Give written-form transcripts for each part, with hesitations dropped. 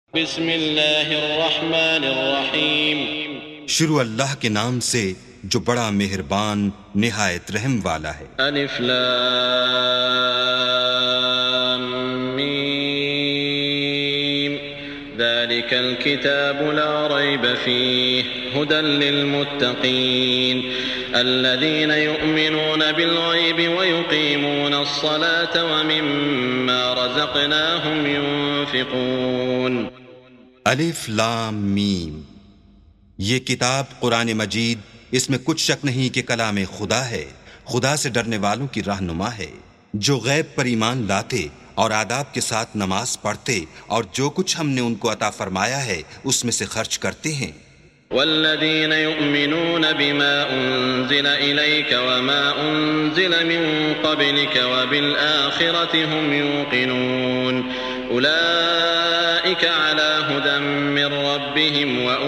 بسم اللہ الرحمن الرحیم۔ شروع اللہ کے نام سے جو بڑا مہربان نہایت رحم والا ہے۔ الف لام میم ذلك الكتاب لا ريب فيه هدى للمتقين الذين يؤمنون بالغيب ويقيمون الصلاة ومما رزقناهم ينفقون۔ الف لام میم، یہ کتاب قرآن مجید، اس میں کچھ شک نہیں کہ کلام خدا ہے، خدا سے ڈرنے والوں کی رہنما ہے، جو غیب پر ایمان لاتے اور آداب کے ساتھ نماز پڑھتے اور جو کچھ ہم نے ان کو عطا فرمایا ہے اس میں سے خرچ کرتے ہیں۔ والذین یؤمنون بما انزل الیک وما انزل من قبلک وبالآخرة هم یوقنون اولئک علی ھدی من ربهم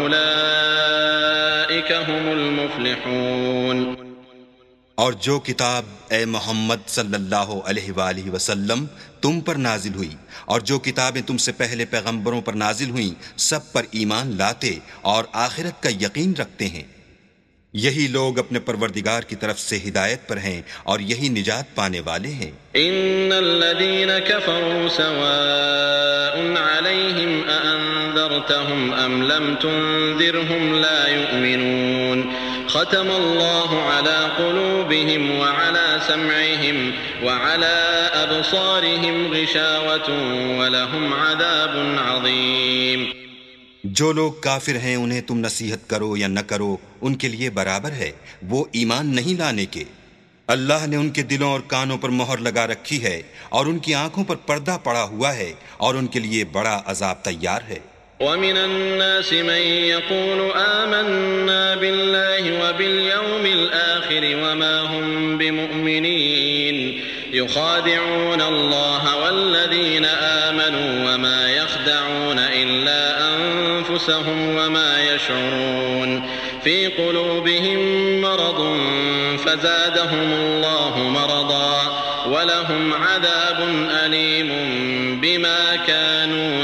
واولئک هم المفلحون۔ اور جو کتاب اے محمد صلی اللہ علیہ وآلہ وسلم تم پر نازل ہوئی اور جو کتابیں تم سے پہلے پیغمبروں پر نازل ہوئیں سب پر ایمان لاتے اور آخرت کا یقین رکھتے ہیں، یہی لوگ اپنے پروردگار کی طرف سے ہدایت پر ہیں اور یہی نجات پانے والے ہیں۔ ان الذين كفروا سواء عليهم أأنذرتهم ام لم تنذرهم لا يؤمنون ختم الله على قلوبهم وعلى سمعهم وعلى أبصارهم غشاوة ولهم عذاب عظيم۔ جو لوگ کافر ہیں انہیں تم نصیحت کرو یا نہ کرو ان کے لیے برابر ہے، وہ ایمان نہیں لانے کے۔ اللہ نے ان کے دلوں اور کانوں پر مہر لگا رکھی ہے اور ان کی آنکھوں پر پردہ پڑا ہوا ہے اور ان کے لیے بڑا عذاب تیار ہے۔ ومن الناس من يقول آمنا بالله وباليوم الآخر وما هم بمؤمنين يخادعون الله والذين آمنوا وما يخدعون إلا أنفسهم وما يشعرون في قلوبهم مرض فزادهم الله مرضا ولهم عذاب أليم بما كانوا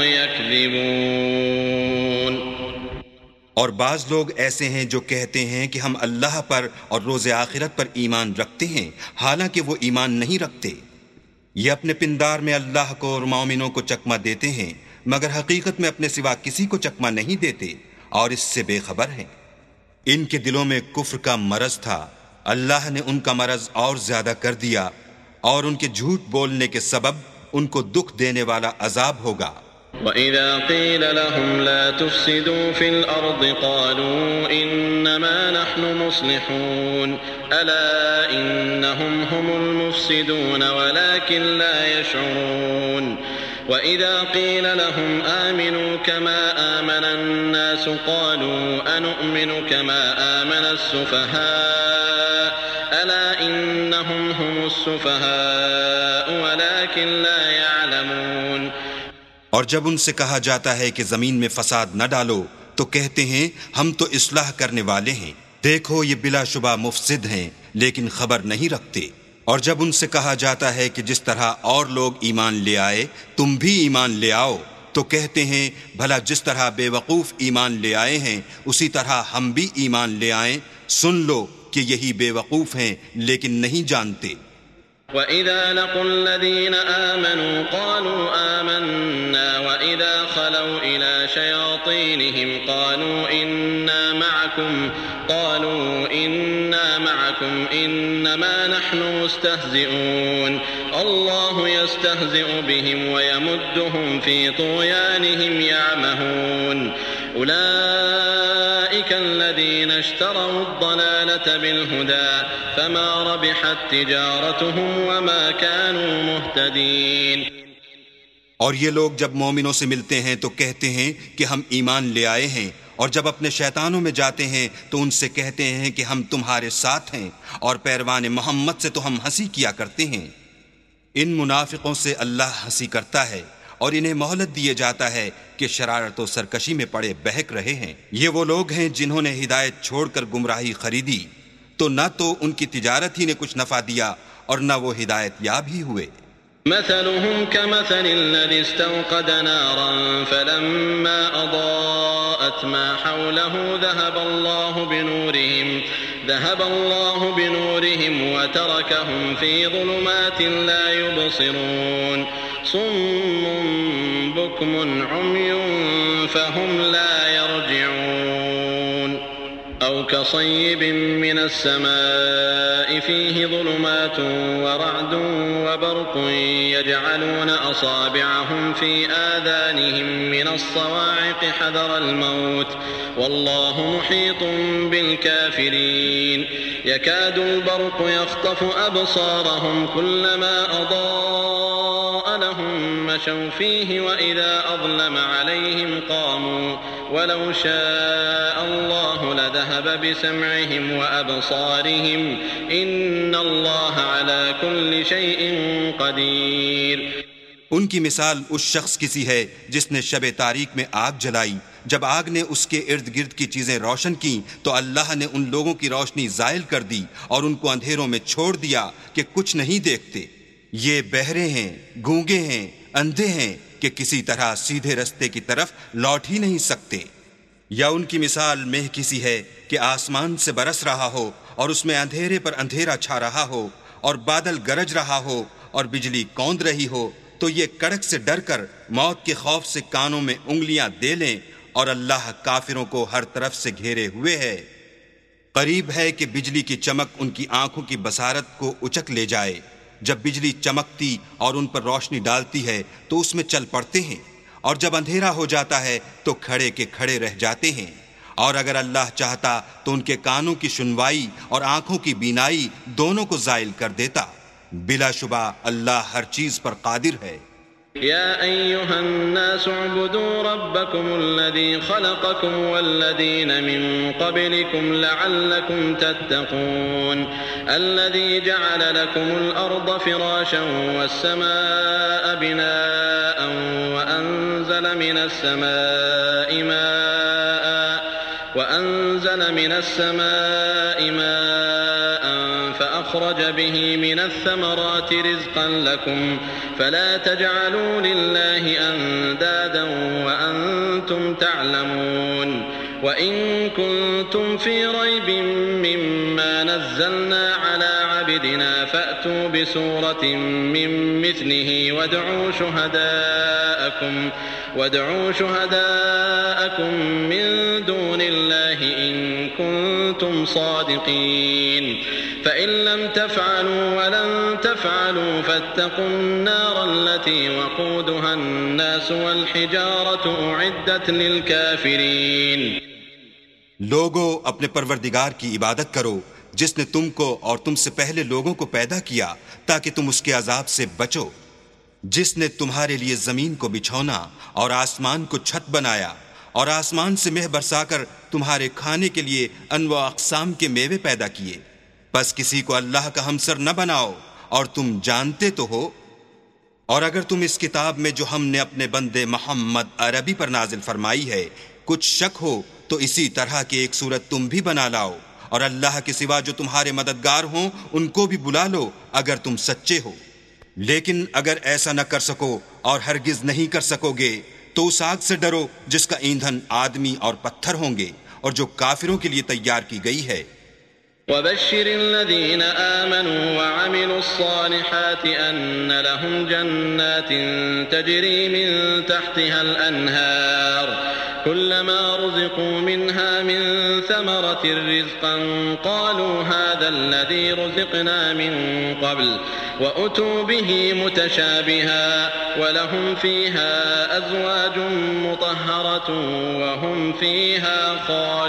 يكذبون۔ اور بعض لوگ ایسے ہیں جو کہتے ہیں کہ ہم اللہ پر اور روز آخرت پر ایمان رکھتے ہیں، حالانکہ وہ ایمان نہیں رکھتے۔ یہ اپنے پندار میں اللہ کو اور مومنوں کو چکمہ دیتے ہیں مگر حقیقت میں اپنے سوا کسی کو چکمہ نہیں دیتے اور اس سے بے خبر ہیں۔ ان کے دلوں میں کفر کا مرض تھا، اللہ نے ان کا مرض اور زیادہ کر دیا اور ان کے جھوٹ بولنے کے سبب ان کو دکھ دینے والا عذاب ہوگا۔ وَإِذَا قِيلَ لَهُمْ لَا تُفْسِدُوا فِي الْأَرْضِ قَالُوا إِنَّمَا نَحْنُ مُصْلِحُونَ أَلَا إِنَّهُمْ هُمُ الْمُفْسِدُونَ وَلَكِنْ لَا يَشْعُرُونَ وَإِذَا قِيلَ لَهُمْ آمِنُوا كَمَا آمَنَ النَّاسُ قَالُوا أَنُؤْمِنُ كَمَا آمَنَ السُّفَهَاءُ أَلَا إِنَّهُمْ هُمُ السُّفَهَاءُ وَلَكِنْ لَا يَعْلَمُونَ۔ اور جب ان سے کہا جاتا ہے کہ زمین میں فساد نہ ڈالو تو کہتے ہیں ہم تو اصلاح کرنے والے ہیں، دیکھو یہ بلا شبہ مفسد ہیں لیکن خبر نہیں رکھتے۔ اور جب ان سے کہا جاتا ہے کہ جس طرح اور لوگ ایمان لے آئے تم بھی ایمان لے آؤ تو کہتے ہیں بھلا جس طرح بے وقوف ایمان لے آئے ہیں اسی طرح ہم بھی ایمان لے آئیں، سن لو کہ یہی بے وقوف ہیں لیکن نہیں جانتے۔ وَإِذَا لَقُوا الَّذِينَ آمَنُوا قَالُوا آمَنَّا وَإِذَا خَلَوْا إِلَى شَيَاطِينِهِمْ قَالُوا إِنَّا مَعَكُمْ إِنَّمَا نَحْنُ مُسْتَهْزِئُونَ اللَّهُ يَسْتَهْزِئُ بِهِمْ وَيَمُدُّهُمْ فِي طُغْيَانِهِمْ يَعْمَهُونَ أولئك الذين اشتروا الضلالة بالهدى فما ربحت تجارتهم وما كانوا مهتدين۔ اور یہ لوگ جب مومنوں سے ملتے ہیں تو کہتے ہیں کہ ہم ایمان لے آئے ہیں، اور جب اپنے شیطانوں میں جاتے ہیں تو ان سے کہتے ہیں کہ ہم تمہارے ساتھ ہیں اور پیروان محمد سے تو ہم ہنسی کیا کرتے ہیں۔ ان منافقوں سے اللہ ہنسی کرتا ہے اور انہیں مہلت دیے جاتا ہے کہ شرارت و سرکشی میں پڑے بہک رہے ہیں۔ یہ وہ لوگ ہیں جنہوں نے ہدایت چھوڑ کر گمراہی خریدی تو نہ تو ان کی تجارت ہی نے کچھ نفع دیا اور نہ وہ ہدایت یاب ہی ہوئے۔ مثلهم كمثل الذي استوقد نارا فلما أضاءت ما حوله ذهب الله بنورهم وتركهم في ظلمات لا يبصرون صم بكم عمي فهم لا يرجعون أو كصيب من السماء فيه ظلمات ورعد وبرق يجعلون أصابعهم في آذانهم من الصواعق حذر الموت والله محيط بالكافرين يكاد البرق يخطف أبصارهم كلما أضاء لهم مشوا فيه وإذا أظلم عليهم قاموا ولو شاء الله لذهب بسمعهم وأبصارهم إن الله على كل شيء قدير. ان کی مثال اس شخص کی سی ہے جس نے شب تاریک میں آگ جلائی. جب آگ نے اس کے ارد گرد کی چیزیں روشن کیں تو اللہ نے ان لوگوں کی روشنی زائل کر دی اور ان کو اندھیروں میں چھوڑ دیا کہ کچھ نہیں دیکھتے. یہ بہرے ہیں، گونگے ہیں، اندھے ہیں کہ کسی طرح سیدھے رستے کی طرف لوٹ ہی نہیں سکتے. یا ان کی مثال مہ کی سی ہے کہ آسمان سے برس رہا ہو اور اس میں اندھیرے پر اندھیرا چھا رہا ہو اور بادل گرج رہا ہو اور بجلی کوند رہی ہو تو یہ کڑک سے ڈر کر موت کے خوف سے کانوں میں انگلیاں دے لیں اور اللہ کافروں کو ہر طرف سے گھیرے ہوئے ہے. قریب ہے کہ بجلی کی چمک ان کی آنکھوں کی بصارت کو اچک لے جائے. جب بجلی چمکتی اور ان پر روشنی ڈالتی ہے تو اس میں چل پڑتے ہیں اور جب اندھیرا ہو جاتا ہے تو کھڑے کے کھڑے رہ جاتے ہیں. اور اگر اللہ چاہتا تو ان کے کانوں کی سنوائی اور آنکھوں کی بینائی دونوں کو زائل کر دیتا. بلا شبہ اللہ ہر چیز پر قادر ہے. يا أيها الناس اعبدوا ربكم الذي خلقكم والذين من قبلكم لعلكم تتقون الذي جعل لكم الأرض فراشا والسماء بناء وأنزل من السماء ماء فأخرج به من الثمرات رزقا لكم فلا تجعلوا لله أندادا وأنتم تعلمون وإن كنتم في ريب مما نزلنا على عبدنا فأتوا بسورة من مثله وادعوا شهداءكم من دون الله إن كنتم صادقين فإن لم تفعلوا ولن تفعلوا فاتقوا النار التي وقودها الناس والحجارة أعدت للكافرين. لوگو اپنے پروردگار کی عبادت کرو جس نے تم کو اور تم سے پہلے لوگوں کو پیدا کیا تاکہ تم اس کے عذاب سے بچو، جس نے تمہارے لیے زمین کو بچھونا اور آسمان کو چھت بنایا اور آسمان سے مہ برسا کر تمہارے کھانے کے لیے انواع اقسام کے میوے پیدا کیے. پس کسی کو اللہ کا ہمسر نہ بناؤ اور تم جانتے تو ہو. اور اگر تم اس کتاب میں جو ہم نے اپنے بندے محمد عربی پر نازل فرمائی ہے کچھ شک ہو تو اسی طرح کی ایک صورت تم بھی بنا لاؤ اور اللہ کے سوا جو تمہارے مددگار ہوں ان کو بھی بلا لو اگر تم سچے ہو. لیکن اگر ایسا نہ کر سکو اور ہرگز نہیں کر سکو گے تو اس آگ سے ڈرو جس کا ایندھن آدمی اور پتھر ہوں گے اور جو کافروں کے لیے تیار کی گئی ہے. وبشر الذين آمنوا وعملوا الصالحات أن لهم جنات تجري من تحتها الأنهار كلما رزقوا منها من ثمرة رزقا قالوا هذا الذي رزقنا من قبل وأتوا به متشابها ولهم فيها أزواج مطهرة وهم فيها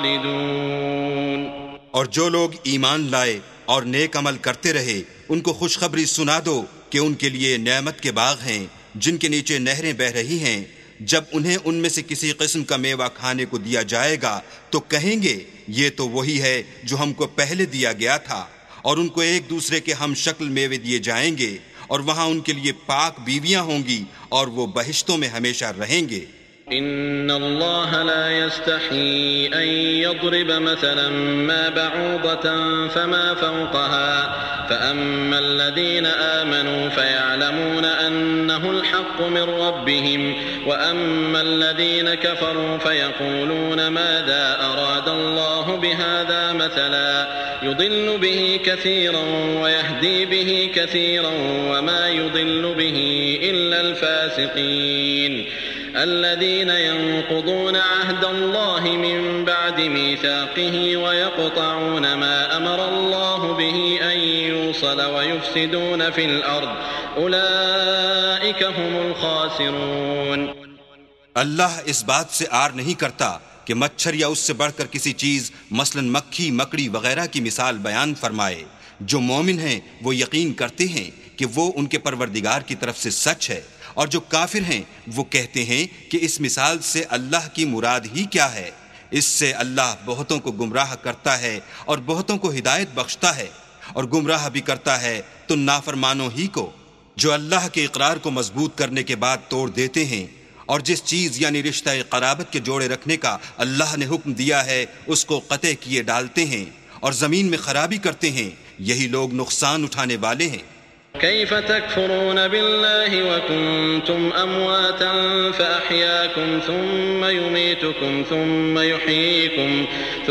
خالدون. اور جو لوگ ایمان لائے اور نیک عمل کرتے رہے ان کو خوشخبری سنا دو کہ ان کے لیے نعمت کے باغ ہیں جن کے نیچے نہریں بہہ رہی ہیں. جب انہیں ان میں سے کسی قسم کا میوہ کھانے کو دیا جائے گا تو کہیں گے یہ تو وہی ہے جو ہم کو پہلے دیا گیا تھا، اور ان کو ایک دوسرے کے ہم شکل میوے دیے جائیں گے اور وہاں ان کے لیے پاک بیویاں ہوں گی اور وہ بہشتوں میں ہمیشہ رہیں گے. إن الله لا يستحيي أن يضرب مثلا ما بعوضة فما فوقها فأما الذين آمنوا فيعلمون أنه الحق من ربهم وأما الذين كفروا فيقولون ماذا أراد الله بهذا مثلا يضل به كثيرا ويهدي به كثيرا وما يضل به إلا الفاسقين الذين ينقضون عهد الله من بعد ميثاقه ويقطعون ما أمر الله به أن يوصل ويفسدون في الأرض أولئك هم الخاسرون۔ اللہ اس بات سے عار نہیں کرتا کہ مچھر یا اس سے بڑھ کر کسی چیز مثلا مکھی مکڑی وغیرہ کی مثال بیان فرمائے۔ جو مومن ہیں وہ یقین کرتے ہیں کہ وہ ان کے پروردگار کی طرف سے سچ ہے، اور جو کافر ہیں وہ کہتے ہیں کہ اس مثال سے اللہ کی مراد ہی کیا ہے۔ اس سے اللہ بہتوں کو گمراہ کرتا ہے اور بہتوں کو ہدایت بخشتا ہے، اور گمراہ بھی کرتا ہے تو نافرمانوں ہی کو، جو اللہ کے اقرار کو مضبوط کرنے کے بعد توڑ دیتے ہیں، اور جس چیز یعنی رشتہ قرابت کے جوڑے رکھنے کا اللہ نے حکم دیا ہے اس کو قطع کیے ڈالتے ہیں، اور زمین میں خرابی کرتے ہیں۔ یہی لوگ نقصان اٹھانے والے ہیں۔ كيف تكفرون بالله وكنتم أمواتا فأحياكم ثم يميتكم ثم يحييكم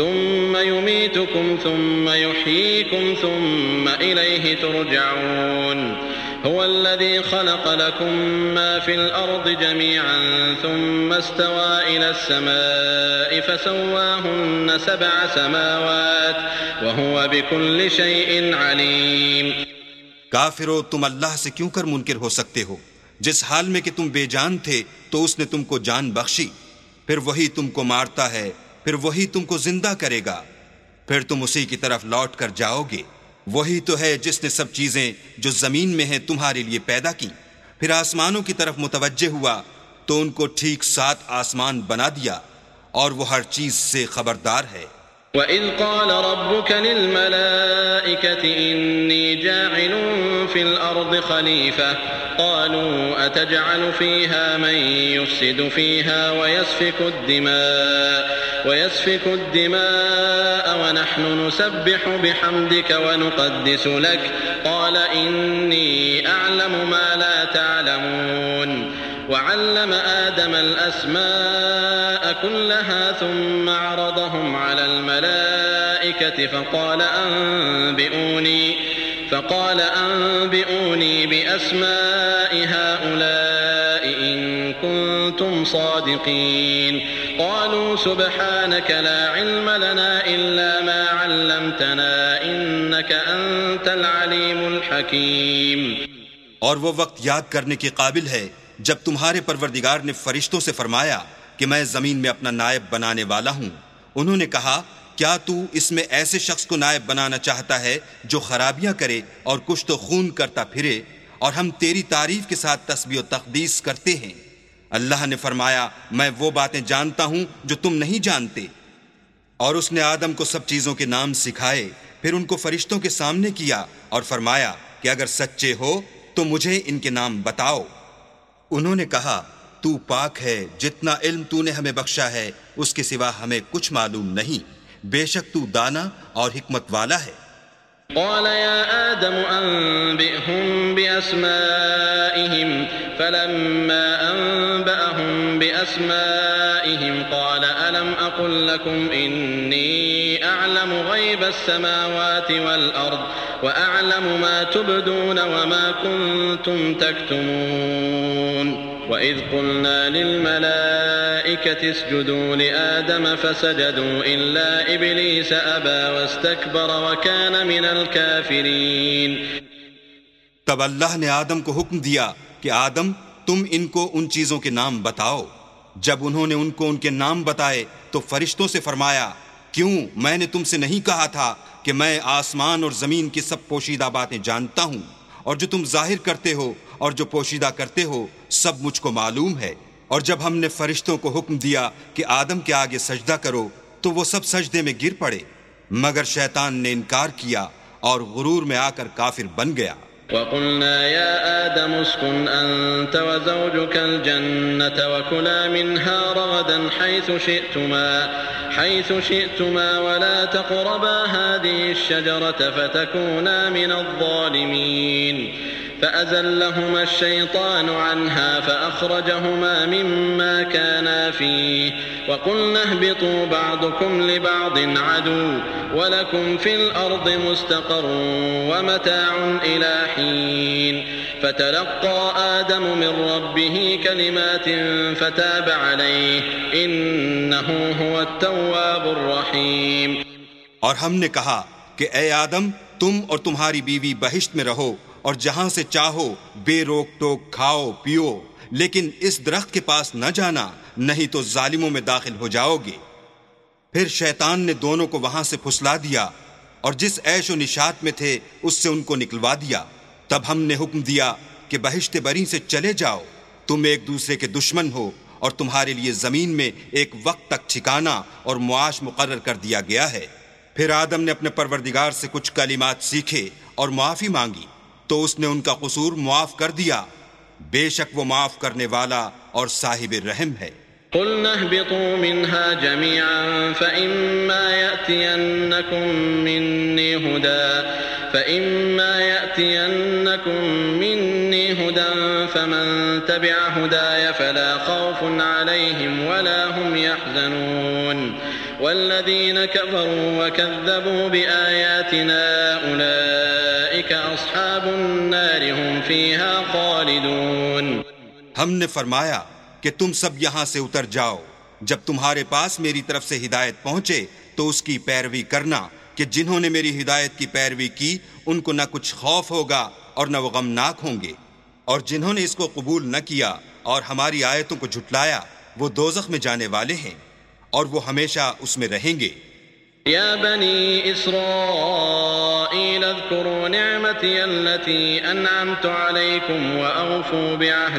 ثم إليه ترجعون هو الذي خلق لكم ما في الأرض جميعا ثم استوى إلى السماء فسواهن 7 سماوات وهو بكل شيء عليم۔ کافرو، تم اللہ سے کیوں کر منکر ہو سکتے ہو؟ جس حال میں کہ تم بے جان تھے تو اس نے تم کو جان بخشی، پھر وہی تم کو مارتا ہے، پھر وہی تم کو زندہ کرے گا، پھر تم اسی کی طرف لوٹ کر جاؤ گے۔ وہی تو ہے جس نے سب چیزیں جو زمین میں ہیں تمہارے لیے پیدا کی، پھر آسمانوں کی طرف متوجہ ہوا تو ان کو ٹھیک 7 آسمان بنا دیا، اور وہ ہر چیز سے خبردار ہے۔ وَإِذْ قَالَ رَبُّكَ لِلْمَلَائِكَةِ إِنِّي جَاعِلٌ فِي الْأَرْضِ خَلِيفَةً قَالُوا أَتَجْعَلُ فِيهَا مَن يُفْسِدُ فِيهَا وَيَسْفِكُ الدِّمَاءَ وَنَحْنُ نُسَبِّحُ بِحَمْدِكَ وَنُقَدِّسُ لَكَ قَالَ إِنِّي أَعْلَمُ مَا لَا تَعْلَمُونَ وعلم آدم الأسماء كلها ثم عرضهم على الملائكة فقال أنبئوني بأسماء هؤلاء إن كنتم صادقين قالوا سبحانك لا علم لنا إلا ما علمتنا إنك أنت العليم الحكيم۔ اور وہ وقت یاد کرنے کے قابل ہے جب تمہارے پروردگار نے فرشتوں سے فرمایا کہ میں زمین میں اپنا نائب بنانے والا ہوں۔ انہوں نے کہا کیا تو اس میں ایسے شخص کو نائب بنانا چاہتا ہے جو خرابیاں کرے اور کشت و خون کرتا پھرے، اور ہم تیری تعریف کے ساتھ تسبیح و تقدیس کرتے ہیں۔ اللہ نے فرمایا میں وہ باتیں جانتا ہوں جو تم نہیں جانتے۔ اور اس نے آدم کو سب چیزوں کے نام سکھائے، پھر ان کو فرشتوں کے سامنے کیا اور فرمایا کہ اگر سچے ہو تو مجھے ان کے نام بتاؤ۔ انہوں نے کہا تو پاک ہے، جتنا علم تو نے ہمیں بخشا ہے اس کے سوا ہمیں کچھ معلوم نہیں، بے شک تو دانا اور حکمت والا ہے۔ قال يا آدم أنبئهم بأسمائهم فلما أنبأهم بأسمائهم قال ألم أقل لكم إني أعلم غيب السماوات والأرض وأعلم ما تبدون وما كنتم تكتمون وإذ قلنا للملائكة اسجدوا لآدم فسجدوا إلا إبليس أبى واستكبر وكان من الكافرين۔ تب اللہ نے آدم کو حکم دیا کہ آدم تم ان کو ان چیزوں کے نام بتاؤ۔ جب انہوں نے ان کو ان کے نام بتائے تو فرشتوں سے فرمایا کیوں میں نے تم سے نہیں کہا تھا کہ میں آسمان اور زمین کی سب پوشیدہ باتیں جانتا ہوں، اور جو تم ظاہر کرتے ہو اور جو پوشیدہ کرتے ہو سب مجھ کو معلوم ہے۔ اور جب ہم نے فرشتوں کو حکم دیا کہ آدم کے آگے سجدہ کرو تو وہ سب سجدے میں گر پڑے، مگر شیطان نے انکار کیا اور غرور میں آ کر کافر بن گیا۔ وقلنا يا آدم اسكن أنت وزوجك الجنة وكلا منها رغدا حيث شئتما ولا تقربا هذه الشجرة فتكونا من الظالمين فأزلهما الشيطان عنها فأخرجهما مما كانا فيه وقلنا اهبطوا بعضكم لبعض عدو ولكم في الأرض مستقر ومتاع إلى حين فتلقى آدم من ربه كلمات فتاب عليه إنه هو التواب الرحيم. اور ہم نے کہا کہ اے آدم تم اور تمہاری بیوی بہشت میں رہو اور جہاں سے چاہو بے روک ٹوک کھاؤ پیو، لیکن اس درخت کے پاس نہ جانا، نہیں تو ظالموں میں داخل ہو جاؤ گے۔ پھر شیطان نے دونوں کو وہاں سے پھسلا دیا اور جس عیش و نشاط میں تھے اس سے ان کو نکلوا دیا۔ تب ہم نے حکم دیا کہ بہشت بری سے چلے جاؤ، تم ایک دوسرے کے دشمن ہو اور تمہارے لیے زمین میں ایک وقت تک ٹھکانہ اور معاش مقرر کر دیا گیا ہے۔ پھر آدم نے اپنے پروردگار سے کچھ کلمات سیکھے اور معافی مانگی تو اس نے ان کا قصور معاف کر دیا، بے شک وہ معاف کرنے والا اور صاحب رحم ہے۔ قلنا اهبطوا منها جميعا فإما يأتينكم مني هدى فمن تبع هداي فلا خوف عليهم ولا هم يحزنون والذين كفروا وكذبوا بآياتنا أولئك أصحاب النار هم فيها خالدون۔ ہم نے فرمایا کہ تم سب یہاں سے اتر جاؤ، جب تمہارے پاس میری طرف سے ہدایت پہنچے تو اس کی پیروی کرنا کہ جنہوں نے میری ہدایت کی پیروی کی ان کو نہ کچھ خوف ہوگا اور نہ وہ غمناک ہوں گے، اور جنہوں نے اس کو قبول نہ کیا اور ہماری آیتوں کو جھٹلایا وہ دوزخ میں جانے والے ہیں اور وہ ہمیشہ اس میں رہیں گے۔ يا بني إسرائيل اذكروا نعمتي التي أنعمت عليكم وأوفوا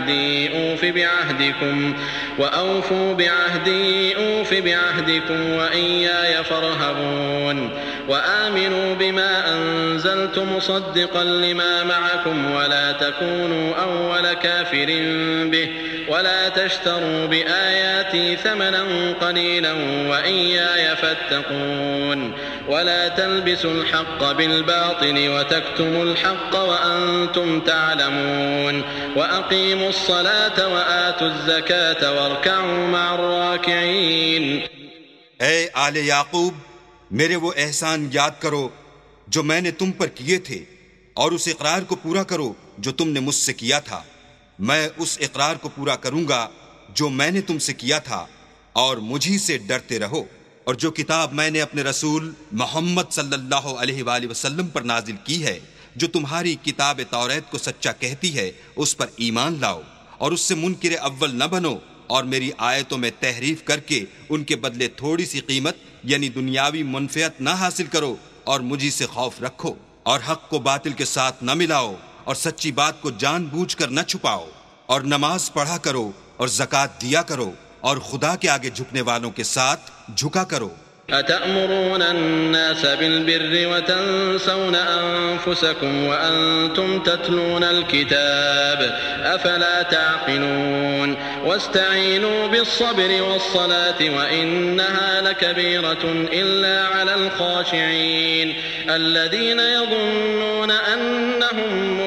بعهدي أوف بعهدكم وإياي فارهبون وآمنوا بما أنزلت مصدقا لما معكم ولا تكونوا أول كافر به ولا تشتروا بآياتي ثمنا قليلا وإياي فاتقون ولا تلبسوا الحق بالباطل وتكتموا الحق وأنتم تعلمون وأقيموا الصلاة وآتوا الزكاة واركعوا مع الراكعين۔ اے آل یعقوب، میرے وہ احسان یاد کرو جو میں نے تم پر کیے تھے اور اس اقرار کو پورا کرو جو تم نے مجھ سے کیا تھا۔ میں اس اقرار کو پورا کروں گا جو میں نے تم سے کیا تھا، اور مجھی سے ڈرتے رہو، اور جو کتاب میں نے اپنے رسول محمد صلی اللہ علیہ وآلہ وسلم پر نازل کی ہے، جو تمہاری کتاب توریت کو سچا کہتی ہے، اس پر ایمان لاؤ اور اس سے منکر اول نہ بنو، اور میری آیتوں میں تحریف کر کے ان کے بدلے تھوڑی سی قیمت یعنی دنیاوی منفعت نہ حاصل کرو، اور مجھی سے خوف رکھو، اور حق کو باطل کے ساتھ نہ ملاؤ، اور سچی بات کو جان بوجھ کر نہ چھپاؤ، اور نماز پڑھا کرو اور زکوٰۃ دیا کرو، اور خدا کے آگے جھکنے والوں کے ساتھ جھکا کرو۔ أتأمرون الناس بالبر وتنسون أنفسكم وأنتم تتلون الكتاب أفلا تعقلون واستعينوا بالصبر والصلاة وإنها لكبيرة إلا على الخاشعين الذين يظنون أنهم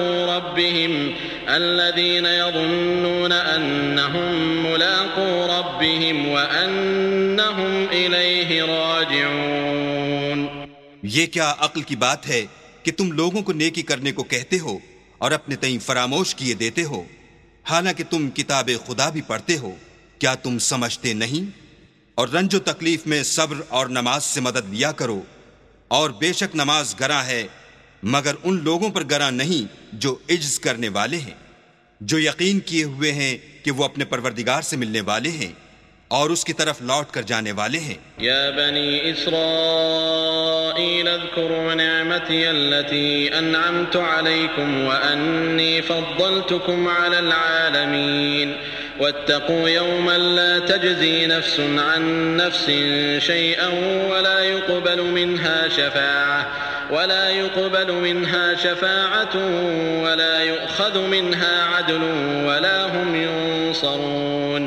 ملاقو ربهم وأنهم إليه راجعون۔ یہ کیا عقل کی بات ہے کہ تم لوگوں کو نیکی کرنے کو کہتے ہو اور اپنے تئیں فراموش کیے دیتے ہو، حالانکہ تم کتاب خدا بھی پڑھتے ہو، کیا تم سمجھتے نہیں؟ اور رنج و تکلیف میں صبر اور نماز سے مدد لیا کرو، اور بے شک نماز گراں ہے مگر ان لوگوں پر گراں نہیں جو عجز کرنے والے ہیں، جو یقین کیے ہوئے ہیں کہ وہ اپنے پروردگار سے ملنے والے ہیں اور اس کی طرف لوٹ کر جانے والے ہیں۔ یا بنی اسرائیل اذکروا نعمتی التي انعمت علیکم وانی فضلتکم علی العالمین واتقوا يوما لا تجزي نفس عن نفس شيئا ولا يقبل منها شفاعة ولا يؤخذ منها عدل ولا هم ينصرون۔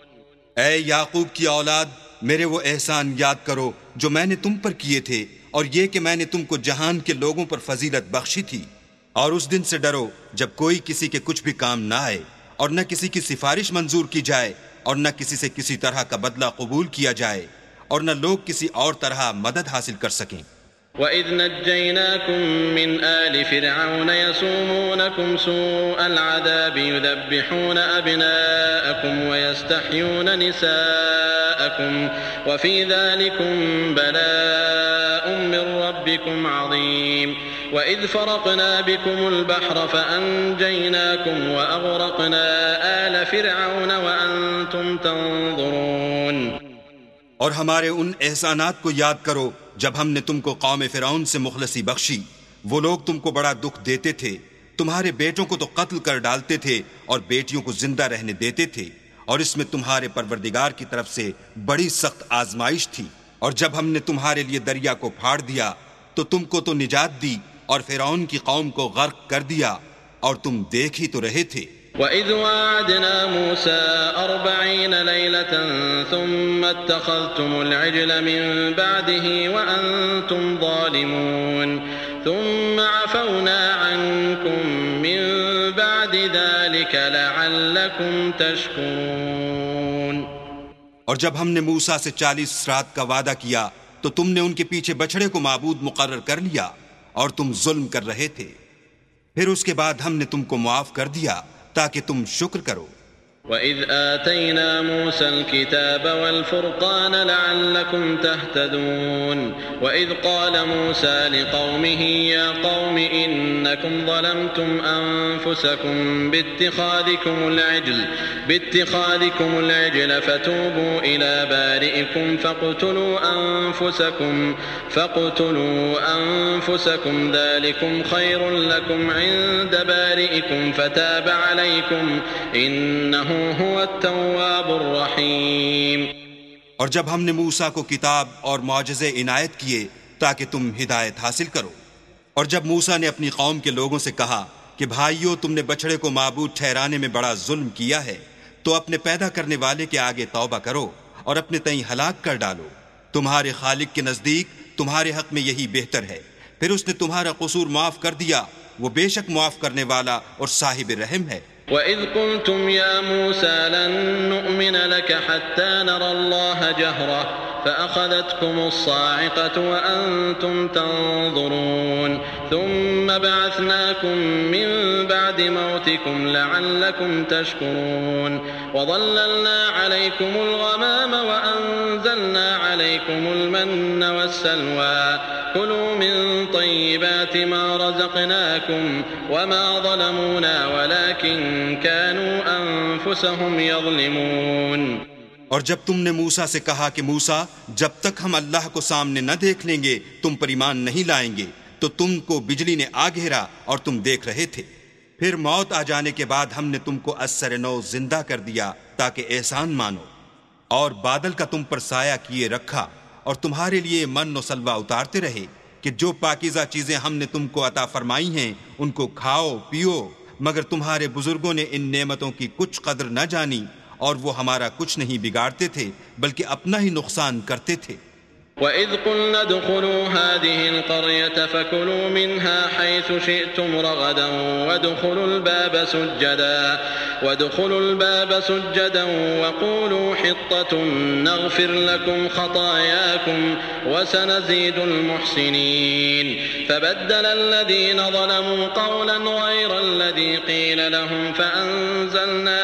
اے یعقوب کی اولاد، میرے وہ احسان یاد کرو جو میں نے تم پر کیے تھے، اور یہ کہ میں نے تم کو جہان کے لوگوں پر فضیلت بخشی تھی، اور اس دن سے ڈرو جب کوئی کسی کے کچھ بھی کام نہ آئے، اور نہ کسی کی سفارش منظور کی جائے، اور نہ کسی سے کسی طرح کا بدلہ قبول کیا جائے، اور نہ لوگ کسی اور طرح مدد حاصل کر سکیں۔ وَإِذْ نَجَّيْنَاكُمْ مِنْ آلِ فِرْعَوْنَ يَسُومُونَكُمْ سُوءَ الْعَذَابِ يُذَبِّحُونَ أَبْنَاءَكُمْ وَيَسْتَحْيُونَ نِسَاءَكُمْ وَفِي ذَلِكُمْ بَلَاءٌ مِّن رَّبِّكُمْ عَظِيمٌ۔ وَإِذْ فَرَقْنَا بِكُمُ الْبَحْرَ فَأَنجَيْنَاكُمْ وَأَغْرَقْنَا آلَ فِرْعَوْنَ وَأَنتُمْ تَنظُرُونَ۔ اور ہمارے ان احسانات کو یاد کرو جب ہم نے تم کو قوم فرعون سے مخلصی بخشی۔ وہ لوگ تم کو بڑا دکھ دیتے تھے، تمہارے بیٹوں کو تو قتل کر ڈالتے تھے اور بیٹیوں کو زندہ رہنے دیتے تھے، اور اس میں تمہارے پروردگار کی طرف سے بڑی سخت آزمائش تھی۔ اور جب ہم نے تمہارے لیے دریا کو پھاڑ دیا تو تم کو تو نجات دی، اور فرعون کی قوم کو غرق کر دیا، اور تم دیکھ ہی تو رہے تھے۔ وَإِذْ وَاعَدْنَا مُوسَىٰ 40 لَيْلَةً ثُمَّ اتَّخَذْتُمُ الْعِجْلَ مِن بَعْدِهِ وَأَنتُمْ ظَالِمُونَ ثُمَّ عَفَوْنَا عَنكُم مِّن بَعْدِ ذَلِكَ لَعَلَّكُمْ تَشْكُرُونَ۔ اور جب ہم نے موسیٰ سے 40 رات کا وعدہ کیا تو تم نے ان کے پیچھے بچھڑے کو معبود مقرر کر لیا، اور تم ظلم کر رہے تھے۔ پھر اس کے بعد ہم نے تم کو معاف کر دیا تاکہ تم شکر کرو۔ وَإِذْ آتَيْنَا مُوسَى الْكِتَابَ وَالْفُرْقَانَ لَعَلَّكُمْ تَهْتَدُونَ وَإِذْ قَالَ مُوسَى لِقَوْمِهِ يَا قَوْمِ إِنَّكُمْ ظَلَمْتُمْ أَنفُسَكُمْ بِاتِّخَاذِكُمُ الْعِجْلَ فَتُوبُوا إِلَى بَارِئِكُمْ فَاقْتُلُوا أَنفُسَكُمْ ذَلِكُمْ خَيْرٌ لَكُمْ عِندَ بَارِئِكُمْ فَتَابَ عَلَيْكُمْ إِنَّهُ هو التواب الرحیم۔ اور جب ہم نے موسیٰ کو کتاب اور معجزے عنایت کیے تاکہ تم ہدایت حاصل کرو، اور جب موسیٰ نے اپنی قوم کے لوگوں سے کہا کہ بھائیو، تم نے بچھڑے کو معبود ٹھہرانے میں بڑا ظلم کیا ہے، تو اپنے پیدا کرنے والے کے آگے توبہ کرو اور اپنے تئیں ہلاک کر ڈالو، تمہارے خالق کے نزدیک تمہارے حق میں یہی بہتر ہے۔ پھر اس نے تمہارا قصور معاف کر دیا، وہ بے شک معاف کرنے والا اور صاحب رحم ہے۔ وَإِذْ قُلْتُمْ يَا مُوسَىٰ لَن نُّؤْمِنَ لَكَ حَتَّىٰ نَرَى اللَّهَ جَهْرَةً فَأَخَذَتْكُمُ الصَّاعِقَةُ وَأَنتُمْ تَنظُرُونَ ثُمَّ بَعَثْنَاكُم مِّن بَعْدِ مَوْتِكُمْ لَعَلَّكُمْ تَشْكُرُونَ وَظَلَّلْنَا عَلَيْكُمُ الْغَمَامَ وَأَنزَلْنَا عَلَيْكُمُ الْمَنَّ وَالسَّلْوَىٰ كُلُوا مِن طَيِّبَاتِ مَا رَزَقْنَاكُمْ وَمَا ظَلَمُونَا وَلَٰكِن كَانُوا أَنفُسَهُمْ يَظْلِمُونَ۔ اور جب تم نے موسیٰ سے کہا کہ موسیٰ، جب تک ہم اللہ کو سامنے نہ دیکھ لیں گے تم پر ایمان نہیں لائیں گے، تو تم کو بجلی نے آ گھیرا اور تم دیکھ رہے تھے۔ پھر موت آ جانے کے بعد ہم نے تم کو ازسر نو زندہ کر دیا تاکہ احسان مانو، اور بادل کا تم پر سایہ کیے رکھا، اور تمہارے لیے من و سلوہ اتارتے رہے کہ جو پاکیزہ چیزیں ہم نے تم کو عطا فرمائی ہیں ان کو کھاؤ پیو، مگر تمہارے بزرگوں نے ان نعمتوں کی کچھ قدر نہ جانی، اور وہ ہمارا کچھ نہیں بگاڑتے تھے بلکہ اپنا ہی نقصان کرتے تھے۔ وَإِذْ قُلْنَا ادْخُلُوا هَٰذِهِ الْقَرْيَةَ فَكُلُوا مِنْهَا حَيْثُ شِئْتُمْ رَغَدًا وَادْخُلُوا الْبَابَ سُجَّدًا وَقُولُوا حِطَّةٌ نَّغْفِرْ لَكُمْ خَطَايَاكُمْ وَسَنَزِيدُ الْمُحْسِنِينَ فَبَدَّلَ الَّذِينَ ظَلَمُوا قَوْلًا غَيْرَ الَّذِي قِيلَ لَهُمْ فَأَنزَلْنَا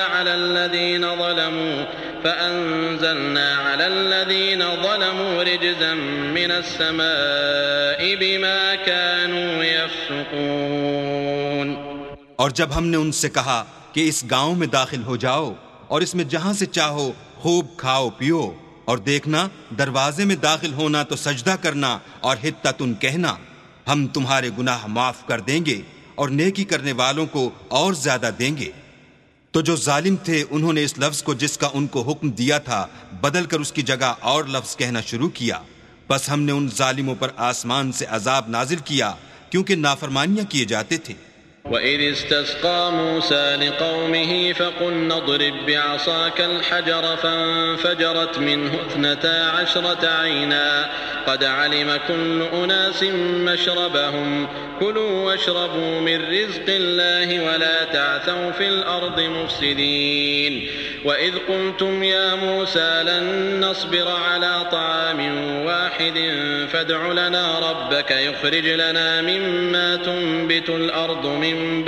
عَلَى الَّذِينَ ظَلَمُوا رِجْزًا مِّنَ السَّمَاءِ بِمَا كَانُوا يَفْسُقُونَ۔ اور جب ہم نے ان سے کہا کہ اس گاؤں میں داخل ہو جاؤ اور اس میں جہاں سے چاہو خوب کھاؤ پیو، اور دیکھنا دروازے میں داخل ہونا تو سجدہ کرنا اور حطۃ کہنا، ہم تمہارے گناہ معاف کر دیں گے اور نیکی کرنے والوں کو اور زیادہ دیں گے۔ تو جو ظالم تھے انہوں نے اس لفظ کو جس کا ان کو حکم دیا تھا بدل کر اس کی جگہ اور لفظ کہنا شروع کیا، بس ہم نے ان ظالموں پر آسمان سے عذاب نازل کیا کیونکہ نافرمانیاں کیے جاتے تھے۔ وَإِذِ اسْتَسْقَى مُوسَى لِقَوْمِهِ فَقُلْنَا اضْرِب بِّعَصَاكَ الْحَجَرَ فَانفَجَرَتْ مِنْهُ 12 عَيْنًا قَدْ عَلِمَ كُلُّ أُنَاسٍ مَّشْرَبَهُمْ كُلُوا وَاشْرَبُوا مِن رِّزْقِ اللَّهِ وَلَا تَعْثَوْا فِي الْأَرْضِ مُفْسِدِينَ وَإِذْ قُلْتُمْ يَا مُوسَى لَن نَّصْبِرَ عَلَىٰ طَعَامٍ وَاحِدٍ فَادْعُ لَنَا رَبَّكَ يُخْرِجْ لَنَا مِمَّا تُنبِتُ الْأَرْضُ من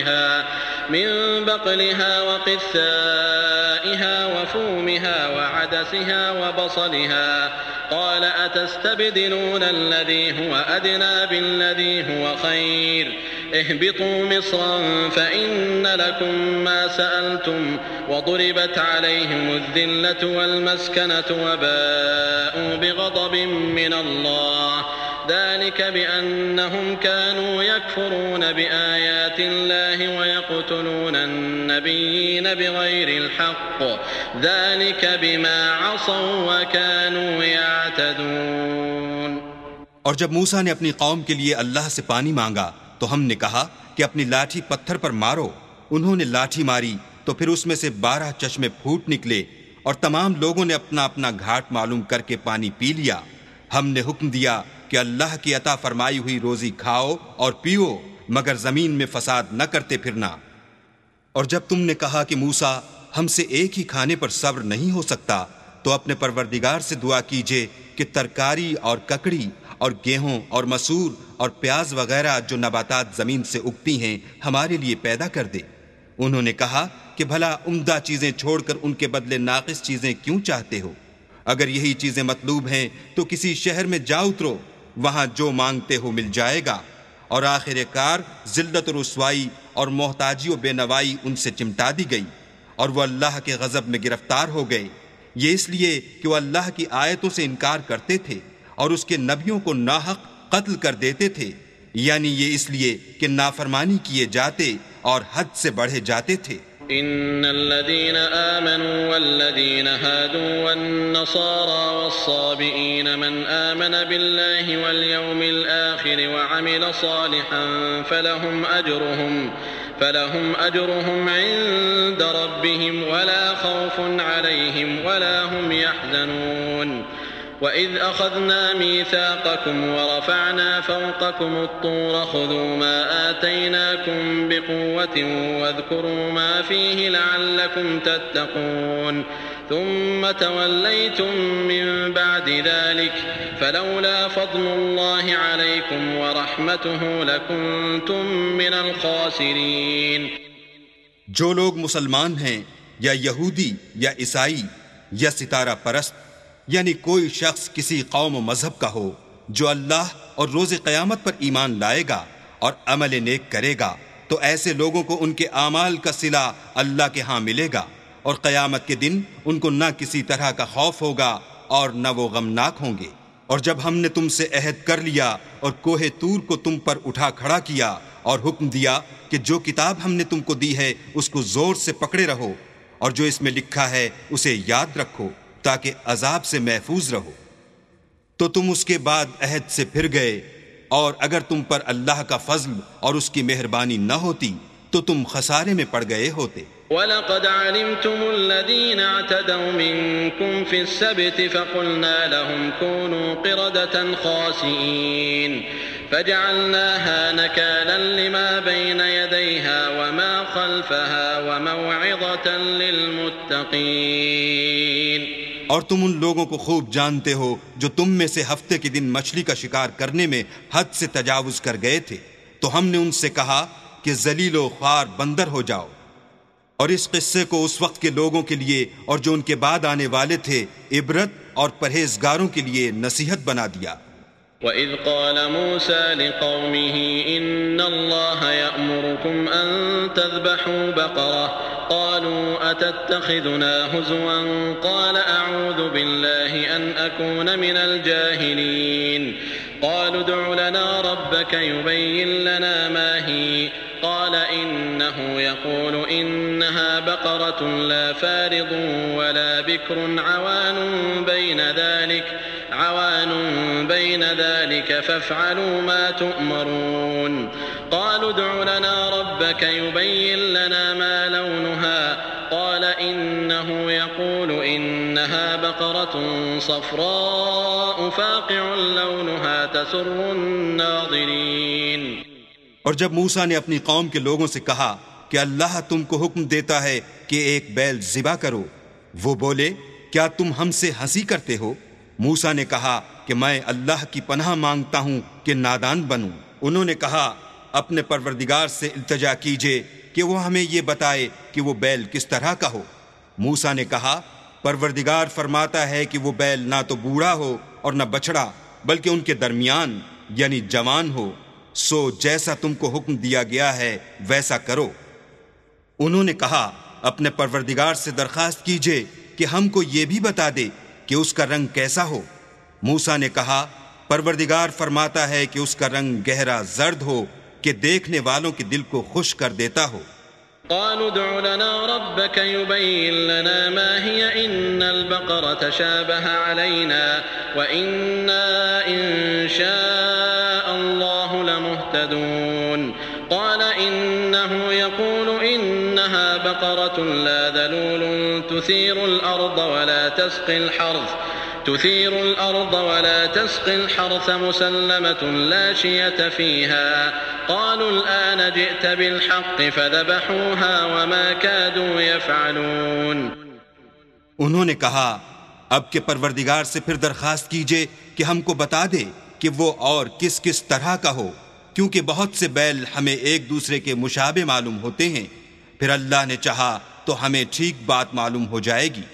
بقلها وقثائها وفومها وعدسها وبصلها قال أتستبدلون الذي هو أدنى بالذي هو خير اهبطوا مصرا فإن لكم ما سألتم وضربت عليهم الذلة والمسكنة وباءوا بغضب من الله ذلك بأنهم كانوا يكفرون بآيات الله ويقتلون النبيين بغير الحق ذلك بما عصوا وكانوا يعتدون۔ اور جب موسیٰ نے اپنی قوم کے لیے اللہ سے پانی مانگا تو ہم نے کہا کہ اپنی لاٹھی پتھر پر مارو۔ انہوں نے لاٹھی ماری تو پھر اس میں سے 12 چشمے پھوٹ نکلے اور تمام لوگوں نے اپنا اپنا گھاٹ معلوم کر کے پانی پی لیا۔ ہم نے حکم دیا کہ اللہ کی عطا فرمائی ہوئی روزی کھاؤ اور پیو مگر زمین میں فساد نہ کرتے پھرنا۔ اور جب تم نے کہا کہ موسیٰ ہم سے ایک ہی کھانے پر صبر نہیں ہو سکتا تو اپنے پروردگار سے دعا کیجئے کہ ترکاری اور ککڑی اور گیہوں اور مسور اور پیاز وغیرہ جو نباتات زمین سے اگتی ہیں ہمارے لیے پیدا کر دے۔ انہوں نے کہا کہ بھلا عمدہ چیزیں چھوڑ کر ان کے بدلے ناقص چیزیں کیوں چاہتے ہو؟ اگر یہی چیزیں مطلوب ہیں تو کسی شہر میں جا اترو، وہاں جو مانگتے ہو مل جائے گا۔ اور آخر کار ذلت و رسوائی اور محتاجی و بے نوائی ان سے چمٹا دی گئی اور وہ اللہ کے غضب میں گرفتار ہو گئے، یہ اس لیے کہ وہ اللہ کی آیتوں سے انکار کرتے تھے اور اس کے نبیوں کو ناحق قتل کر دیتے تھے، یعنی یہ اس لیے کہ نافرمانی کیے جاتے اور حد سے بڑھے جاتے تھے۔ إن الذين آمنوا والذين هادوا والنصارى والصابئين من آمن بالله واليوم الآخر وعمل صالحا فلهم أجرهم عند ربهم ولا خوف عليهم ولا هم يحزنون وَإِذْ أَخَذْنَا مِيثَاقَكُمْ وَرَفَعْنَا فَوْقَكُمُ الطُّورَ خُذُوا مَا آتَيْنَاكُمْ بِقُوَّةٍ وَاذْكُرُوا مَا فِيهِ لَعَلَّكُمْ تَتَّقُونَ ثُمَّ تَوَلَّيْتُمْ مِنْ بَعْدِ ذَلِكَ فَلَوْلَا فَضْلُ اللَّهِ عَلَيْكُمْ وَرَحْمَتُهُ لَكُنْتُمْ مِنَ الْخَاسِرِينَ۔ جو لوگ مسلمان ہیں یا یہودی یا عیسائی یا ستارہ پرست، یعنی کوئی شخص کسی قوم و مذہب کا ہو جو اللہ اور روز قیامت پر ایمان لائے گا اور عمل نیک کرے گا تو ایسے لوگوں کو ان کے اعمال کا صلہ اللہ کے ہاں ملے گا، اور قیامت کے دن ان کو نہ کسی طرح کا خوف ہوگا اور نہ وہ غمناک ہوں گے۔ اور جب ہم نے تم سے عہد کر لیا اور کوہ طور کو تم پر اٹھا کھڑا کیا اور حکم دیا کہ جو کتاب ہم نے تم کو دی ہے اس کو زور سے پکڑے رہو اور جو اس میں لکھا ہے اسے یاد رکھو تاکہ عذاب سے محفوظ رہو، تو تم اس کے بعد عہد سے پھر گئے، اور اگر تم پر اللہ کا فضل اور اس کی مہربانی نہ ہوتی تو تم خسارے میں پڑ گئے ہوتے۔ وَلَقَدْ عَلِمْتُمُ الَّذِينَ اعْتَدَوْا مِنْكُمْ فِي السَّبْتِ فَقُلْنَا لَهُمْ كُونُوا قِرَدَةً خَاسِئِينَ فَجَعَلْنَاهَا نَكَالًا لِمَا بَيْنَ يَدَيْهَا وَمَا خَلْفَهَا وَمَوْعِظَةً لِلْمُتَّقِينَ۔ اور تم ان لوگوں کو خوب جانتے ہو جو تم میں سے ہفتے کے دن مچھلی کا شکار کرنے میں حد سے تجاوز کر گئے تھے، تو ہم نے ان سے کہا کہ ذلیل و خوار بندر ہو جاؤ، اور اس قصے کو اس وقت کے لوگوں کے لیے اور جو ان کے بعد آنے والے تھے عبرت اور پرہیزگاروں کے لیے نصیحت بنا دیا۔ وَإِذْ قَالَ مُوسَى لِقَوْمِهِ إِنَّ اللَّهَ يَأْمُرُكُمْ أَن تَذْبَحُوا بَقَرَةً قَالُوا أَتَتَّخِذُنَا هُزُوًا قَالَ أَعُوذُ بِاللَّهِ أَنْ أَكُونَ مِنَ الْجَاهِلِينَ قالوا ادع لنا ربك يبين لنا ما هي قال إنه يقول إنها بقرة لا فارض ولا بكر عوان بين ذلك فافعلوا ما تؤمرون قالوا ادع لنا ربك يبين لنا ما لونها قال إنه يقول إنها بقرة صفراء فاقع لونها تسر الناظرين۔ اور جب موسیٰ نے اپنی قوم کے لوگوں سے کہا کہ اللہ تم کو حکم دیتا ہے کہ ایک بیل ذبح کرو، وہ بولے کیا تم ہم سے ہنسی کرتے ہو؟ موسیٰ نے کہا کہ میں اللہ کی پناہ مانگتا ہوں کہ نادان بنوں۔ انہوں نے کہا اپنے پروردگار سے التجا کیجئے کہ وہ ہمیں یہ بتائے کہ وہ بیل کس طرح کا ہو۔ موسیٰ نے کہا پروردگار فرماتا ہے کہ وہ بیل نہ تو بوڑھا ہو اور نہ بچڑا، بلکہ ان کے درمیان یعنی جوان ہو، سو جیسا تم کو حکم دیا گیا ہے ویسا کرو۔ انہوں نے کہا اپنے پروردگار سے درخواست کیجئے کہ ہم کو یہ بھی بتا دے کہ اس کا رنگ کیسا ہو۔ موسیٰ نے کہا پروردگار فرماتا ہے کہ اس کا رنگ گہرا زرد ہو کہ دیکھنے والوں کے دل کو خوش کر دیتا ہو۔ قالوا ادع لنا ربك يبين لنا ما هي إن البقرة شابه علينا وإنا إن شاء الله لمهتدون قال إنه يقول إنها بقرة لا ذلول تثير الأرض ولا تسقي الحرث مسلمة لا شية فيها قالوا الآن جئت بالحق فذبحوها وما كادوا يفعلون۔ انہوں نے کہا اب کے پروردگار سے پھر درخواست کیجئے کہ ہم کو بتا دے کہ وہ اور کس کس طرح کا ہو، کیونکہ بہت سے بیل ہمیں ایک دوسرے کے مشابہ معلوم ہوتے ہیں، پھر اللہ نے چاہا تو ہمیں ٹھیک بات معلوم ہو جائے گی۔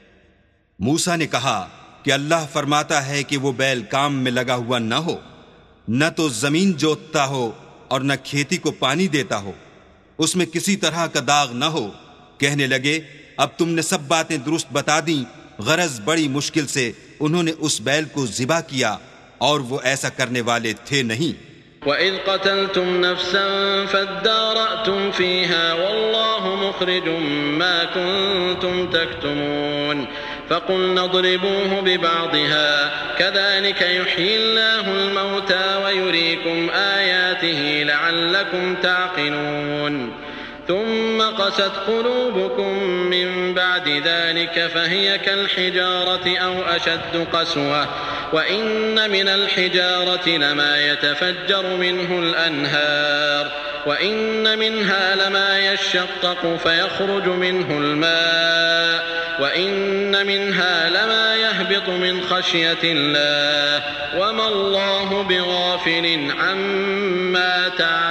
موسیٰ نے کہا کہ اللہ فرماتا ہے کہ وہ بیل کام میں لگا ہوا نہ ہو، نہ تو زمین جوتتا ہو اور نہ کھیتی کو پانی دیتا ہو، اس میں کسی طرح کا داغ نہ ہو۔ کہنے لگے اب تم نے سب باتیں درست بتا دیں، غرض بڑی مشکل سے انہوں نے اس بیل کو ذبح کیا اور وہ ایسا کرنے والے تھے نہیں۔ وَإِذْ قَتَلْتُمْ نَفْسًا فَادَّارَأْتُمْ فِيهَا وَاللَّهُ مُخْرِجٌ مَا كُنْتُمْ تَكْتُمُونَ فَقُلْنَا اضْرِبُوهُ بِبَعْضِهَا كَذَلِكَ يُحْيِي اللَّهُ الْمَوْتَى وَيُرِيكُمْ آيَاتِهِ لَعَلَّكُمْ تَعْقِلُونَ ثم قست قلوبكم من بعد ذلك فهي كالحجارة أو أشد قسوة وإن من الحجارة لما يتفجر منه الأنهار وإن منها لما يشقق فيخرج منه الماء وإن منها لما يهبط من خشية الله وما الله بغافل عما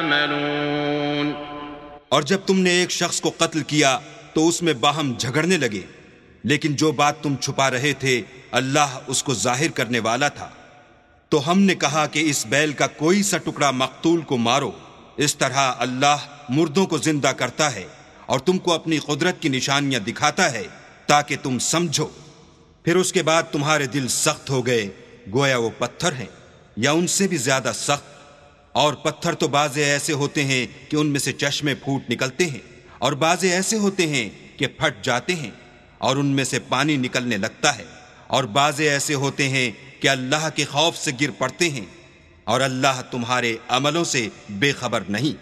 تعملون۔ اور جب تم نے ایک شخص کو قتل کیا تو اس میں باہم جھگڑنے لگے، لیکن جو بات تم چھپا رہے تھے اللہ اس کو ظاہر کرنے والا تھا۔ تو ہم نے کہا کہ اس بیل کا کوئی سا ٹکڑا مقتول کو مارو، اس طرح اللہ مردوں کو زندہ کرتا ہے اور تم کو اپنی قدرت کی نشانیاں دکھاتا ہے تاکہ تم سمجھو۔ پھر اس کے بعد تمہارے دل سخت ہو گئے گویا وہ پتھر ہیں یا ان سے بھی زیادہ سخت، اور پتھر تو بعضے ایسے ہوتے ہیں کہ ان میں سے چشمے پھوٹ نکلتے ہیں، اور بعضے ایسے ہوتے ہیں کہ پھٹ جاتے ہیں اور ان میں سے پانی نکلنے لگتا ہے، اور بعضے ایسے ہوتے ہیں کہ اللہ کے خوف سے گر پڑتے ہیں، اور اللہ تمہارے عملوں سے بے خبر نہیں۔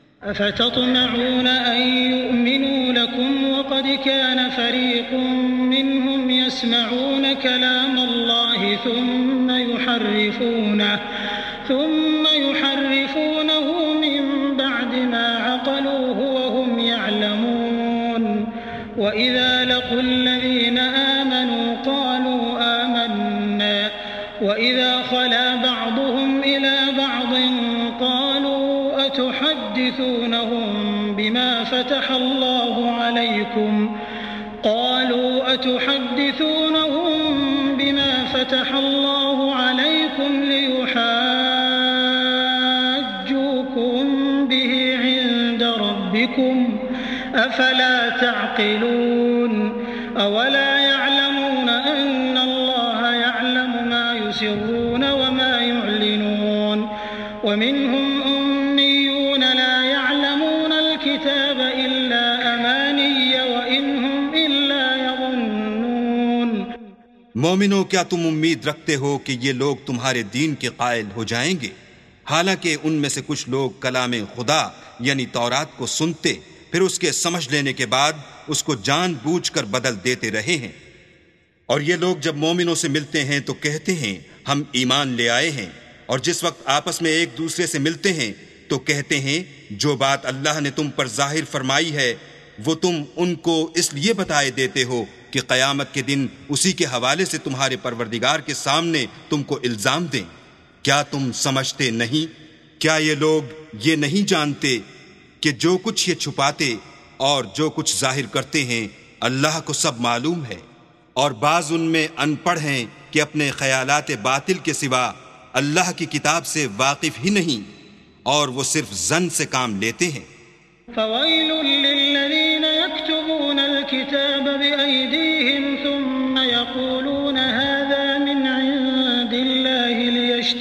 افتطمعون ان يؤمنوا لكم وقد كان فريق منهم يسمعون كلام الله ثم يحرفونه من بعد ما عقلوه وهم يعلمون وإذا لقوا الذين آمنوا قالوا آمنا وإذا خلا بعضهم إلى بعض قالوا أتحدثونهم بما فتح الله عليكم ليحاجوكم به عند ربكم أفلا تعقلون أولا يعلمون أن الله يعلم ما يسرون وما يعلنون ومنهم أميون لا يعلمون الكتاب إلا أماني وإن هم إلا يظنون۔ مومنو، کیا تم امید رکھتے ہو کہ یہ لوگ تمہارے دین کے قائل ہو جائیں گے؟ حالانکہ ان میں سے کچھ لوگ کلام خدا یعنی تورات کو سنتے پھر اس کے سمجھ لینے کے بعد اس کو جان بوجھ کر بدل دیتے رہے ہیں۔ اور یہ لوگ جب مومنوں سے ملتے ہیں تو کہتے ہیں ہم ایمان لے آئے ہیں، اور جس وقت آپس میں ایک دوسرے سے ملتے ہیں تو کہتے ہیں جو بات اللہ نے تم پر ظاہر فرمائی ہے وہ تم ان کو اس لیے بتائے دیتے ہو کہ قیامت کے دن اسی کے حوالے سے تمہارے پروردگار کے سامنے تم کو الزام دیں۔ کیا تم سمجھتے نہیں؟ کیا یہ لوگ یہ نہیں جانتے کہ جو کچھ یہ چھپاتے اور جو کچھ ظاہر کرتے ہیں اللہ کو سب معلوم ہے؟ اور بعض ان میں ان پڑھ ہیں کہ اپنے خیالات باطل کے سوا اللہ کی کتاب سے واقف ہی نہیں، اور وہ صرف ظن سے کام لیتے ہیں۔ فويل للذين يكتبون الكتاب بأيديهم ثم يقولون هذا من عند الله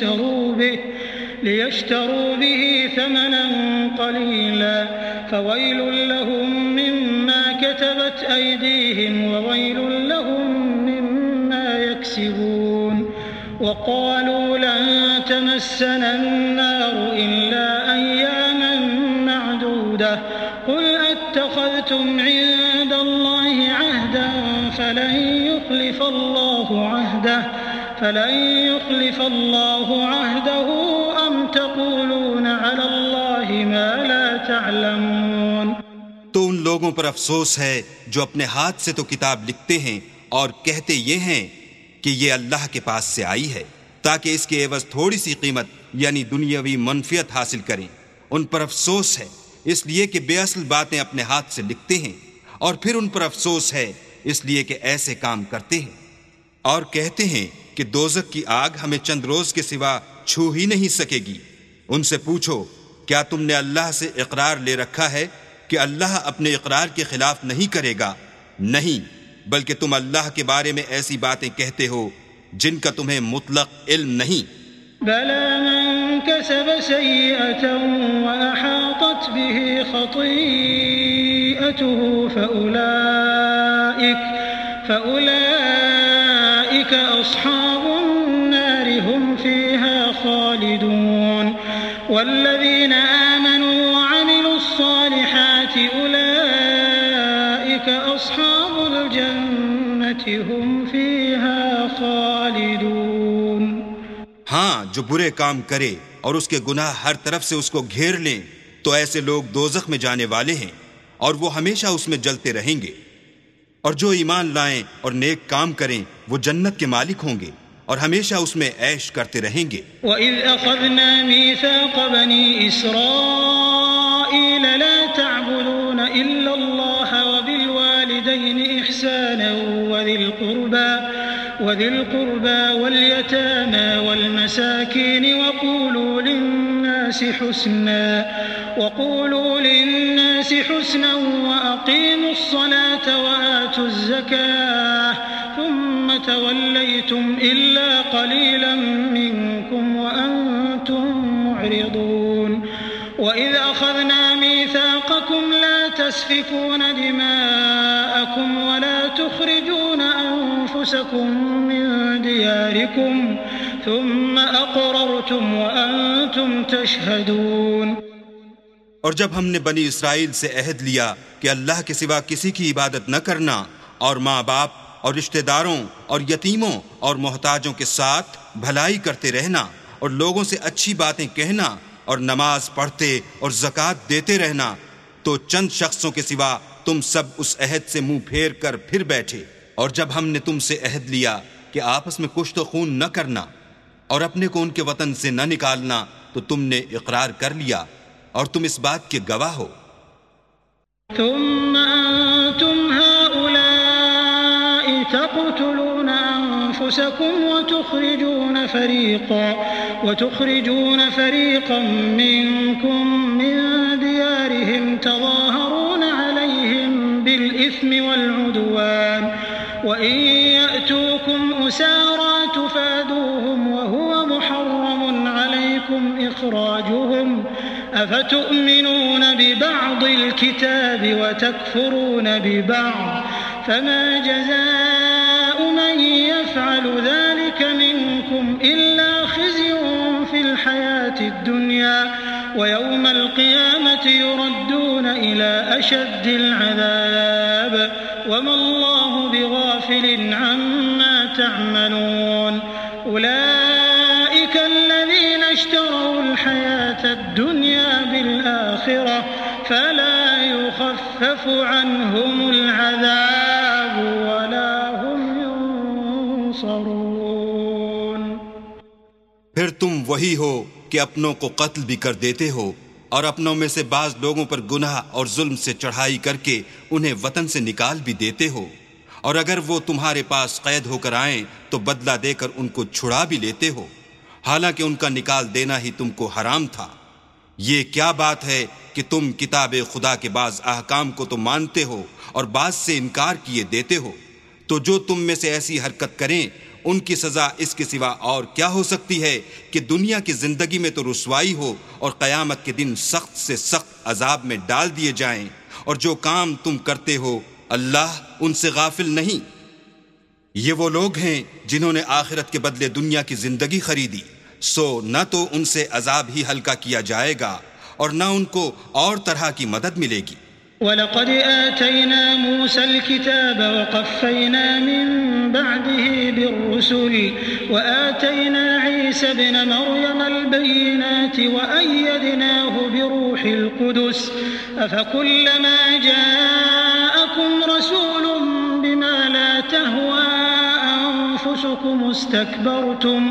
ليشتروا به ثمنا قليلا فويل لهم مما كتبت أيديهم وويل لهم مما يكسبون وقالوا لن تمسنا النار إلا أياما معدودة قل أتخذتم عند الله عهدا فلن يخلف الله عهده أم تقولون على الله ما لا تعلمون۔ تو ان لوگوں پر افسوس ہے جو اپنے ہاتھ سے تو کتاب لکھتے ہیں اور کہتے یہ ہیں کہ یہ اللہ کے پاس سے آئی ہے تاکہ اس کے عوض تھوڑی سی قیمت یعنی دنیاوی منفعت حاصل کریں۔ ان پر افسوس ہے اس لیے کہ بے اصل باتیں اپنے ہاتھ سے لکھتے ہیں، اور پھر ان پر افسوس ہے اس لیے کہ ایسے کام کرتے ہیں، اور کہتے ہیں کہ دوزخ کی آگ ہمیں چند روز کے سوا چھو ہی نہیں سکے گی۔ ان سے پوچھو کیا تم نے اللہ سے اقرار لے رکھا ہے کہ اللہ اپنے اقرار کے خلاف نہیں کرے گا؟ نہیں، بلکہ تم اللہ کے بارے میں ایسی باتیں کہتے ہو جن کا تمہیں مطلق علم نہیں۔ بلى من كسب سيئة وأحاطت به خطيئته فأولئك أصحاب النار هم فيها خالدون والذين آمنوا وعملوا الصالحات أولئك أصحاب الجنة هم فيها خالدون۔ ہاں، جو برے کام کرے اور اس کے گناہ ہر طرف سے اس کو گھیر لیں تو ایسے لوگ دوزخ میں جانے والے ہیں اور وہ ہمیشہ اس میں جلتے رہیں گے، اور جو ایمان لائیں اور نیک کام کریں وہ جنت کے مالک ہوں گے اور ہمیشہ اس میں عیش کرتے رہیں گے۔ وَإِذْ أَخَذْنَا مِيثَاقَ بَنِي إِسْرَائِيلَ لَا تَعْبُدُونَ إِلَّا اللَّهَ وَبِالْوَالِدَيْنِ إِحْسَانًا وذي القربى واليتامى والمساكين وقولوا للناس حسنا وأقيموا الصلاة وآتوا الزكاة ثم توليتم إلا قليلا منكم وأنتم معرضون وإذ أخذنا ميثاقكم لا تسفكون دماءكم ولا تخرجون أنفسكم من دياركم ثم أقررتم وأنتم تشهدون۔ اور جب ہم نے بنی اسرائیل سے عہد لیا کہ اللہ کے سوا کسی کی عبادت نہ کرنا، اور ماں باپ اور رشتہ داروں اور یتیموں اور محتاجوں کے ساتھ بھلائی کرتے رہنا اور لوگوں سے اچھی باتیں کہنا اور نماز پڑھتے اور زکوٰۃ دیتے رہنا، تو چند شخصوں کے سوا تم سب اس عہد سے منہ پھیر کر پھر بیٹھے۔ اور جب ہم نے تم سے عہد لیا کہ آپس میں کشت و خون نہ کرنا اور اپنے کو ان کے وطن سے نہ نکالنا، تو تم نے اقرار کر لیا اور تم اس بات کے گواہ ہو۔ ثم أنتم هؤلاء تقتلون أنفسكم وتخرجون فريقا منكم من ديارهم تظاهرون عليهم بالإثم والعدوان وإن يأتوكم أسارى تفادوهم وهو محرم عليكم إخراجهم أفتؤمنون ببعض الكتاب وتكفرون ببعض فما جزاء من يفعل ذلك منكم إلا خزي في الحياة الدنيا ويوم القيامة يردون إلى أشد العذاب وما الله بغافل عما تعملون أولئك الذين اشتروا الحياة الدنيا بالآخرة فلا يخفف عنهم العذاب ولا هم ينصرون۔ پھر تم وہی ہو کہ اپنوں کو قتل بھی کر دیتے ہو اور اپنوں میں سے بعض لوگوں پر گناہ اور ظلم سے چڑھائی کر کے انہیں وطن سے نکال بھی دیتے ہو، اور اگر وہ تمہارے پاس قید ہو کر آئیں تو بدلہ دے کر ان کو چھڑا بھی لیتے ہو، حالانکہ ان کا نکال دینا ہی تم کو حرام تھا۔ یہ کیا بات ہے کہ تم کتاب خدا کے بعض احکام کو تو مانتے ہو اور بعض سے انکار کیے دیتے ہو، تو جو تم میں سے ایسی حرکت کریں ان کی سزا اس کے سوا اور کیا ہو سکتی ہے کہ دنیا کی زندگی میں تو رسوائی ہو اور قیامت کے دن سخت سے سخت عذاب میں ڈال دیے جائیں، اور جو کام تم کرتے ہو اللہ ان سے غافل نہیں۔ یہ وہ لوگ ہیں جنہوں نے آخرت کے بدلے دنیا کی زندگی خریدی، سو نہ تو ان سے عذاب ہی ہلکا کیا جائے گا اور نہ ان کو اور طرح کی مدد ملے گی۔ وَلَقَدْ آتَيْنَا مُوسَى الْكِتَابَ وَقَفَّيْنَا مِن بَعْدِهِ بِالرُّسُلِ وَآتَيْنَا عِيسَى ابْنَ مَرْيَمَ الْبَيِّنَاتِ وَأَيَّدْنَاهُ بِرُوحِ الْقُدُسِ أَفَكُلَّمَا جَاءَكُمْ رَسُولٌ بِمَا لَا تَهْوَى أَنفُسُكُمُ اسْتَكْبَرْتُمْ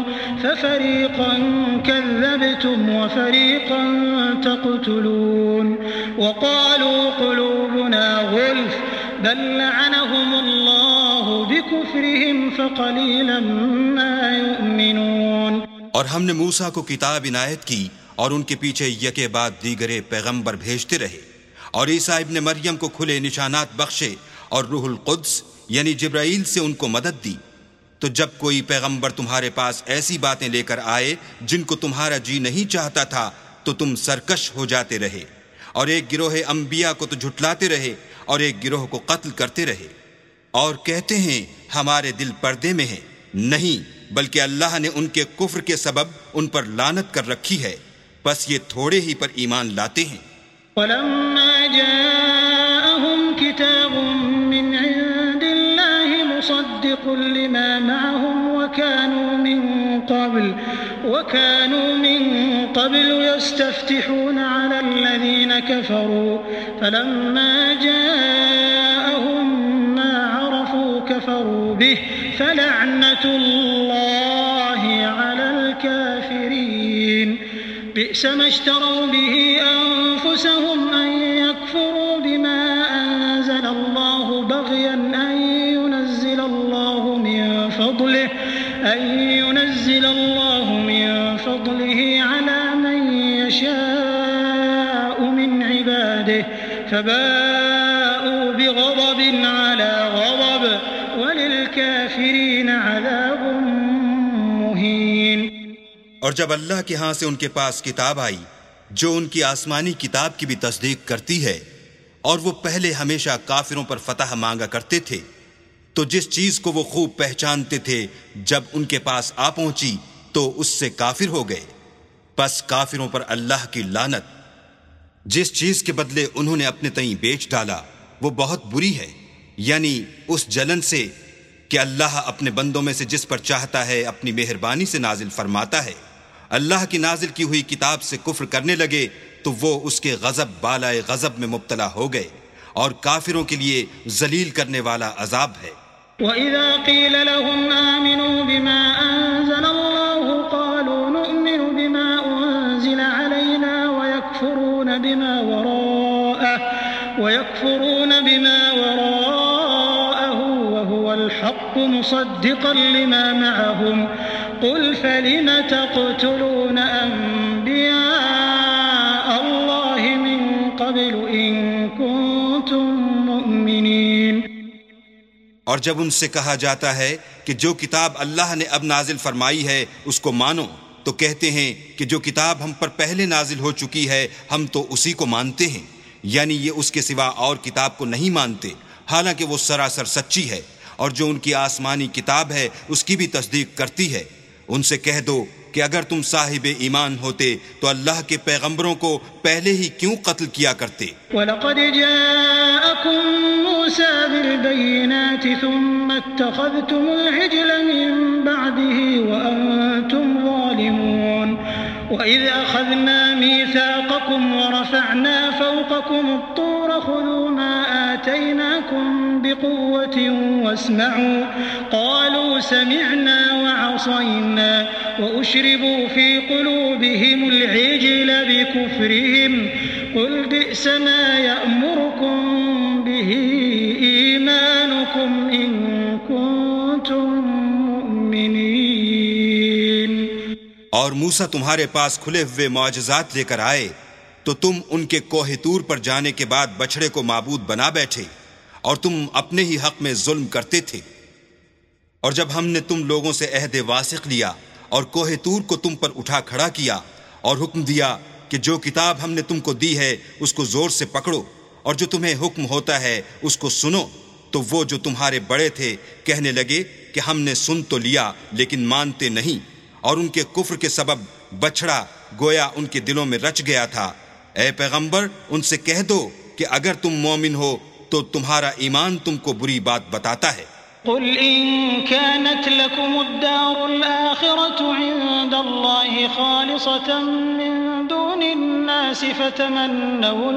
فَفَرِيقًا كَذَّبْتُمْ وَفَرِيقًا تَقْتُلُونَ وَقَالُوا قُلُوبُنَا غُلْفٌ بَل لَّعَنَهُمُ اللَّهُ بِكُفْرِهِمْ فَقَلِيلًا مَّا يُؤْمِنُونَ۔ اور ہم نے موسیٰ کو کتاب عنایت کی اور ان کے پیچھے یکے بعد دیگرے پیغمبر بھیجتے رہے، اور عیسیٰ ابن مریم کو کھلے نشانات بخشے اور روح القدس یعنی جبرائیل سے ان کو مدد دی۔ تو جب کوئی پیغمبر تمہارے پاس ایسی باتیں لے کر آئے جن کو تمہارا جی نہیں چاہتا تھا تو تم سرکش ہو جاتے رہے، اور ایک گروہ انبیاء کو تو جھٹلاتے رہے اور ایک گروہ کو قتل کرتے رہے، اور کہتے ہیں ہمارے دل پردے میں ہیں، نہیں بلکہ اللہ نے ان کے کفر کے سبب ان پر لعنت کر رکھی ہے، بس یہ تھوڑے ہی پر ایمان لاتے ہیں۔ وَلَمَّا جَاءَهُمْ كِتَابٌ مِّنْ عِندِ اللَّهِ مُصَدِّقٌ لِّمَا مَعَهُمْ وَكَانُوا مِن قَبْلُ يَسْتَفْتِحُونَ عَلَى الَّذِينَ كَفَرُوا فَلَمَّا جَاءَهُم مَّا عَرَفُوا كَفَرُوا بِهِ فَلَعْنَةُ اللَّهِ عَلَى الْكَافِرِينَ بئس ما اشتروا به أنفسهم أن يكفروا بما أنزل الله بغيا أن ينزل الله من فضله على من يشاء من عباده فباءوا بغضب على غضب وللكافرين عذاب مهين۔ اور جب اللہ کے ہاں سے ان کے پاس کتاب آئی جو ان کی آسمانی کتاب کی بھی تصدیق کرتی ہے، اور وہ پہلے ہمیشہ کافروں پر فتح مانگا کرتے تھے، تو جس چیز کو وہ خوب پہچانتے تھے جب ان کے پاس آ پہنچی تو اس سے کافر ہو گئے، پس کافروں پر اللہ کی لعنت۔ جس چیز کے بدلے انہوں نے اپنے تئیں بیچ ڈالا وہ بہت بری ہے، یعنی اس جلن سے کہ اللہ اپنے بندوں میں سے جس پر چاہتا ہے اپنی مہربانی سے نازل فرماتا ہے۔ اللہ کی نازل کی ہوئی کتاب سے کفر کرنے لگے تو وہ اس کے غضب بالائے غضب میں مبتلا ہو گئے، اور کافروں کے لیے ذلیل کرنے والا عذاب ہے۔ وَإِذَا قِيلَ لَهُمْ آمِنُوا بِمَا أَنزَلَ اللَّهُ قَالُوا نُؤْمِنُ بِمَا أُنزِلَ عَلَيْنَا وَيَكْفُرُونَ بِمَا وَرَاءَهُ وَهُوَ الْحَقُّ مُصَدِّقًا لِمَا مَعَهُمْ قُلْ فَلِمَ تَقْتُلُونَ أَنبِيَاءَ اللَّهِ مِن قَبْلُ إِن كُنتُم مُّؤْمِنِينَ۔ اور جب ان سے کہا جاتا ہے کہ جو کتاب اللہ نے اب نازل فرمائی ہے اس کو مانو، تو کہتے ہیں کہ جو کتاب ہم پر پہلے نازل ہو چکی ہے ہم تو اسی کو مانتے ہیں، یعنی یہ اس کے سوا اور کتاب کو نہیں مانتے، حالانکہ وہ سراسر سچی ہے، اور جو ان کی آسمانی کتاب ہے اس کی بھی تصدیق کرتی ہے۔ ان سے کہہ دو کہ اگر تم صاحب ایمان ہوتے تو اللہ کے پیغمبروں کو پہلے ہی کیوں قتل کیا کرتے؟ وَلَقَدْ جَاءَكُم مُوسَى بِالْبَيِّنَاتِ ثُمَّ اتَّخَذْتُمُ الْعِجْلَ مِن بَعْدِهِ وَأَنتُمْ ظَالِمُونَ وَإِذْ أَخَذْنَا مِيثَاقَكُمْ وَرَفَعْنَا فَوْقَكُمُ الطُّورَ خُذُوا مَا آتَيْنَاكُمْ بِقُوَّةٍ وَاسْمَعُوا قَالُوا سَمِعْنَا وَعَصَيْنَا وَأُشْرِبُوا فِي قُلُوبِهِمُ الْعِجْلَ بِكُفْرِهِمْ قُلْ بِئْسَ مَا يَأْمُرُكُمْ بِهِ إِيمَانُكُمْ إِن كُنتُم مُّؤْمِنِينَ۔ اور موسیٰ تمہارے پاس کھلے ہوئے معجزات لے کر آئے تو تم ان کے کوہ طور پر جانے کے بعد بچڑے کو معبود بنا بیٹھے، اور تم اپنے ہی حق میں ظلم کرتے تھے۔ اور جب ہم نے تم لوگوں سے عہد واثق لیا اور کوہ طور کو تم پر اٹھا کھڑا کیا اور حکم دیا کہ جو کتاب ہم نے تم کو دی ہے اس کو زور سے پکڑو، اور جو تمہیں حکم ہوتا ہے اس کو سنو، تو وہ جو تمہارے بڑے تھے کہنے لگے کہ ہم نے سن تو لیا لیکن مانتے نہیں، اور ان کے کفر کے سبب بچڑا گویا ان کے دلوں میں رچ گیا تھا۔ اے پیغمبر ان سے کہہ دو کہ اگر تم مومن ہو تو تمہارا ایمان تم کو بری بات بتاتا ہے۔ قل إن كانت لكم الدار الآخرة عند الله خالصة من دون الناس فتمنوا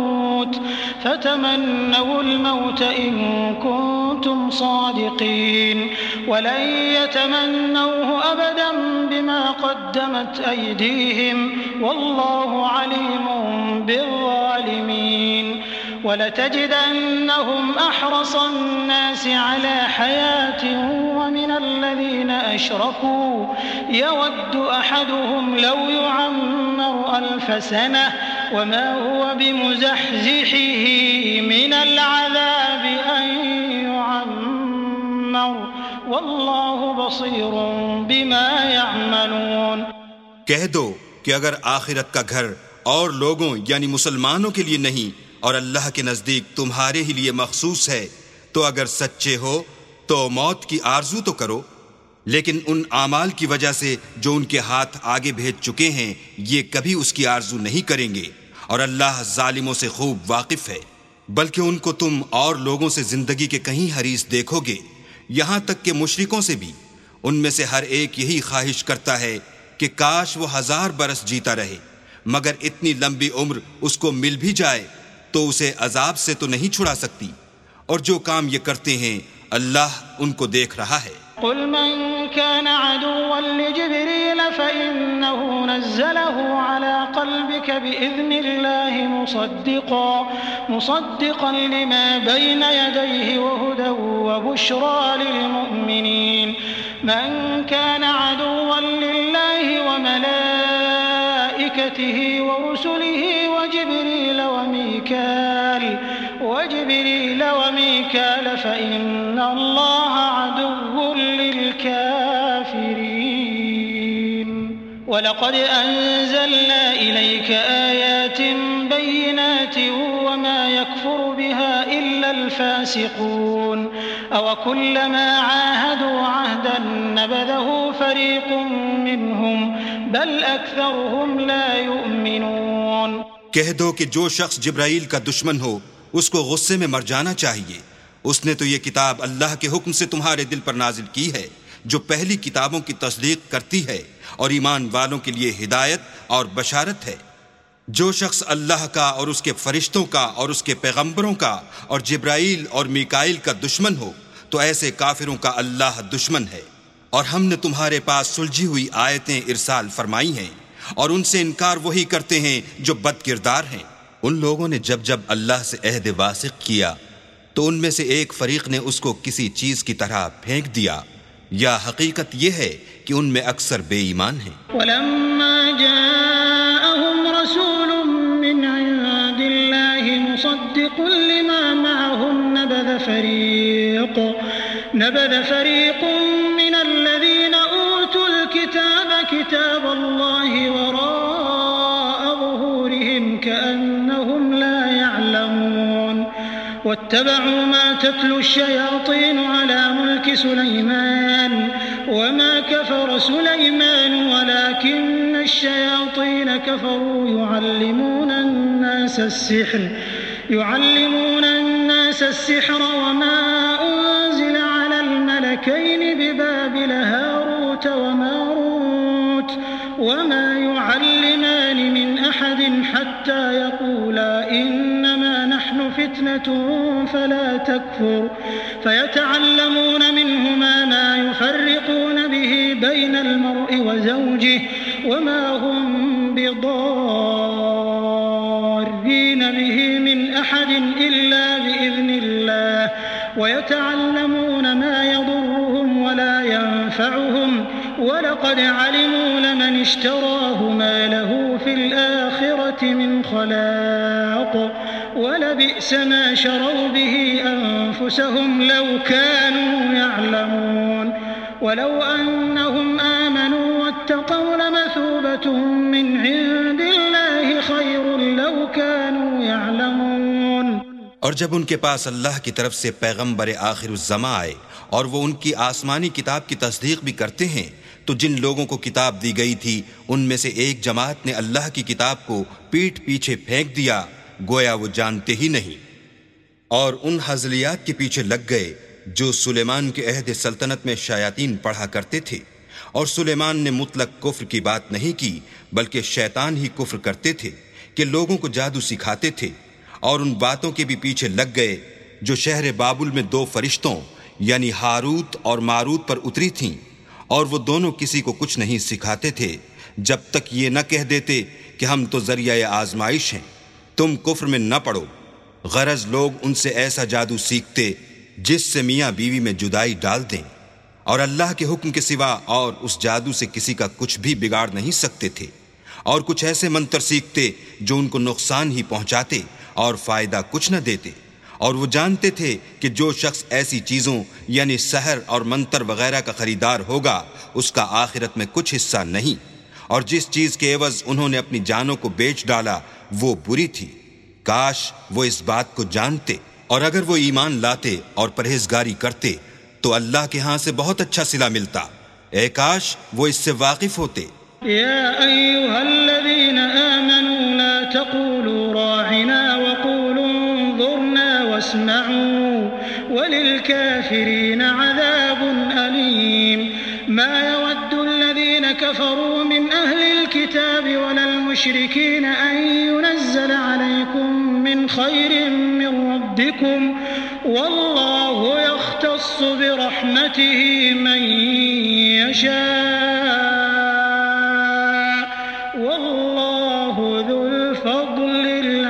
الموت إن كنتم صادقين ولن يتمنوه أبدا بما قدمت أيديهم والله عليم بالظالمين ولتجدنهم أحرص الناس على حياة ومن الذين أشركوا يود أحدهم لو يعمر 1000 سنة وما هو بمزحزحه من العذاب أن يعمر والله بصير بما يعملون۔ کہہ دو کہ اگر آخرت کا گھر اور لوگوں یعنی مسلمانوں کے لیے نہیں اور اللہ کے نزدیک تمہارے ہی لیے مخصوص ہے تو اگر سچے ہو تو موت کی آرزو تو کرو، لیکن ان اعمال کی وجہ سے جو ان کے ہاتھ آگے بھیج چکے ہیں یہ کبھی اس کی آرزو نہیں کریں گے، اور اللہ ظالموں سے خوب واقف ہے۔ بلکہ ان کو تم اور لوگوں سے زندگی کے کہیں حریص دیکھو گے، یہاں تک کہ مشرکوں سے بھی۔ ان میں سے ہر ایک یہی خواہش کرتا ہے کہ کاش وہ 1000 برس جیتا رہے، مگر اتنی لمبی عمر اس کو مل بھی جائے تو اسے عذاب سے تو نہیں چھڑا سکتی، اور جو کام یہ کرتے ہیں اللہ ان کو دیکھ رہا ہے۔ قل من كان عدوا لجبريل فإنه نزله على قلبك بإذن الله مصدقا لما بين يديه وهدى وبشرى للمؤمنين من كان عدوا لله وملائكته ورسله وجبريل وميكال فإن الله عدو للكافرين ولقد أنزلنا إليك آيات بينات وما يكفر بها إلا الفاسقون أوكلما عاهدوا عهدا نبذه فريق منهم بل أكثرهم لا يؤمنون۔ کہہ دو کہ جو شخص جبرائیل کا دشمن ہو اس کو غصے میں مر جانا چاہیے، اس نے تو یہ کتاب اللہ کے حکم سے تمہارے دل پر نازل کی ہے جو پہلی کتابوں کی تصدیق کرتی ہے اور ایمان والوں کے لیے ہدایت اور بشارت ہے۔ جو شخص اللہ کا اور اس کے فرشتوں کا اور اس کے پیغمبروں کا اور جبرائیل اور میکائیل کا دشمن ہو تو ایسے کافروں کا اللہ دشمن ہے۔ اور ہم نے تمہارے پاس سلجھی ہوئی آیتیں ارسال فرمائی ہیں، اور ان سے انکار وہی کرتے ہیں جو بد کردار ہیں۔ ان لوگوں نے جب اللہ سے عہد واثق کیا تو ان میں سے ایک فریق نے اس کو کسی چیز کی طرح پھینک دیا، یا حقیقت یہ ہے کہ ان میں اکثر بے ایمان ہیں۔ وَلَمَّا جَاءَهُمْ رَسُولٌ مِّنْ عِندِ اللَّهِ مُصَدِّقٌ لِّمَا مَعَهُمْ نَبَذَ فَرِيقٌ مِّنَ الَّذِينَ أُوتُوا الكتاب كتاب الله وراء ظهورهم كأنهم لا يعلمون واتبعوا ما تتلو الشياطين على ملك سليمان وما كفر سليمان ولكن الشياطين كفروا يعلمون الناس السحر وما أنزل على الملكين ببابل هاروت وماروت وما يعلمان من أحد حتى يقولا إنما نحن فتنة فلا تكفر فيتعلمون منهما ما يفرقون به بين المرء وزوجه وما هم بضارين به من أحد إلا بإذن الله ويتعلمون ما يضرهم ولا ينفعهم ولقد علموا لمن اشتراه ما له في الآخرة من خلاق ولبئس ما شروا به أنفسهم لو كانوا يعلمون ولو أنهم آمنوا واتقوا لمثوبة من عند الله خير لو كانوا يعلمون. اور جب ان کے پاس اللہ کی طرف سے پیغمبر آخر الزماں آئے اور وہ ان کی آسمانی کتاب کی تصدیق بھی کرتے ہیں تو جن لوگوں کو کتاب دی گئی تھی ان میں سے ایک جماعت نے اللہ کی کتاب کو پیٹھ پیچھے پھینک دیا گویا وہ جانتے ہی نہیں، اور ان ہزلیات کے پیچھے لگ گئے جو سلیمان کے عہد سلطنت میں شیاطین پڑھا کرتے تھے، اور سلیمان نے مطلق کفر کی بات نہیں کی بلکہ شیطان ہی کفر کرتے تھے کہ لوگوں کو جادو سکھاتے تھے، اور ان باتوں کے بھی پیچھے لگ گئے جو شہر بابل میں 2 فرشتوں یعنی ہاروت اور ماروت پر اتری تھیں، اور وہ دونوں کسی کو کچھ نہیں سکھاتے تھے جب تک یہ نہ کہہ دیتے کہ ہم تو ذریعہ آزمائش ہیں، تم کفر میں نہ پڑو۔ غرض لوگ ان سے ایسا جادو سیکھتے جس سے میاں بیوی میں جدائی ڈال دیں، اور اللہ کے حکم کے سوا اور اس جادو سے کسی کا کچھ بھی بگاڑ نہیں سکتے تھے، اور کچھ ایسے منتر سیکھتے جو ان کو نقصان ہی پہنچاتے اور فائدہ کچھ نہ دیتے، اور وہ جانتے تھے کہ جو شخص ایسی چیزوں یعنی سحر اور منتر وغیرہ کا خریدار ہوگا اس کا آخرت میں کچھ حصہ نہیں، اور جس چیز کے عوض انہوں نے اپنی جانوں کو بیچ ڈالا وہ بری تھی۔ کاش وہ اس بات کو جانتے، اور اگر وہ ایمان لاتے اور پرہیزگاری کرتے تو اللہ کے ہاں سے بہت اچھا صلہ ملتا، اے کاش وہ اس سے واقف ہوتے۔ یا ایھا الذین آمنوا لا تقولوا راعنا وقولوا انظرنا واسمعوا وللكافرین عذاب علیم۔ ما يود الذين كفروا من أهل الكتاب ولا المشركين أن ينزل عليكم من خير من ربكم والله يختص برحمته من يشاء والله ذو الفضل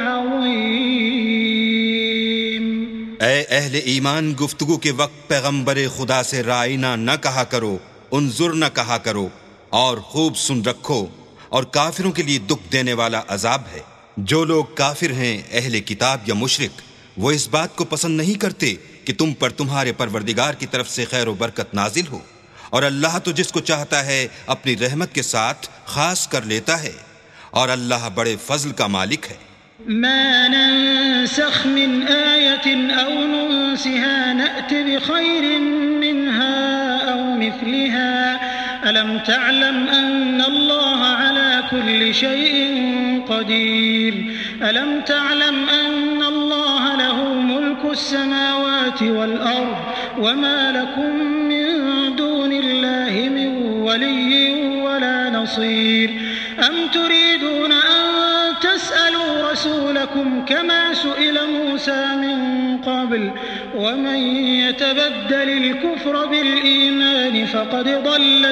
العظيم۔ اے اہل ایمان، گفتگو کے وقت پیغمبر خدا سے رائنا نہ کہا کرو، انظر نہ کہا کرو، اور خوب سن رکھو، اور کافروں کے لیے دکھ دینے والا عذاب ہے۔ جو لوگ کافر ہیں اہل کتاب یا مشرک وہ اس بات کو پسند نہیں کرتے کہ تم پر تمہارے پروردگار کی طرف سے خیر و برکت نازل ہو، اور اللہ تو جس کو چاہتا ہے اپنی رحمت کے ساتھ خاص کر لیتا ہے، اور اللہ بڑے فضل کا مالک ہے۔ ما ننسخ من آية أو ننسها نأت بخير منها أو مثلها ألم تعلم أن الله على كل شيء قدير ألم تعلم أن الله له ملك السماوات والأرض وما لكم من دون الله من ولي ولا نصير أم تريدون أن تسألوا رسولكم كما سئل موسى من قبل ومن يتبدل الكفر بالإيمان فقد ضل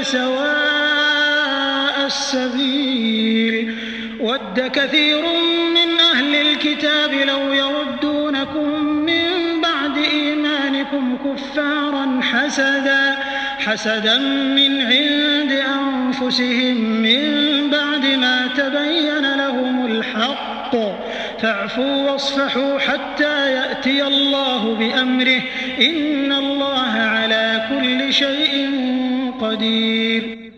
سواء السبيل ود كثير من أهل الكتاب لو يردونكم من بعد إيمانكم كفارا حسدا من عند أنفسهم من بعد ما تبين لهم الحق فاعفوا واصفحوا حتى يأتي الله بأمره إن الله على كل شيء قدير۔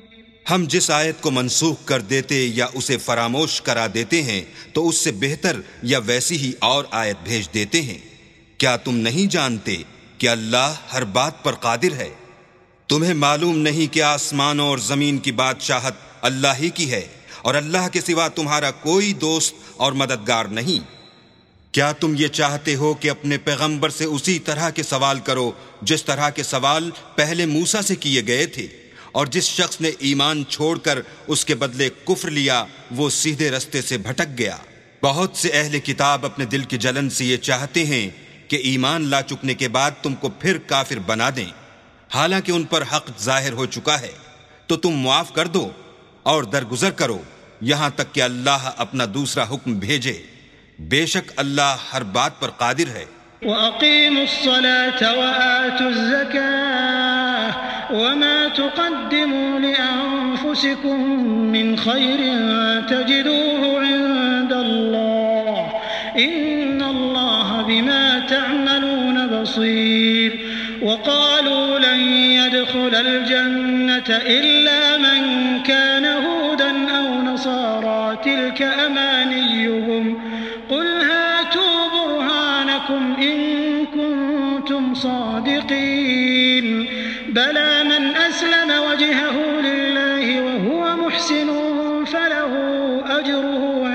ہم جس آیت کو منسوخ کر دیتے یا اسے فراموش کرا دیتے ہیں تو اس سے بہتر یا ویسی ہی اور آیت بھیج دیتے ہیں۔ کیا تم نہیں جانتے کہ اللہ ہر بات پر قادر ہے؟ تمہیں معلوم نہیں کہ آسمانوں اور زمین کی بادشاہت اللہ ہی کی ہے اور اللہ کے سوا تمہارا کوئی دوست اور مددگار نہیں؟ کیا تم یہ چاہتے ہو کہ اپنے پیغمبر سے اسی طرح کے سوال کرو جس طرح کے سوال پہلے موسیٰ سے کیے گئے تھے؟ اور جس شخص نے ایمان چھوڑ کر اس کے بدلے کفر لیا وہ سیدھے رستے سے بھٹک گیا۔ بہت سے اہل کتاب اپنے دل کی جلن سے یہ چاہتے ہیں کہ ایمان لا چکنے کے بعد تم کو پھر کافر بنا دیں، حالانکہ ان پر حق ظاہر ہو چکا ہے، تو تم معاف کر دو اور درگزر کرو یہاں تک کہ اللہ اپنا دوسرا حکم بھیجے۔ بے شک اللہ ہر بات پر قادر ہے۔ وَأَقِيمُوا الصَّلَاةَ وَآتُوا الزَّكَاةَ وَمَا تُقَدِّمُوا لِأَنفُسِكُم مِّنْ خَيْرٍ تَجِدُوهُ عِندَ اللَّهِ إِنَّ اللَّهَ بِمَا تَعْمَلُونَ بَصِيرٌ وَقَالُوا لَن يَدْخُلَ الْجَنَّةَ إِلَّا مَن كَانَ هُودًا أَوْ نَصَارَىٰ تِلْكَ أَمَانِيُّهُمْ قُلْ هَاتُوا بُرْهَانَكُمْ إِن كُنتُمْ صَادِقِينَ بَلَىٰ مَنْ أَسْلَمَ وَجْهَهُ لِلَّهِ وَهُوَ مُحْسِنٌ فَلَهُ أَجْرُهُ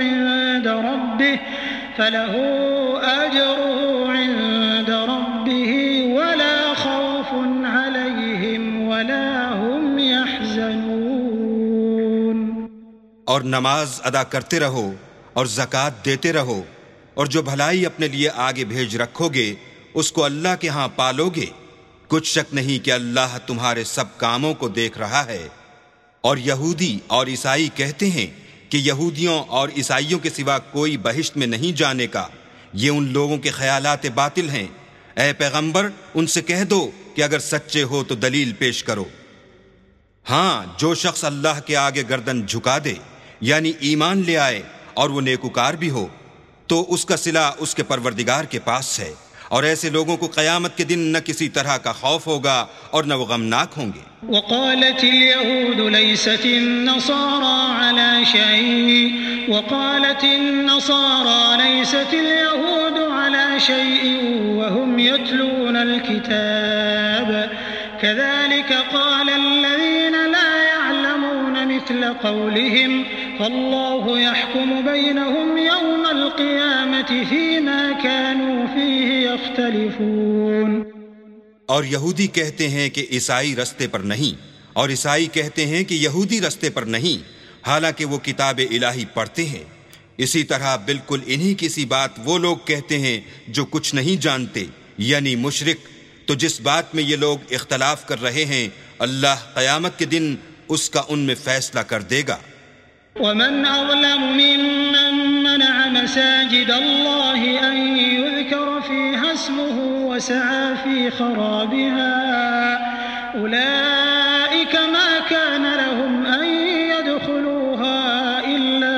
عِندَ رَبِّهِ وَلَا خَوْفٌ عَلَيْهِمْ وَلَا هُمْ يَحْزَنُونَ۔ اور نماز ادا کرتے رہو اور زکوٰۃ دیتے رہو، اور جو بھلائی اپنے لیے آگے بھیج رکھو گے اس کو اللہ کے ہاں پالو گے۔ کچھ شک نہیں کہ اللہ تمہارے سب کاموں کو دیکھ رہا ہے۔ اور یہودی اور عیسائی کہتے ہیں کہ یہودیوں اور عیسائیوں کے سوا کوئی بہشت میں نہیں جانے کا، یہ ان لوگوں کے خیالات باطل ہیں۔ اے پیغمبر ان سے کہہ دو کہ اگر سچے ہو تو دلیل پیش کرو۔ ہاں، جو شخص اللہ کے آگے گردن جھکا دے یعنی ایمان لے آئے اور وہ نیکوکار بھی ہو تو اس کا صلہ اس کے پروردگار کے پاس ہے، اور ایسے لوگوں کو قیامت کے دن نہ کسی طرح کا خوف ہوگا اور نہ وہ غمناک ہوں گے۔ وقالت اليهود ليست النصارى على شيء وقالت النصارى ليست اليهود على شيء وهم يتلون الكتاب كذلك قال الذين لا يعلمون مثل قولهم فالله يحكم بينهم يوم القيامة فيما كانوا فيه يختلفون۔ اور یہودی کہتے ہیں کہ عیسائی رستے پر نہیں، اور عیسائی کہتے ہیں کہ یہودی رستے پر نہیں، حالانکہ وہ کتاب الہی پڑھتے ہیں۔ اسی طرح بالکل انہی کسی بات وہ لوگ کہتے ہیں جو کچھ نہیں جانتے، یعنی مشرک۔ تو جس بات میں یہ لوگ اختلاف کر رہے ہیں اللہ قیامت کے دن اس کا ان میں فیصلہ کر دے گا۔ ومن أظلم ممن منع مساجد الله أن يذكر فيها اسمه وسعى في خرابها أولئك ما كان لهم أن يدخلوها إلا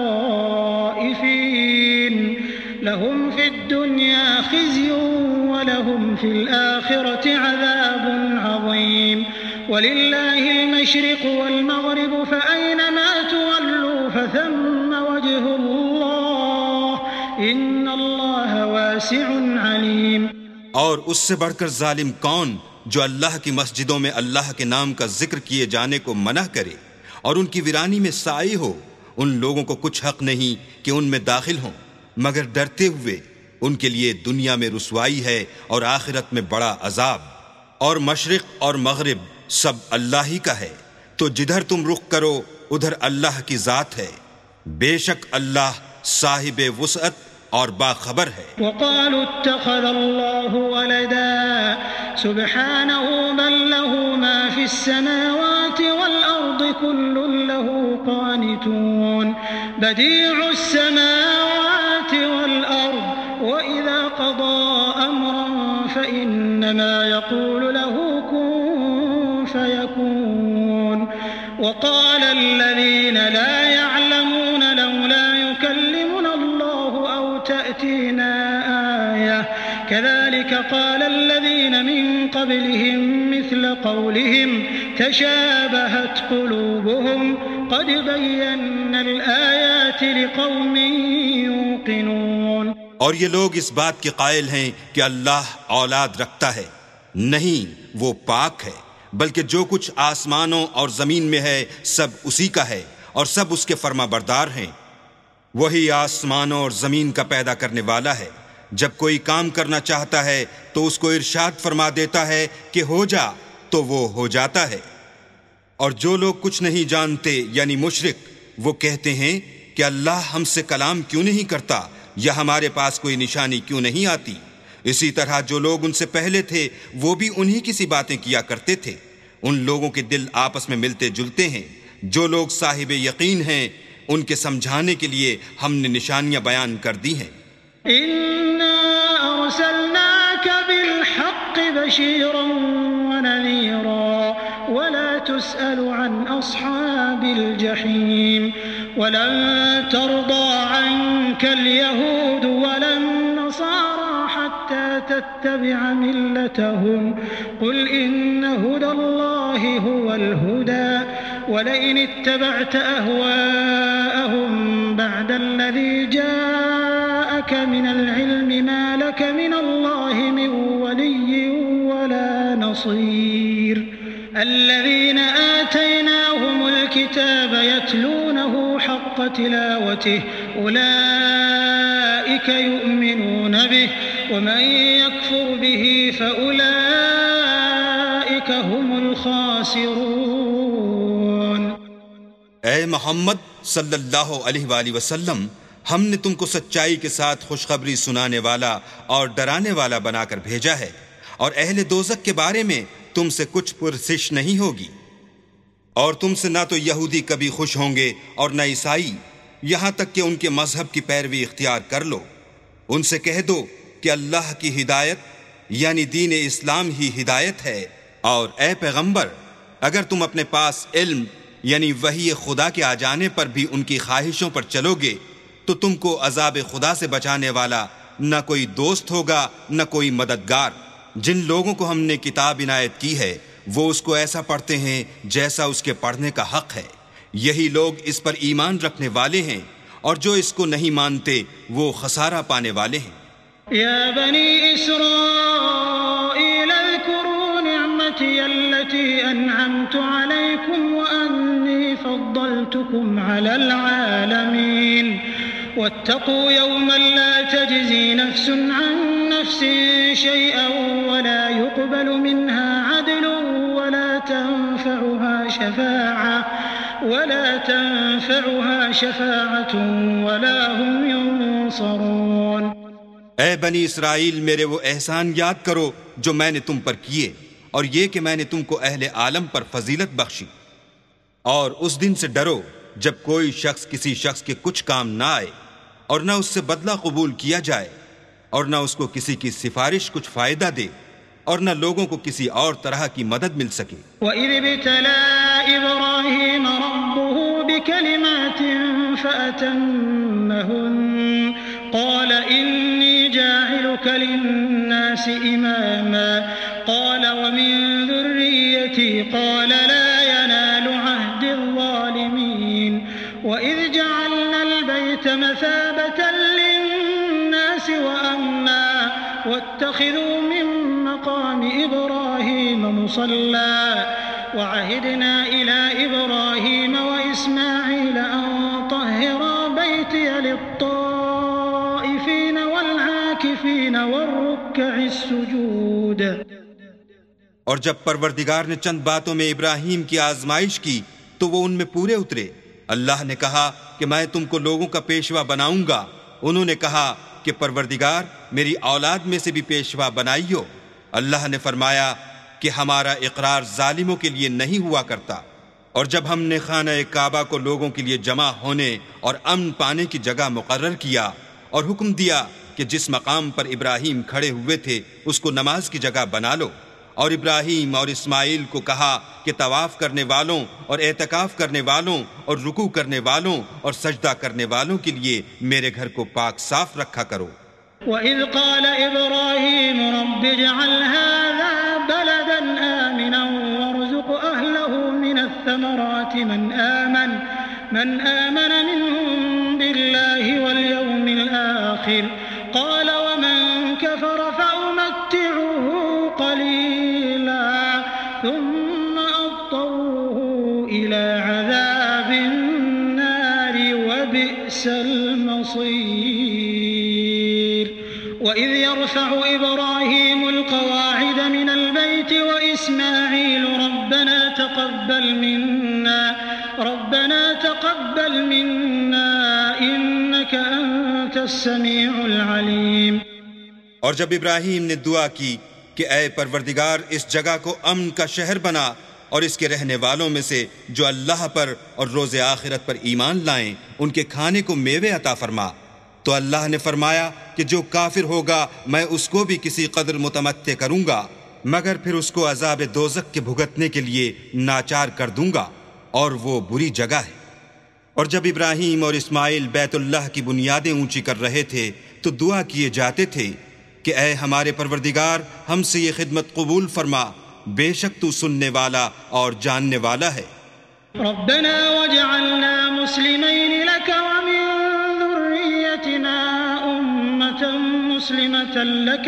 خائفين لهم في الدنيا خزي ولهم في الآخرة عذاب عظيم ولله المشرق والمغرب فأينما تولوا فثم وجه الله إن الله واسع عليم۔ اور اس سے بڑھ کر ظالم کون جو اللہ کی مسجدوں میں اللہ کے نام کا ذکر کیے جانے کو منع کرے اور ان کی ویرانی میں سائے ہو۔ ان لوگوں کو کچھ حق نہیں کہ ان میں داخل ہوں مگر ڈرتے ہوئے، ان کے لیے دنیا میں رسوائی ہے اور آخرت میں بڑا عذاب۔ اور مشرق اور مغرب سب اللہ ہی کا ہے، تو جدھر تم رخ کرو ادھر اللہ کی ذات ہے۔ بے شک اللہ صاحب وسعت اور باخبر ہے۔ وقالوا اتخذ الله ولدا سبحانه بل له ما في السماوات والأرض كل له قانتون بديع السماوات والأرض وإذا قضى أمرا فإنما يقول له كن فيكون وقال الذين لا يعلمون لولا يكلمنا الله أو تأتينا آية كذلك قال الذين من قبلهم مثل قولهم تشابهت قلوبهم تعقبهم قد بينا الآيات لقوم يوقنون۔ اور یہ لوگ اس بات کے قائل ہیں کہ اللہ اولاد رکھتا ہے، نہیں، وہ پاک ہے، بلکہ جو کچھ آسمانوں اور زمین میں ہے سب اسی کا ہے اور سب اس کے فرما بردار ہیں۔ وہی آسمانوں اور زمین کا پیدا کرنے والا ہے، جب کوئی کام کرنا چاہتا ہے تو اس کو ارشاد فرما دیتا ہے کہ ہو جا، تو وہ ہو جاتا ہے۔ اور جو لوگ کچھ نہیں جانتے یعنی مشرک، وہ کہتے ہیں کہ اللہ ہم سے کلام کیوں نہیں کرتا یا ہمارے پاس کوئی نشانی کیوں نہیں آتی۔ اسی طرح جو لوگ ان سے پہلے تھے وہ بھی انہی کی سی باتیں کیا کرتے تھے۔ ان لوگوں کے دل آپس میں ملتے جلتے ہیں۔ جو لوگ صاحب یقین ہیں ان کے سمجھانے کے لیے ہم نے نشانیاں بیان کر دی ہیں۔ إنا أرسلناك بالحق بشيرا ونذيرا ولا تسأل عن أصحاب الجحيم ولن ترضى عنك اليهود ولا النصارى حتى تتبع ملتهم قل إن هدى الله هو الهدى ولئن اتبعت أهواءهم بعد الذي جاءك من العلم ما لك من الله من ولي ولا نصير الذين آتيناهم الكتاب يتلونه حق تلاوته أولئك يؤمنون به ومن يكفر به فأولئك هم الخاسرون۔ اے محمد صلی اللہ علیہ وآلہ وسلم، ہم نے تم کو سچائی کے ساتھ خوشخبری سنانے والا اور ڈرانے والا بنا کر بھیجا ہے، اور اہل دوزخ کے بارے میں تم سے کچھ پرسش نہیں ہوگی، اور تم سے نہ تو یہودی کبھی خوش ہوں گے اور نہ عیسائی، یہاں تک کہ ان کے مذہب کی پیروی اختیار کر لو۔ ان سے کہہ دو کہ اللہ کی ہدایت یعنی دین اسلام ہی ہدایت ہے، اور اے پیغمبر اگر تم اپنے پاس علم یعنی وحی خدا کے آ جانے پر بھی ان کی خواہشوں پر چلو گے تو تم کو عذاب خدا سے بچانے والا نہ کوئی دوست ہوگا نہ کوئی مددگار۔ جن لوگوں کو ہم نے کتاب عنایت کی ہے وہ اس کو ایسا پڑھتے ہیں جیسا اس کے پڑھنے کا حق ہے، یہی لوگ اس پر ایمان رکھنے والے ہیں، اور جو اس کو نہیں مانتے وہ خسارہ پانے والے ہیں۔ یا بنی اسرائیل اذکروا نعمتی التي انعمت علیکم وانی فضلتکم علی العالمین واتقوا يوما لا تجزي نفس عن نفس شيئا ولا يقبل منها عدل ولا تنفعها شفاعة ولا هم ينصرون۔ اے بنی اسرائیل، میرے وہ احسان یاد کرو جو میں نے تم پر کیے، اور یہ کہ میں نے تم کو اہل عالم پر فضیلت بخشی، اور اس دن سے ڈرو جب کوئی شخص کسی شخص کے کچھ کام نہ آئے اور نہ اس سے بدلہ قبول کیا جائے، اور نہ اس کو کسی کی سفارش کچھ فائدہ دے، اور نہ لوگوں کو کسی اور طرح کی مدد مل سکے۔ وَإِذِ ابْتَلَىٰ إِبْرَاهِيمَ رَبُّهُ بِكَلِمَاتٍ فَأَتَمَّهُنَّ قَالَ إِنِّي جَاعِلُكَ لِلنَّاسِ إِمَامًا قَالَ وَمِن ذُرِّيَّتِي قَالَ لَا يَنَالُ عَهْدِي الظَّالِمِينَ وَإِذْ جَعَلْنَا الْبَيْتَ مَثَابَةً لِلنَّاسِ وَأَمْنًا وَاتَّخِذُوا مِن مَّقَامِ إِبْرَاهِيمَ مُصَلًّى وَعَهِدْنَا إِلَىٰ إِبْرَاهِيمَ وَإِسْمَاعِيلَ أَن طَهِّرَا بَيْتِيَ لِلطَّائِفِينَ وَالْعَاكِفِينَ وَالرُّكَّعِ السُّجُودِ۔ اور جب پروردگار نے چند باتوں میں ابراہیم کی آزمائش کی تو وہ ان میں پورے اترے۔ اللہ نے کہا کہ میں تم کو لوگوں کا پیشوا بناؤں گا۔ انہوں نے کہا کہ پروردگار میری اولاد میں سے بھی پیشوا بنائیو۔ اللہ نے فرمایا کہ ہمارا اقرار ظالموں کے لیے نہیں ہوا کرتا۔ اور جب ہم نے خانہ کعبہ کو لوگوں کے لیے جمع ہونے اور امن پانے کی جگہ مقرر کیا اور حکم دیا کہ جس مقام پر ابراہیم کھڑے ہوئے تھے اس کو نماز کی جگہ بنا لو، اور ابراہیم اور اسماعیل کو کہا کہ طواف کرنے والوں اور اعتکاف کرنے والوں اور رکوع کرنے والوں اور سجدہ کرنے والوں کے لیے میرے گھر کو پاک صاف رکھا کرو۔ وَإِذْ قَالَ إِبْرَاهِيمُ رَبِّ اجْعَلْ هَٰذَا بَلَدًا آمِنًا وَارْزُقْ أَهْلَهُ مِنَ الثَّمَرَاتِ الثمرات من آمن منهم بالله واليوم الآخر قال ومن كفر فأمتعه قليلا ثم أضطره إلى عذاب النار وبئس المصير وإذ يرفع إبراهيم القواعد من البيت وإسماعيل ربنا تقبل منا إنك أنت السميع العليم. اور جب ابراہیم نے دعا کی کہ اے پروردگار اس جگہ کو امن کا شہر بنا اور اس کے رہنے والوں میں سے جو اللہ پر اور روز آخرت پر ایمان لائیں ان کے کھانے کو میوے عطا فرما، تو اللہ نے فرمایا کہ جو کافر ہوگا میں اس کو بھی کسی قدر متمتع کروں گا، مگر پھر اس کو عذاب دوزخ کے بھگتنے کے لیے ناچار کر دوں گا، اور وہ بری جگہ ہے. اور جب ابراہیم اور اسماعیل بیت اللہ کی بنیادیں اونچی کر رہے تھے تو دعا کیے جاتے تھے کہ اے ہمارے پروردگار ہم سے یہ خدمت قبول فرما، بے شک تو سننے والا اور جاننے والا ہے. ربنا واجعلنا مسلمين لك ومن ذريتنا أمة مسلمة لك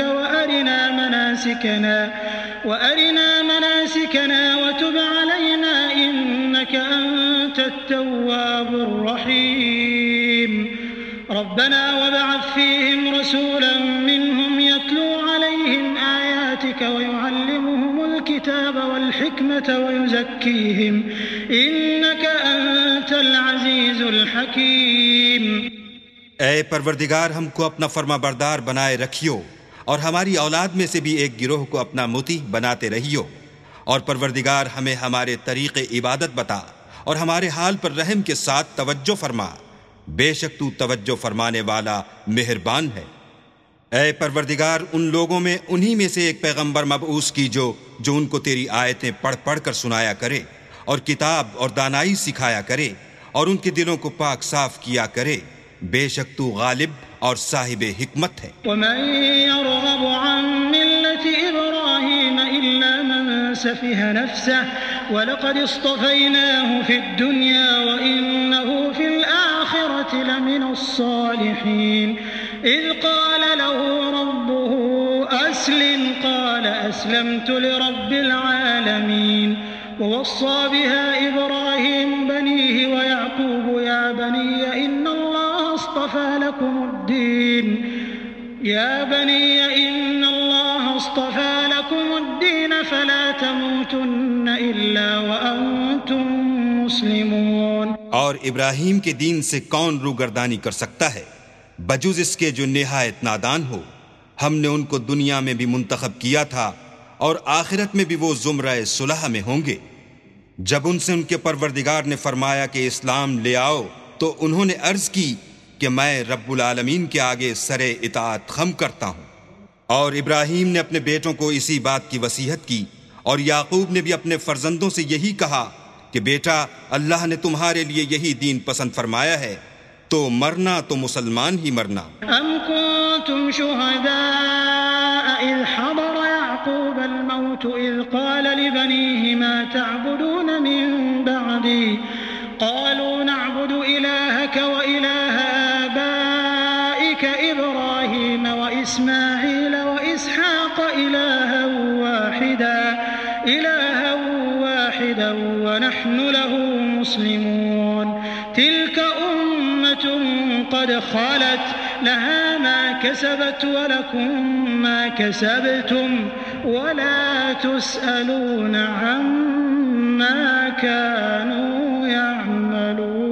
وأرنا مناسكنا وتب علينا إنك أنت التواب الرحيم. ربنا وابعث فيهم رسولا منهم يتلو عليهم آياتك ويعلمهم الكتاب والحكمة ويزكيهم إنك أنت العزيز الحكيم. اے پروردگار ہم کو اپنا فرما بردار بنائے رکھیو اور ہماری اولاد میں سے بھی ایک گروہ کو اپنا مطیع بناتے رہیو، اور پروردگار ہمیں ہمارے طریق عبادت بتا اور ہمارے حال پر رحم کے ساتھ توجہ فرما، بے شک تو توجہ فرمانے والا مہربان ہے. اے پروردگار ان لوگوں میں انہی میں سے ایک پیغمبر مبعوث کیجو جو ان کو تیری آیتیں پڑھ پڑھ کر سنایا کرے اور کتاب اور دانائی سکھایا کرے اور ان کے دلوں کو پاک صاف کیا کرے، بے شک تو غالب اور صاحب حکمت ہے. ومن يرغب عن ملة إبراهيم إلا من سفه نفسه ولقد اصطفيناه في الدنيا وإنه في الآخرة لمن الصالحين. إذ قال له ربه أسلم قال أسلمت لرب العالمين. ووصى بها إبراهيم بنيه ويعقوب يا بني إن الله اصطفى لكم الدين فلا تموتن إلا وأنتم مسلمون. اور ابراہیم کے دین سے کون روگردانی کر سکتا ہے بجز اس کے جو نہایت نادان ہو. ہم نے ان کو دنیا میں بھی منتخب کیا تھا اور آخرت میں بھی وہ زمرہ صلح میں ہوں گے. جب ان سے ان کے پروردگار نے فرمایا کہ اسلام لے آؤ تو انہوں نے عرض کی کہ میں رب العالمین کے آگے سر اطاعت خم کرتا ہوں. اور ابراہیم نے اپنے بیٹوں کو اسی بات کی وصیت کی، اور یعقوب نے بھی اپنے فرزندوں سے یہی کہا کہ بیٹا اللہ نے تمہارے لیے یہی دین پسند فرمایا ہے تو مرنا تو مسلمان ہی مرنا. ام کنتم شہداء اذ حضر یعقوب الموت اذ قال لبنیہ ما تعبدون من بعدی قالوا نعبد الہک والہ آبائک ابراہیم واسماعیل واسحاق الہا واحدا ونحن له مسلمون. تلك أمة قد خلت لها ما كسبت ولكم ما كسبتم ولا تسألون عما كانوا يعملون.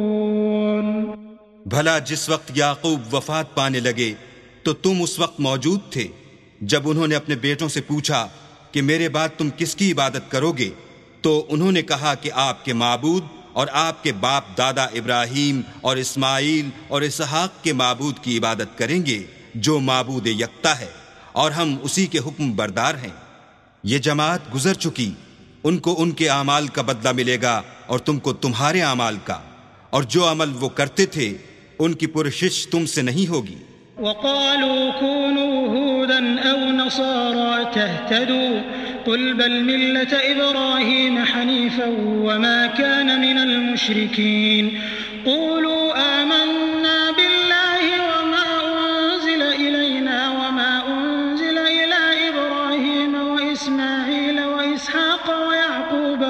بھلا جس وقت یعقوب وفات پانے لگے تو تم اس وقت موجود تھے جب انہوں نے اپنے بیٹوں سے پوچھا کہ میرے بعد تم کس کی عبادت کرو گے، تو انہوں نے کہا کہ آپ کے معبود اور آپ کے باپ دادا ابراہیم اور اسماعیل اور اسحاق کے معبود کی عبادت کریں گے جو معبود یکتا ہے، اور ہم اسی کے حکم بردار ہیں. یہ جماعت گزر چکی، ان کو ان کے اعمال کا بدلہ ملے گا اور تم کو تمہارے اعمال کا، اور جو عمل وہ کرتے تھے ان کی پرشش تم سے نہیں ہوگی. وقالوا كونوا هودا أو نصارى تهتدوا قل بل ملة إبراهيم حنيفا وما كان من المشركين قولوا آمنا بالله وما أنزل إلينا وما أنزل إلى إبراهيم وإسماعيل وإسحاق ويعقوب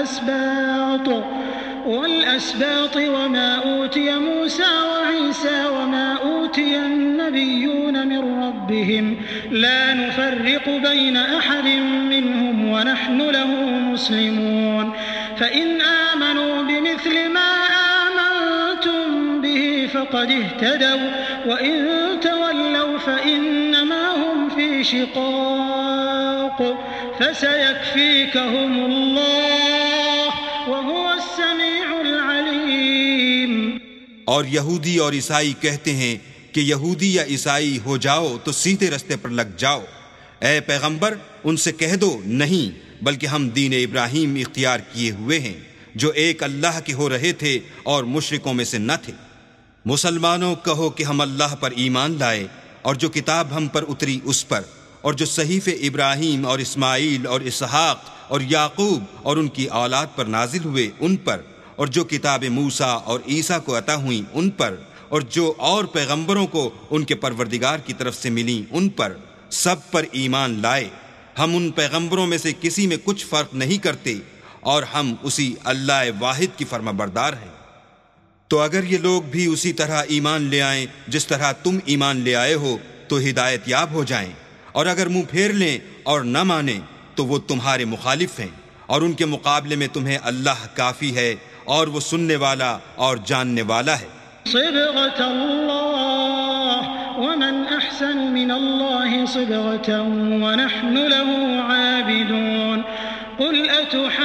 والأسباط وما أوتي موسى وعيسى وما أوتي النبيون من ربهم لا نفرق بين أحد منهم ونحن له مسلمون فإن آمنوا بمثل ما آمنتم به فقد اهتدوا وإن تولوا فإنما هم في شقاق فسيكفيكهم الله وهو السميع العليم۔ اور یہودی اور عیسائی کہتے ہیں کہ یہودی یا عیسائی ہو جاؤ تو سیدھے رستے پر لگ جاؤ۔ اے پیغمبر ان سے کہہ دو نہیں، بلکہ ہم دین ابراہیم اختیار کیے ہوئے ہیں جو ایک اللہ کے ہو رہے تھے اور مشرکوں میں سے نہ تھے۔ مسلمانوں کہو کہ ہم اللہ پر ایمان لائے اور جو کتاب ہم پر اتری اس پر، اور جو صحیفے ابراہیم اور اسماعیل اور اسحاق اور یعقوب اور ان کی اولاد پر نازل ہوئے ان پر، اور جو کتاب موسیٰ اور عیسیٰ کو عطا ہوئیں ان پر، اور جو اور پیغمبروں کو ان کے پروردگار کی طرف سے ملیں ان پر، سب پر ایمان لائے۔ ہم ان پیغمبروں میں سے کسی میں کچھ فرق نہیں کرتے اور ہم اسی اللہ واحد کی فرما بردار ہیں۔ تو اگر یہ لوگ بھی اسی طرح ایمان لے آئیں جس طرح تم ایمان لے آئے ہو تو ہدایت یاب ہو جائیں، اور اگر منہ پھیر لیں اور نہ مانیں تو وہ تمہارے مخالف ہیں، اور ان کے مقابلے میں تمہیں اللہ کافی ہے اور وہ سننے والا اور جاننے والا ہے۔ صبغة الله ومن أحسن من الله صبغة ونحن له عابدون قل أتحاجوننا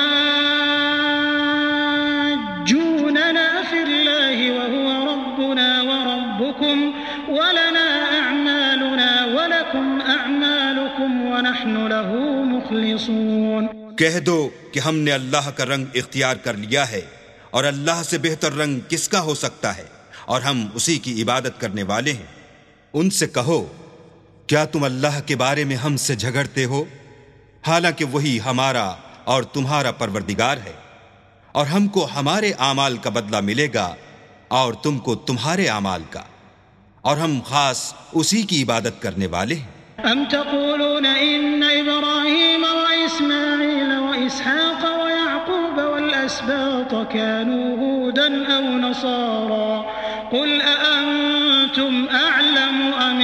في الله وهو ربنا وربكم ولنا أعمالنا ولكم أعمالكم ونحن له مخلصون۔ کہہ دو کہ ہم نے اللہ کا رنگ اختیار کر لیا ہے، اور اللہ سے بہتر رنگ کس کا ہو سکتا ہے، اور ہم اسی کی عبادت کرنے والے ہیں۔ ان سے کہو کیا تم اللہ کے بارے میں ہم سے جھگڑتے ہو، حالانکہ وہی ہمارا اور تمہارا پروردگار ہے، اور ہم کو ہمارے اعمال کا بدلہ ملے گا اور تم کو تمہارے اعمال کا، اور ہم خاص اسی کی عبادت کرنے والے ہیں۔ ام تقولون ان ابراہیم واسماعیل واسحاق ويعقوب والاسباط كانوا هودا او نصارى قل أأنتم أعلم أم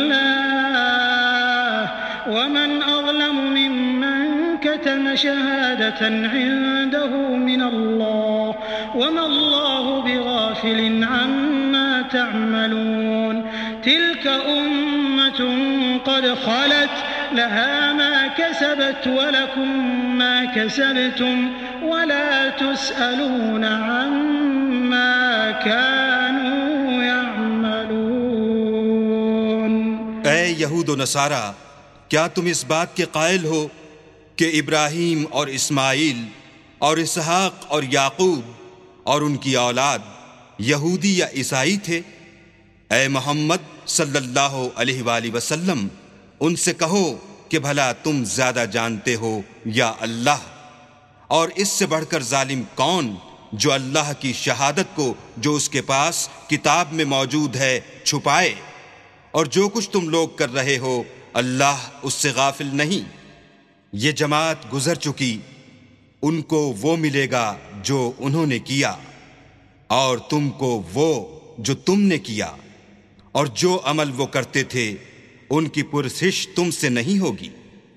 الله ومن أظلم ممن كتم شهادة عنده من الله وما الله بغافل عما تعملون تلك أمة قد خلت لها ما كسبت ولكم ما كسبتم ولا تسألون عما كانوا يعملون۔ اے یہود و نصارہ، کیا تم اس بات کے قائل ہو کہ ابراہیم اور اسماعیل اور اسحاق اور یعقوب اور ان کی اولاد یہودی یا عیسائی تھے؟ اے محمد صلی اللہ علیہ وآلہ وسلم ان سے کہو کہ بھلا تم زیادہ جانتے ہو یا اللہ؟ اور اس سے بڑھ کر ظالم کون جو اللہ کی شہادت کو جو اس کے پاس کتاب میں موجود ہے چھپائے؟ اور جو کچھ تم لوگ کر رہے ہو اللہ اس سے غافل نہیں۔ یہ جماعت گزر چکی، ان کو وہ ملے گا جو انہوں نے کیا، اور تم کو وہ جو تم نے کیا، اور جو عمل وہ کرتے تھے ان کی پرسش تم سے نہیں ہوگی۔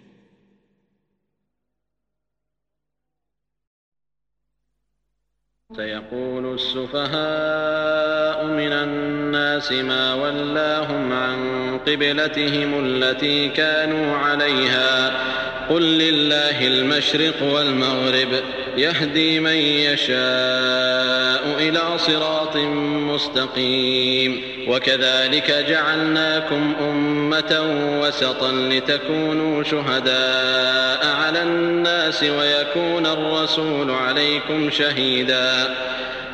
سيقول السفهاء من الناس ما ولاهم عن قبلتهم التي كانوا عليها قل لله المشرق والمغرب يهدي من يشاء إلى صراط مستقيم وكذلك جعلناكم أمة وسطا لتكونوا شهداء على الناس ويكون الرسول عليكم شهيدا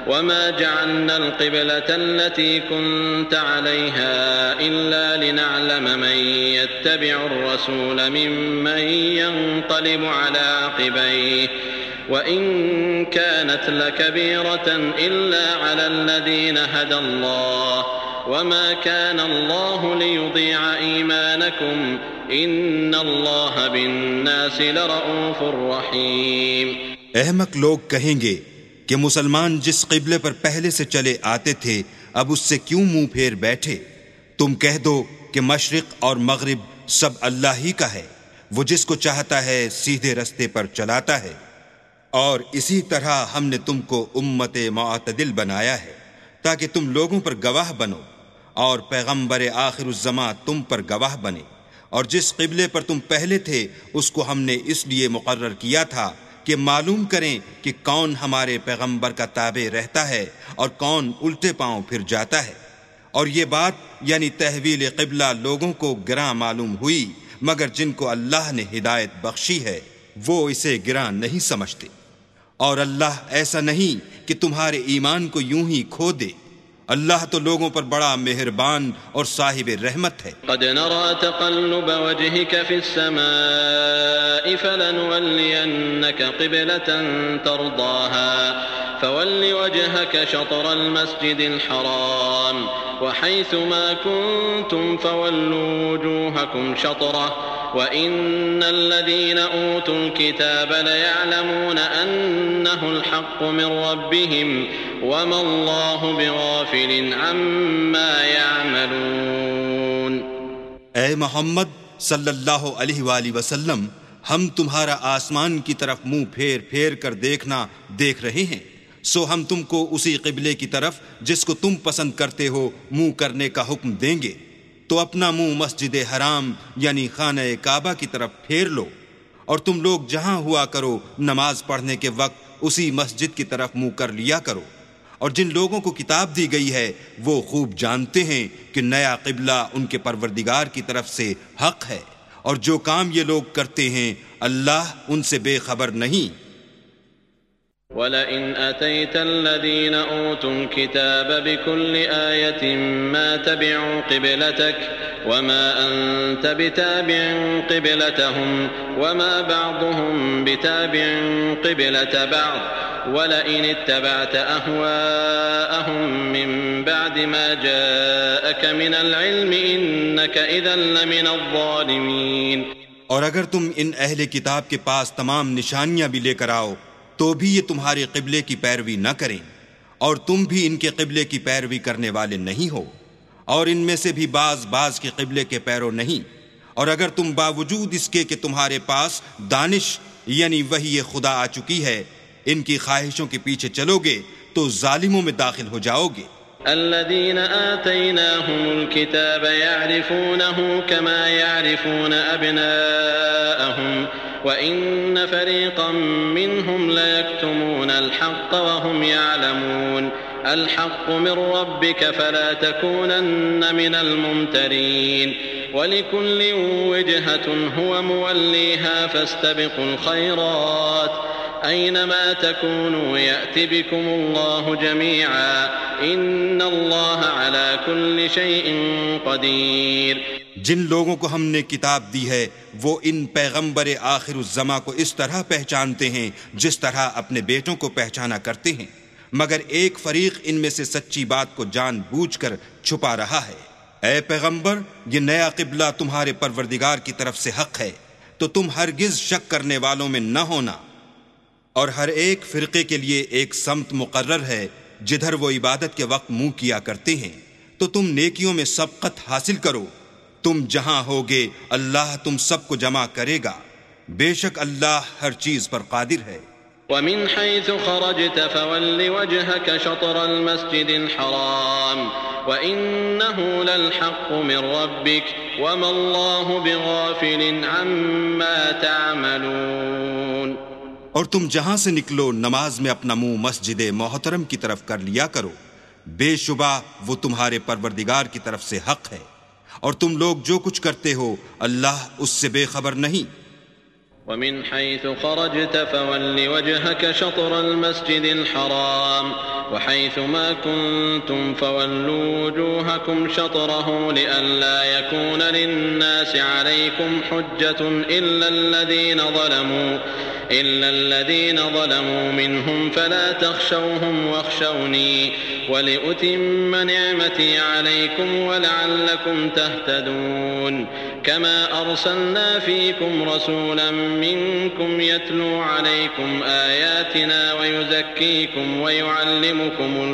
وما جعلنا القبلة التي كنت عليها إلا لنعلم من يتبع الرسول ممن ينقلب على عقبيه وإن كانت لكبيرة إلا على الذين هدى الله وما كان الله ليضيع إيمانكم إن الله بالناس لرؤوف رحيم۔ احمق لوگ کہیں گے کہ مسلمان جس قبلے پر پہلے سے چلے آتے تھے اب اس سے کیوں منہ پھیر بیٹھے؟ تم کہہ دو کہ مشرق اور مغرب سب اللہ ہی کا ہے، وہ جس کو چاہتا ہے سیدھے رستے پر چلاتا ہے، اور اسی طرح ہم نے تم کو امت معتدل بنایا ہے تاکہ تم لوگوں پر گواہ بنو اور پیغمبر آخر الزماں تم پر گواہ بنے، اور جس قبلے پر تم پہلے تھے اس کو ہم نے اس لیے مقرر کیا تھا کہ معلوم کریں کہ کون ہمارے پیغمبر کا تابع رہتا ہے اور کون الٹے پاؤں پھر جاتا ہے۔ اور یہ بات یعنی تحویل قبلہ لوگوں کو گراں معلوم ہوئی، مگر جن کو اللہ نے ہدایت بخشی ہے وہ اسے گراں نہیں سمجھتے، اور اللہ ایسا نہیں کہ تمہارے ایمان کو یوں ہی کھو دے، اللہ تو لوگوں پر بڑا مہربان اور صاحب رحمت ہے۔ قد نرى تقلب وجهك في السماء فلنولينك قبلة ترضاها فول وجهك شطر المسجد الحرام وحيث ما كنتم فولوا وجوهكم شطره وإن الذين أوتوا الكتاب ليعلمون أنه الحق من ربهم وما الله بغافل عما يعملون۔ اے محمد صلی اللہ علیہ وآلہ وسلم، ہم تمہارا آسمان کی طرف منہ پھیر پھیر کر دیکھنا دیکھ رہے ہیں، سو ہم تم کو اسی قبلے کی طرف جس کو تم پسند کرتے ہو منہ کرنے کا حکم دیں گے، تو اپنا منہ مسجد حرام یعنی خانہ کعبہ کی طرف پھیر لو، اور تم لوگ جہاں ہوا کرو نماز پڑھنے کے وقت اسی مسجد کی طرف منہ کر لیا کرو، اور جن لوگوں کو کتاب دی گئی ہے وہ خوب جانتے ہیں کہ نیا قبلہ ان کے پروردگار کی طرف سے حق ہے، اور جو کام یہ لوگ کرتے ہیں اللہ ان سے بے خبر نہیں۔ وَلَئِنْ أَتَيْتَ الَّذِينَ أُوتُوا الْكِتَابَ بِكُلِّ آيَةٍ مَا تَبِعُوا قِبْلَتَكَ وَمَا أَنْتَ بِتَابِعٍ قِبْلَتَهُمْ وَمَا بَعْضُهُمْ بِتَابِعٍ قِبْلَةَ بَعْضٍ وَلَئِنِ اتَّبَعْتَ أَهْوَاءَهُمْ مِنْ بَعْدِ مَا جَاءَكَ مِنَ الْعِلْمِ إِنَّكَ إِذًا لَمِنَ الظَّالِمِينَ۔ اور اگر تم ان اہل کتاب کے پاس تمام نشانیاں بھی لے کر آؤ تو بھی یہ تمہارے قبلے کی پیروی نہ کریں، اور تم بھی ان کے قبلے کی پیروی کرنے والے نہیں ہو، اور ان میں سے بھی بعض کے قبلے کے پیرو نہیں، اور اگر تم باوجود اس کے کہ تمہارے پاس دانش یعنی وحی خدا آ چکی ہے ان کی خواہشوں کے پیچھے چلو گے تو ظالموں میں داخل ہو جاؤ گے۔ الذين آتيناهم الكتاب يعرفونه كما يعرفون أبناءهم وإن فريقا منهم ليكتمون الحق وهم يعلمون الحق من ربك فلا تكونن من الممترين ولكل وجهة هو موليها فاستبقوا الخيرات أينما تكونوا يأت بكم الله جميعا إن الله على كل شيء قدير۔ جن لوگوں کو ہم نے کتاب دی ہے وہ ان پیغمبر آخر الزماں کو اس طرح پہچانتے ہیں جس طرح اپنے بیٹوں کو پہچانا کرتے ہیں، مگر ایک فریق ان میں سے سچی بات کو جان بوجھ کر چھپا رہا ہے۔ اے پیغمبر، یہ نیا قبلہ تمہارے پروردگار کی طرف سے حق ہے، تو تم ہرگز شک کرنے والوں میں نہ ہونا، اور ہر ایک فرقے کے لیے ایک سمت مقرر ہے جدھر وہ عبادت کے وقت منہ کیا کرتے ہیں، تو تم نیکیوں میں سبقت حاصل کرو، تم جہاں ہوگے اللہ تم سب کو جمع کرے گا، بے شک اللہ ہر چیز پر قادر ہے۔ ومن حيث خرجت فول وجهك شطر المسجد الحرام وإنه للحق من ربك وما الله بغافل عما تعملون۔ اور تم جہاں سے نکلو نماز میں اپنا منہ مسجد محترم کی طرف کر لیا کرو، بے شبہ وہ تمہارے پروردگار کی طرف سے حق ہے، اور تم لوگ جو کچھ کرتے ہو اللہ اس سے بے خبر نہیں۔ ومن حيث خرجت فول وجهك شطر المسجد الحرام وحيث ما كنتم فولوا وجوهكم شطره لئلا يكون للناس عليكم حجة إلا الذين ظلموا منهم فلا تخشوهم واخشوني ولأتم نعمتي عليكم ولعلكم تهتدون كما أرسلنا فيكم رسولا منكم يتلو عليكم آياتنا ويزكيكم ويعلمكم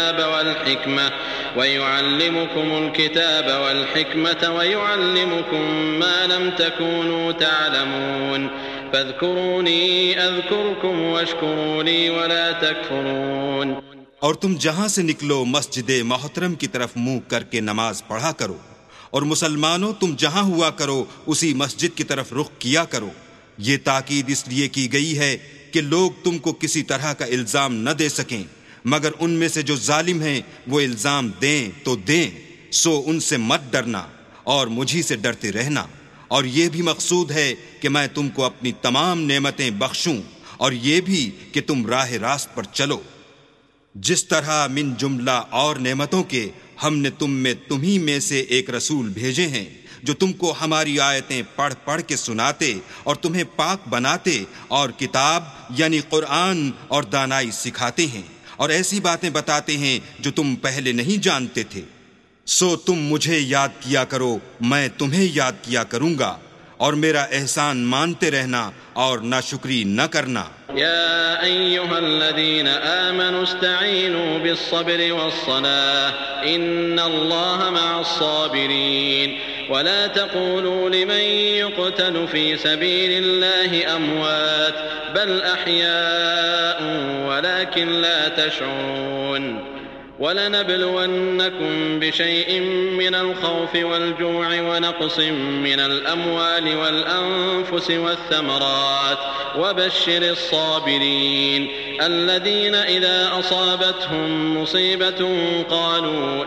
الكتاب والحكمة ويعلمكم ما لم تكونوا تعلمون فاذكروني أذكركم واشكروا لي ولا تكفرون۔ اور تم جہاں سے نکلو مسجد محترم کی طرف منہ کر کے نماز پڑھا کرو، اور مسلمانوں تم جہاں ہوا کرو اسی مسجد کی طرف رخ کیا کرو۔ یہ تاکید اس لیے کی گئی ہے کہ لوگ تم کو کسی طرح کا الزام نہ دے سکیں، مگر ان میں سے جو ظالم ہیں وہ الزام دیں تو دیں، سو ان سے مت ڈرنا اور مجھی سے ڈرتے رہنا۔ اور یہ بھی مقصود ہے کہ میں تم کو اپنی تمام نعمتیں بخشوں، اور یہ بھی کہ تم راہ راست پر چلو۔ جس طرح من جملہ اور نعمتوں کے ہم نے تمہیں میں سے ایک رسول بھیجے ہیں جو تم کو ہماری آیتیں پڑھ پڑھ کے سناتے اور تمہیں پاک بناتے اور کتاب یعنی قرآن اور دانائی سکھاتے ہیں اور ایسی باتیں بتاتے ہیں جو تم پہلے نہیں جانتے تھے۔ سو تم مجھے یاد کیا کرو، میں تمہیں یاد کیا کروں گا، اور میرا احسان مانتے رہنا اور ناشکری نہ کرنا۔ یا ایھا الذین آمنوا استعینوا بالصبر والصلاة ان اللہ مع الصابرین ولا تقولوا لمن يقتل في سبيل الله اموات بل احیاء ولكن لا تشعرون۔ وَلَنَبْلُوَنَّكُمْ بِشَيْءٍ مِّنَ الْخَوْفِ وَالْجُوعِ وَنَقْصٍ مِّنَ الْأَمْوَالِ وَالْأَنفُسِ وَالثَّمَرَاتِ وَبَشِّرِ الصَّابِرِينَ الَّذِينَ إِذَا أَصَابَتْهُم مُّصِيبَةٌ قَالُوا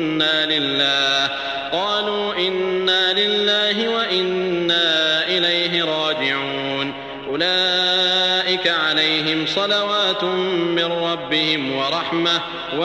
إِنَّا لِلَّهِ وَإِنَّا إِلَيْهِ راجعون۔ أولئك عليهم صلوات من ربهم ورحمة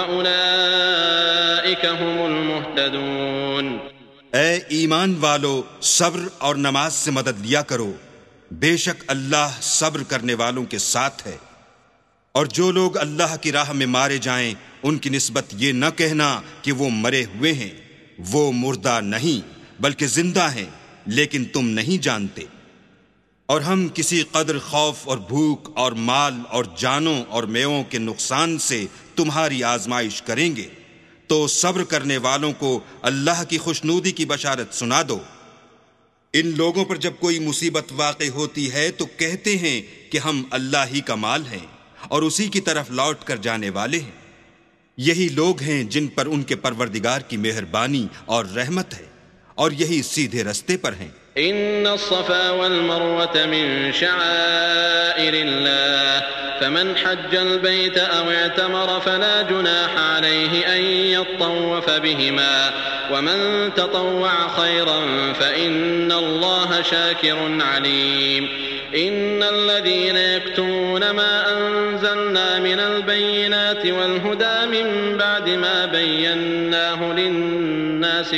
وأولئك هم المهتدون۔ اے ایمان والو، صبر اور نماز سے مدد لیا کرو، بے شک اللہ صبر کرنے والوں کے ساتھ ہے۔ اور جو لوگ اللہ کی راہ میں مارے جائیں ان کی نسبت یہ نہ کہنا کہ وہ مرے ہوئے ہیں، وہ مردہ نہیں بلکہ زندہ ہیں، لیکن تم نہیں جانتے۔ اور ہم کسی قدر خوف اور بھوک اور مال اور جانوں اور میووں کے نقصان سے تمہاری آزمائش کریں گے، تو صبر کرنے والوں کو اللہ کی خوشنودی کی بشارت سنا دو۔ ان لوگوں پر جب کوئی مصیبت واقع ہوتی ہے تو کہتے ہیں کہ ہم اللہ ہی کا مال ہیں اور اسی کی طرف لوٹ کر جانے والے ہیں۔ یہی لوگ ہیں جن پر ان کے پروردگار کی مہربانی اور رحمت ہے، اور یہی سیدھے رستے پر ہیں۔ ان الصفا والمروة من شعائر الله فمن حج البيت او اعتمر فلا جناح عليه ان يطوف بهما ومن تطوع خيرا فان الله شاكر عليم۔ ان الذين يكتمون ما انزلنا من البينات والهدى من بعد ما بيناه للناس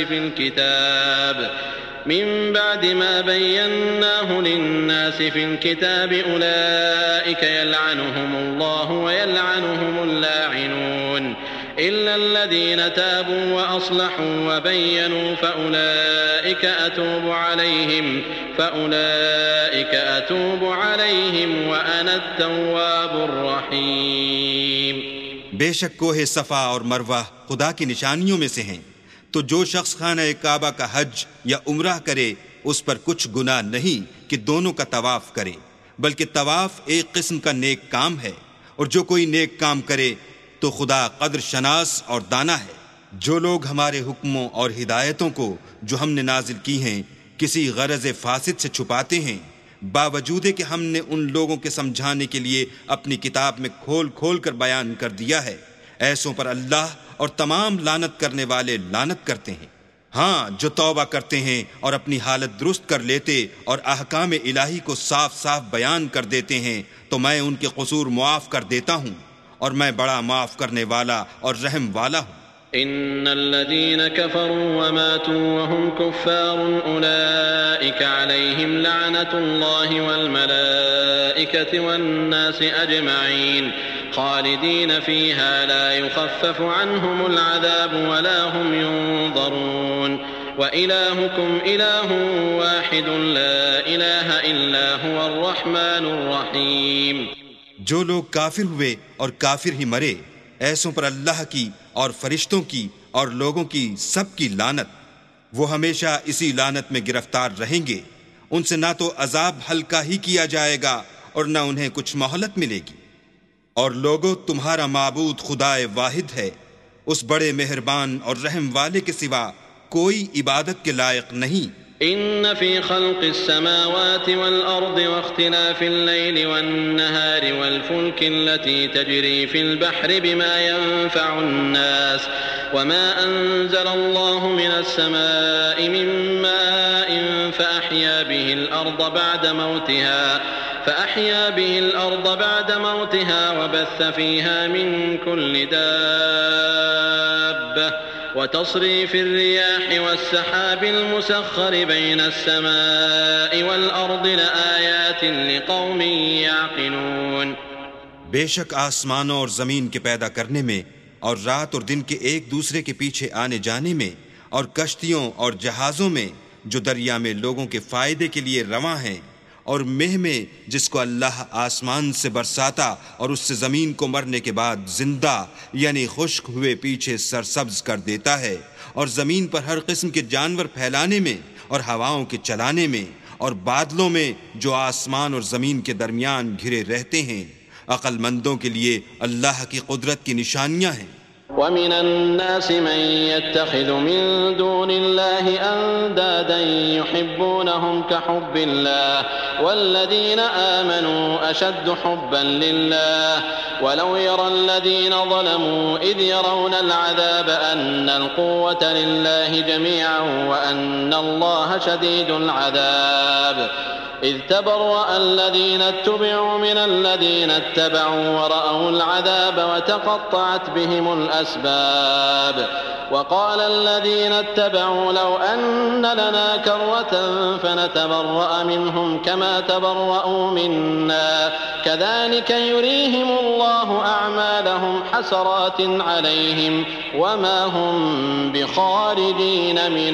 في الكتاب أولئك يلعنهم الله ويلعنهم اللاعنون إلا الذين تابوا وأصلحوا وبينوا فأولئك أتوب عليهم وأنا التواب الرحيم۔ بے شک کوہ صفا اور مروہ خدا کی نشانیوں میں سے ہیں، تو جو شخص خانہ کعبہ کا حج یا عمرہ کرے اس پر کچھ گناہ نہیں کہ دونوں کا طواف کرے، بلکہ طواف ایک قسم کا نیک کام ہے، اور جو کوئی نیک کام کرے تو خدا قدر شناس اور دانا ہے۔ جو لوگ ہمارے حکموں اور ہدایتوں کو جو ہم نے نازل کی ہیں کسی غرض فاسد سے چھپاتے ہیں، باوجود کہ ہم نے ان لوگوں کے سمجھانے کے لیے اپنی کتاب میں کھول کھول کر بیان کر دیا ہے، ایسوں پر اللہ اور تمام لعنت کرنے والے لعنت کرتے ہیں۔ ہاں، جو توبہ کرتے ہیں اور اپنی حالت درست کر لیتے اور احکام الہی کو صاف صاف بیان کر دیتے ہیں تو میں ان کے قصور معاف کر دیتا ہوں، اور میں بڑا معاف کرنے والا اور رحم والا ہوں۔ إن الذين كفروا وماتوا وهم كفار أولئك عليهم لعنة الله والملائكة والناس أجمعين خالدين فيها لا يخفف عنهم العذاب ولا هم ينظرون وإلهكم إله واحد لا إله إلا هو الرحمن الرحيم۔ جو لوگ کافر ہوئے اور کافر ہی مرے، ایسوں پر اللہ کی اور فرشتوں کی اور لوگوں کی سب کی لعنت، وہ ہمیشہ اسی لعنت میں گرفتار رہیں گے، ان سے نہ تو عذاب ہلکا ہی کیا جائے گا اور نہ انہیں کچھ مہلت ملے گی۔ اور لوگوں، تمہارا معبود خدائے واحد ہے، اس بڑے مہربان اور رحم والے کے سوا کوئی عبادت کے لائق نہیں۔ إن في خلق السماوات والأرض واختلاف الليل والنهار والفلك التي تجري في البحر بما ينفع الناس وما أنزل الله من السماء من ماء فأحيا به الأرض بعد موتها وبث فيها من كل دابة وتصريف الرياح والسحاب المسخر بين السماء والأرض لآيات لقوم يعقلون۔ بے شک آسمانوں اور زمین کے پیدا کرنے میں اور رات اور دن کے ایک دوسرے کے پیچھے آنے جانے میں اور کشتیوں اور جہازوں میں جو دریا میں لوگوں کے فائدے کے لیے رواں ہیں، اور مہ میں جس کو اللہ آسمان سے برساتا اور اس سے زمین کو مرنے کے بعد زندہ یعنی خشک ہوئے پیچھے سرسبز کر دیتا ہے، اور زمین پر ہر قسم کے جانور پھیلانے میں اور ہواؤں کے چلانے میں اور بادلوں میں جو آسمان اور زمین کے درمیان گھرے رہتے ہیں، عقل مندوں کے لیے اللہ کی قدرت کی نشانیاں ہیں۔ ومن الناس من يتخذ من دون الله أندادا يحبونهم كحب الله والذين آمنوا أشد حبا لله ولو يرى الذين ظلموا إذ يرون العذاب أن القوة لله جميعا وأن الله شديد العذاب إذ تبرأ الذين اتبعوا من الذين اتبعوا ورأوا العذاب وتقطعت بهم الأسباب وقال الذين اتبعوا لو أن لنا كرة فنتبرأ منهم كما تبرأوا منا كذلك يريهم الله أعمالهم حسرات عليهم وما هم بخارجين من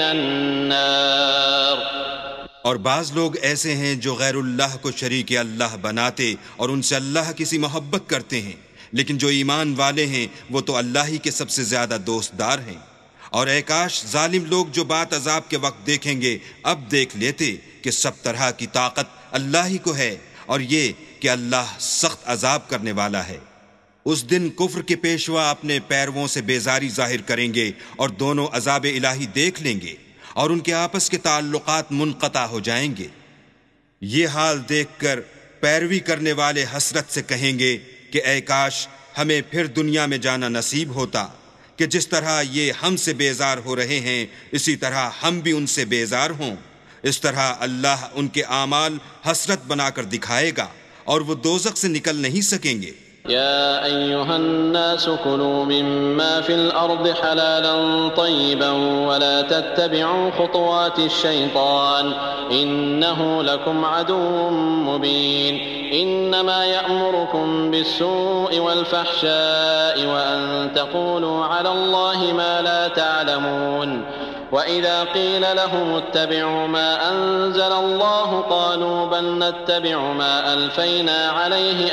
النار۔ اور بعض لوگ ایسے ہیں جو غیر اللہ کو شریک اللہ بناتے اور ان سے اللہ کسی محبت کرتے ہیں، لیکن جو ایمان والے ہیں وہ تو اللہ ہی کے سب سے زیادہ دوست دار ہیں۔ اور اے کاش ظالم لوگ جو بات عذاب کے وقت دیکھیں گے اب دیکھ لیتے کہ سب طرح کی طاقت اللہ ہی کو ہے، اور یہ کہ اللہ سخت عذاب کرنے والا ہے۔ اس دن کفر کے پیشوا اپنے پیرووں سے بیزاری ظاہر کریں گے اور دونوں عذاب الہی دیکھ لیں گے اور ان کے آپس کے تعلقات منقطع ہو جائیں گے۔ یہ حال دیکھ کر پیروی کرنے والے حسرت سے کہیں گے کہ اے کاش ہمیں پھر دنیا میں جانا نصیب ہوتا کہ جس طرح یہ ہم سے بیزار ہو رہے ہیں اسی طرح ہم بھی ان سے بیزار ہوں۔ اس طرح اللہ ان کے اعمال حسرت بنا کر دکھائے گا اور وہ دوزخ سے نکل نہیں سکیں گے۔ يا أيها الناس كلوا مما في الأرض حلالا طيبا ولا تتبعوا خطوات الشيطان إنه لكم عدو مبين إنما يأمركم بالسوء والفحشاء وأن تقولوا على الله ما لا تعلمون وإذا قيل لهم اتبعوا ما أنزل الله قالوا بل نتبع ما ألفينا عليه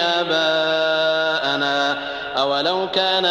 آباءنا أولو كان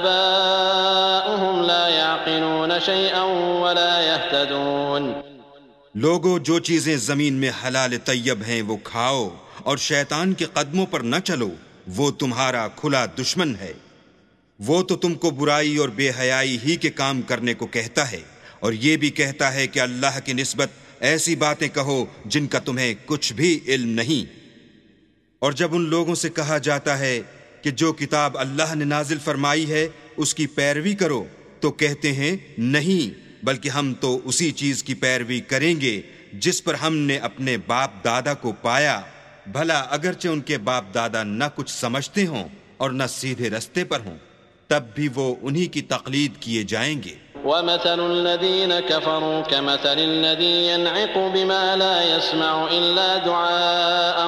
آباؤهم لا يعقلون شيئا ولا يهتدون۔ لوگو، جو چیزیں زمین میں حلال طیب ہیں وہ کھاؤ اور شیطان کے قدموں پر نہ چلو، وہ تمہارا کھلا دشمن ہے۔ وہ تو تم کو برائی اور بے حیائی ہی کے کام کرنے کو کہتا ہے، اور یہ بھی کہتا ہے کہ اللہ کی نسبت ایسی باتیں کہو جن کا تمہیں کچھ بھی علم نہیں۔ اور جب ان لوگوں سے کہا جاتا ہے کہ جو کتاب اللہ نے نازل فرمائی ہے اس کی پیروی کرو، تو کہتے ہیں نہیں، بلکہ ہم تو اسی چیز کی پیروی کریں گے جس پر ہم نے اپنے باپ دادا کو پایا، بھلا اگرچہ ان کے باپ دادا نہ کچھ سمجھتے ہوں اور نہ سیدھے رستے پر ہوں، تب بھی وہ انہی کی تقلید کیے جائیں گے۔ ومثل الذين كفروا كمثل الذي ينعق بما لا يسمع إلا دعاء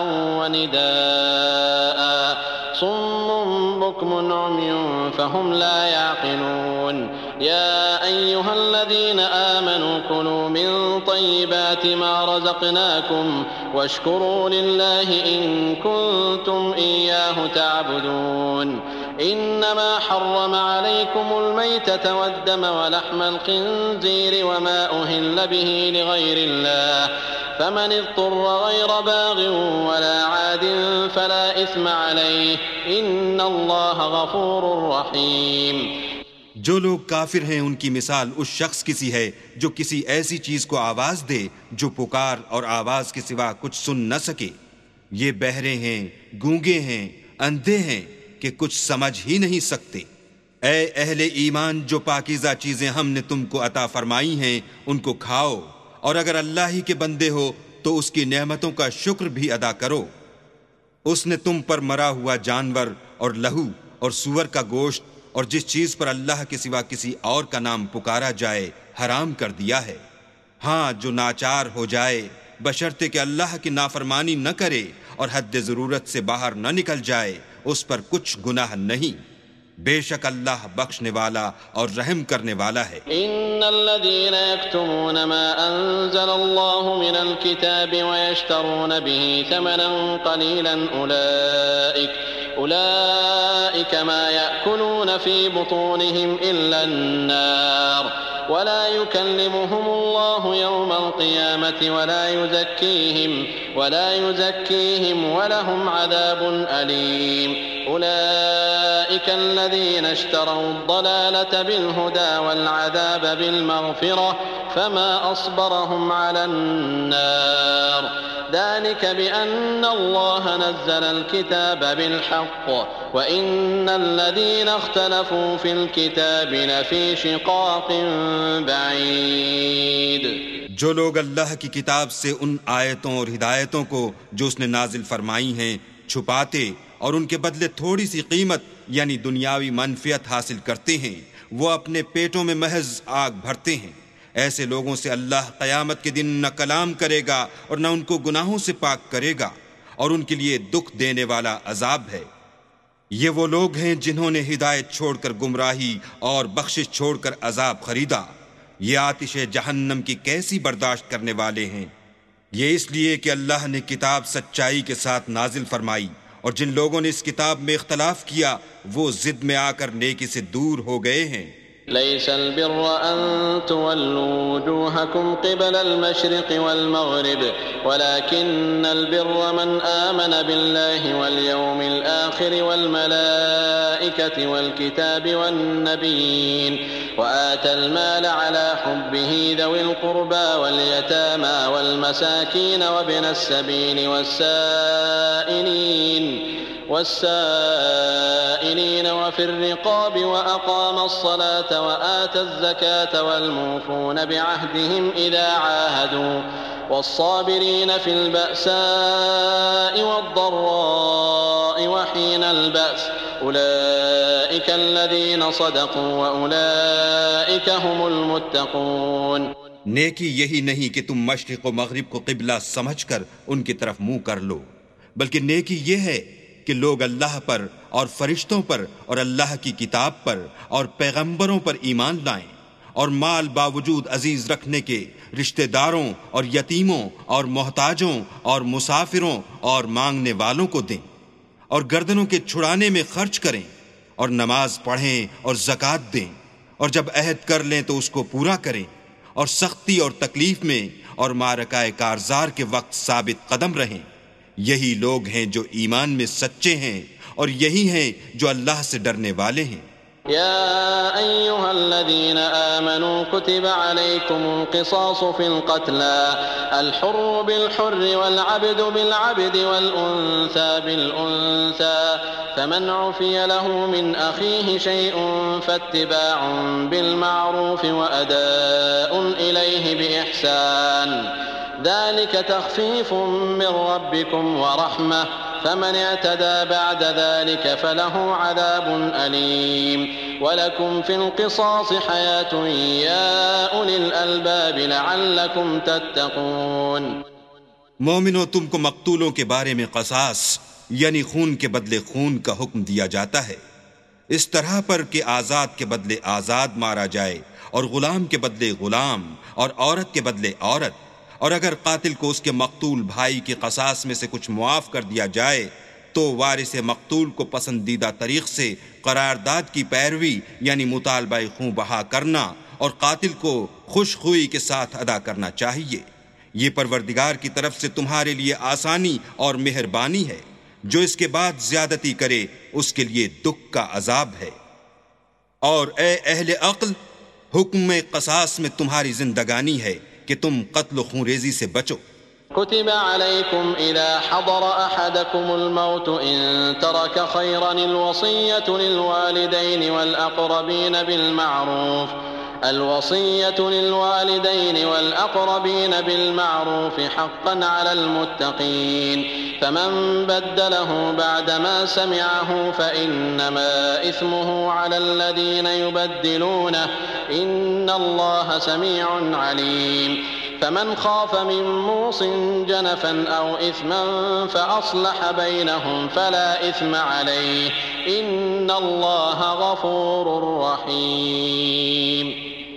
ونداء صم بكم عمي فهم لا يعقلون يا أيها الذين آمنوا كلوا من طيبات ما رزقناكم واشكروا لله إن كنتم إياه تعبدون إنما حرم عليكم الميتة والدم ولحم الخنزير وما أهل به لغير الله فمن اضطر غير باغ ولا عاد فلا إثم عليه إن الله غفور رحيم۔ جو لوگ کافر ہیں ان کی مثال اس شخص کی سی ہے جو کسی ایسی چیز کو آواز دے جو پکار اور آواز کے سوا کچھ سن نہ سکے۔ یہ بہرے ہیں، گونگے ہیں، اندھے ہیں کہ کچھ سمجھ ہی نہیں سکتے۔ اے اہل ایمان، جو پاکیزہ چیزیں ہم نے تم کو عطا فرمائی ہیں ان کو کھاؤ، اور اگر اللہ ہی کے بندے ہو تو اس کی نعمتوں کا شکر بھی ادا کرو۔ اس نے تم پر مرا ہوا جانور اور لہو اور سور کا گوشت اور جس چیز پر اللہ کے سوا کسی اور کا نام پکارا جائے حرام کر دیا ہے۔ ہاں، جو ناچار ہو جائے بشرطے کہ اللہ کی نافرمانی نہ کرے اور حد ضرورت سے باہر نہ نکل جائے، اس پر کچھ گناہ نہیں۔ بے شک اللہ بخشنے والا اور رحم کرنے والا ہے۔ ان الذين يكتمون ما انزل الله من الكتاب ويشترون به ثمنا قليلا اولئك ما يأكلون في بطونهم الا النار ولا يكلمهم الله يوم القيامة ولا يزكيهم ولهم عذاب أليم أولئك الذين اشتروا الضلالة بالهدى والعذاب بالمغفرة فما أصبرهم على النار ذلك بأن الله نزل الكتاب بالحق وإن الذين اختلفوا في الكتاب لفي شقاق بعيد۔ جو لوگ اللہ کی کتاب سے ان آیتوں اور ہدایتوں کو جو اس نے نازل فرمائی ہیں چھپاتے اور ان کے بدلے تھوڑی سی قیمت یعنی دنیاوی منفعت حاصل کرتے ہیں، وہ اپنے پیٹوں میں محض آگ بھرتے ہیں۔ ایسے لوگوں سے اللہ قیامت کے دن نہ کلام کرے گا اور نہ ان کو گناہوں سے پاک کرے گا، اور ان کے لیے دکھ دینے والا عذاب ہے۔ یہ وہ لوگ ہیں جنہوں نے ہدایت چھوڑ کر گمراہی اور بخشش چھوڑ کر عذاب خریدا۔ یہ آتش جہنم کی کیسی برداشت کرنے والے ہیں۔ یہ اس لیے کہ اللہ نے کتاب سچائی کے ساتھ نازل فرمائی، اور جن لوگوں نے اس کتاب میں اختلاف کیا وہ ضد میں آ کر نیکی سے دور ہو گئے ہیں۔ ليس البر أن تولوا وجوهكم قبل المشرق والمغرب ولكن البر من آمن بالله واليوم الآخر والملائكة والكتاب والنبيين وآتى المال على حبه ذوي القربى واليتامى والمساكين وابن السبيل والسائلين وفي الرقاب وأقام الصلاة وآتى الزكاة والموفون بعهدهم إذا عاهدوا والصابرين في البأساء والضراء وحين البأس أولئك الذين صدقوا وأولئك هم المتقون۔ نیکی یہی نہیں کہ تم مشرق و مغرب کو قبلہ سمجھ کر ان کی طرف منہ کر لو، بلکہ نیکی یہ ہے کہ لوگ اللہ پر اور فرشتوں پر اور اللہ کی کتاب پر اور پیغمبروں پر ایمان لائیں، اور مال باوجود عزیز رکھنے کے رشتہ داروں اور یتیموں اور محتاجوں اور مسافروں اور مانگنے والوں کو دیں، اور گردنوں کے چھڑانے میں خرچ کریں، اور نماز پڑھیں اور زکوٰۃ دیں، اور جب عہد کر لیں تو اس کو پورا کریں، اور سختی اور تکلیف میں اور معرکہ کارزار کے وقت ثابت قدم رہیں۔ یہی لوگ ہیں جو ایمان میں سچے ہیں، اور یہی ہیں جو اللہ سے ڈرنے والے ہیں۔ يا أيها الذين آمنوا كتب عليكم القصاص في القتلى الحر بالحر والعبد بالعبد والأنثى بالأنثى فمن عفي له من أخيه شيء فاتباع بالمعروف وأداء إليه بإحسان ذلك تخفيف من ربكم ورحمة فمن اعتدى بعد ذلك فله عذاب أليم ولكم في القصاص حياة يا أولي الألباب لعلكم تتقون. مومنو، تم کو مقتولوں کے بارے میں قصاص یعنی خون کے بدلے خون کا حکم دیا جاتا ہے، اس طرح پر کہ آزاد کے بدلے آزاد مارا جائے اور غلام کے بدلے غلام اور عورت کے بدلے عورت، اور اگر قاتل کو اس کے مقتول بھائی کے قصاص میں سے کچھ معاف کر دیا جائے تو وارث مقتول کو پسندیدہ طریق سے قرارداد کی پیروی یعنی مطالبہ خوں بہا کرنا اور قاتل کو خوش خوئی کے ساتھ ادا کرنا چاہیے. یہ پروردگار کی طرف سے تمہارے لیے آسانی اور مہربانی ہے. جو اس کے بعد زیادتی کرے اس کے لیے دکھ کا عذاب ہے. اور اے اہل عقل، حکم قصاص میں تمہاری زندگانی ہے کہ تم قتل و خونریزی سے بچو. كتب عليكم إذا حضر أحدكم الموت إن ترك خيرا الوصية للوالدين والأقربين بالمعروف حقا على المتقين فمن بدله بعدما سمعه فإنما إثمه على الذين يبدلونه إن الله سميع عليم. فمن خاف من موص جنفا أو إثما فأصلح بينهم فلا إثم عليه إن الله غفور رحيم.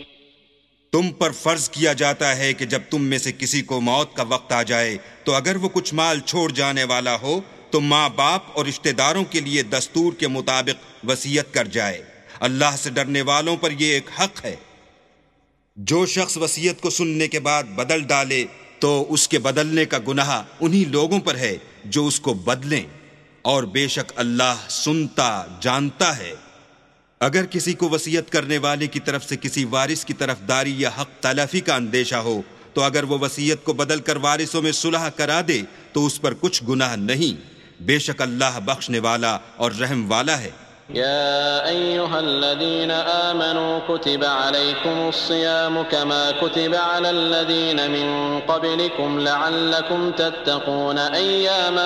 تم پر فرض کیا جاتا ہے کہ جب تم میں سے کسی کو موت کا وقت آ جائے تو اگر وہ کچھ مال چھوڑ جانے والا ہو تو ماں باپ اور رشتہ داروں کے لیے دستور کے مطابق وصیت کر جائے. اللہ سے ڈرنے والوں پر یہ ایک حق ہے. جو شخص وصیت کو سننے کے بعد بدل ڈالے تو اس کے بدلنے کا گناہ انہی لوگوں پر ہے جو اس کو بدلیں، اور بے شک اللہ سنتا جانتا ہے. اگر کسی کو وصیت کرنے والے کی طرف سے کسی وارث کی طرف داری یا حق تلافی کا اندیشہ ہو تو اگر وہ وصیت کو بدل کر وارثوں میں صلح کرا دے تو اس پر کچھ گناہ نہیں. بے شک اللہ بخشنے والا اور رحم والا ہے. يا أيها الذين آمنوا كتب عليكم الصيام كما كتب على الذين من قبلكم لعلكم تتقون أياما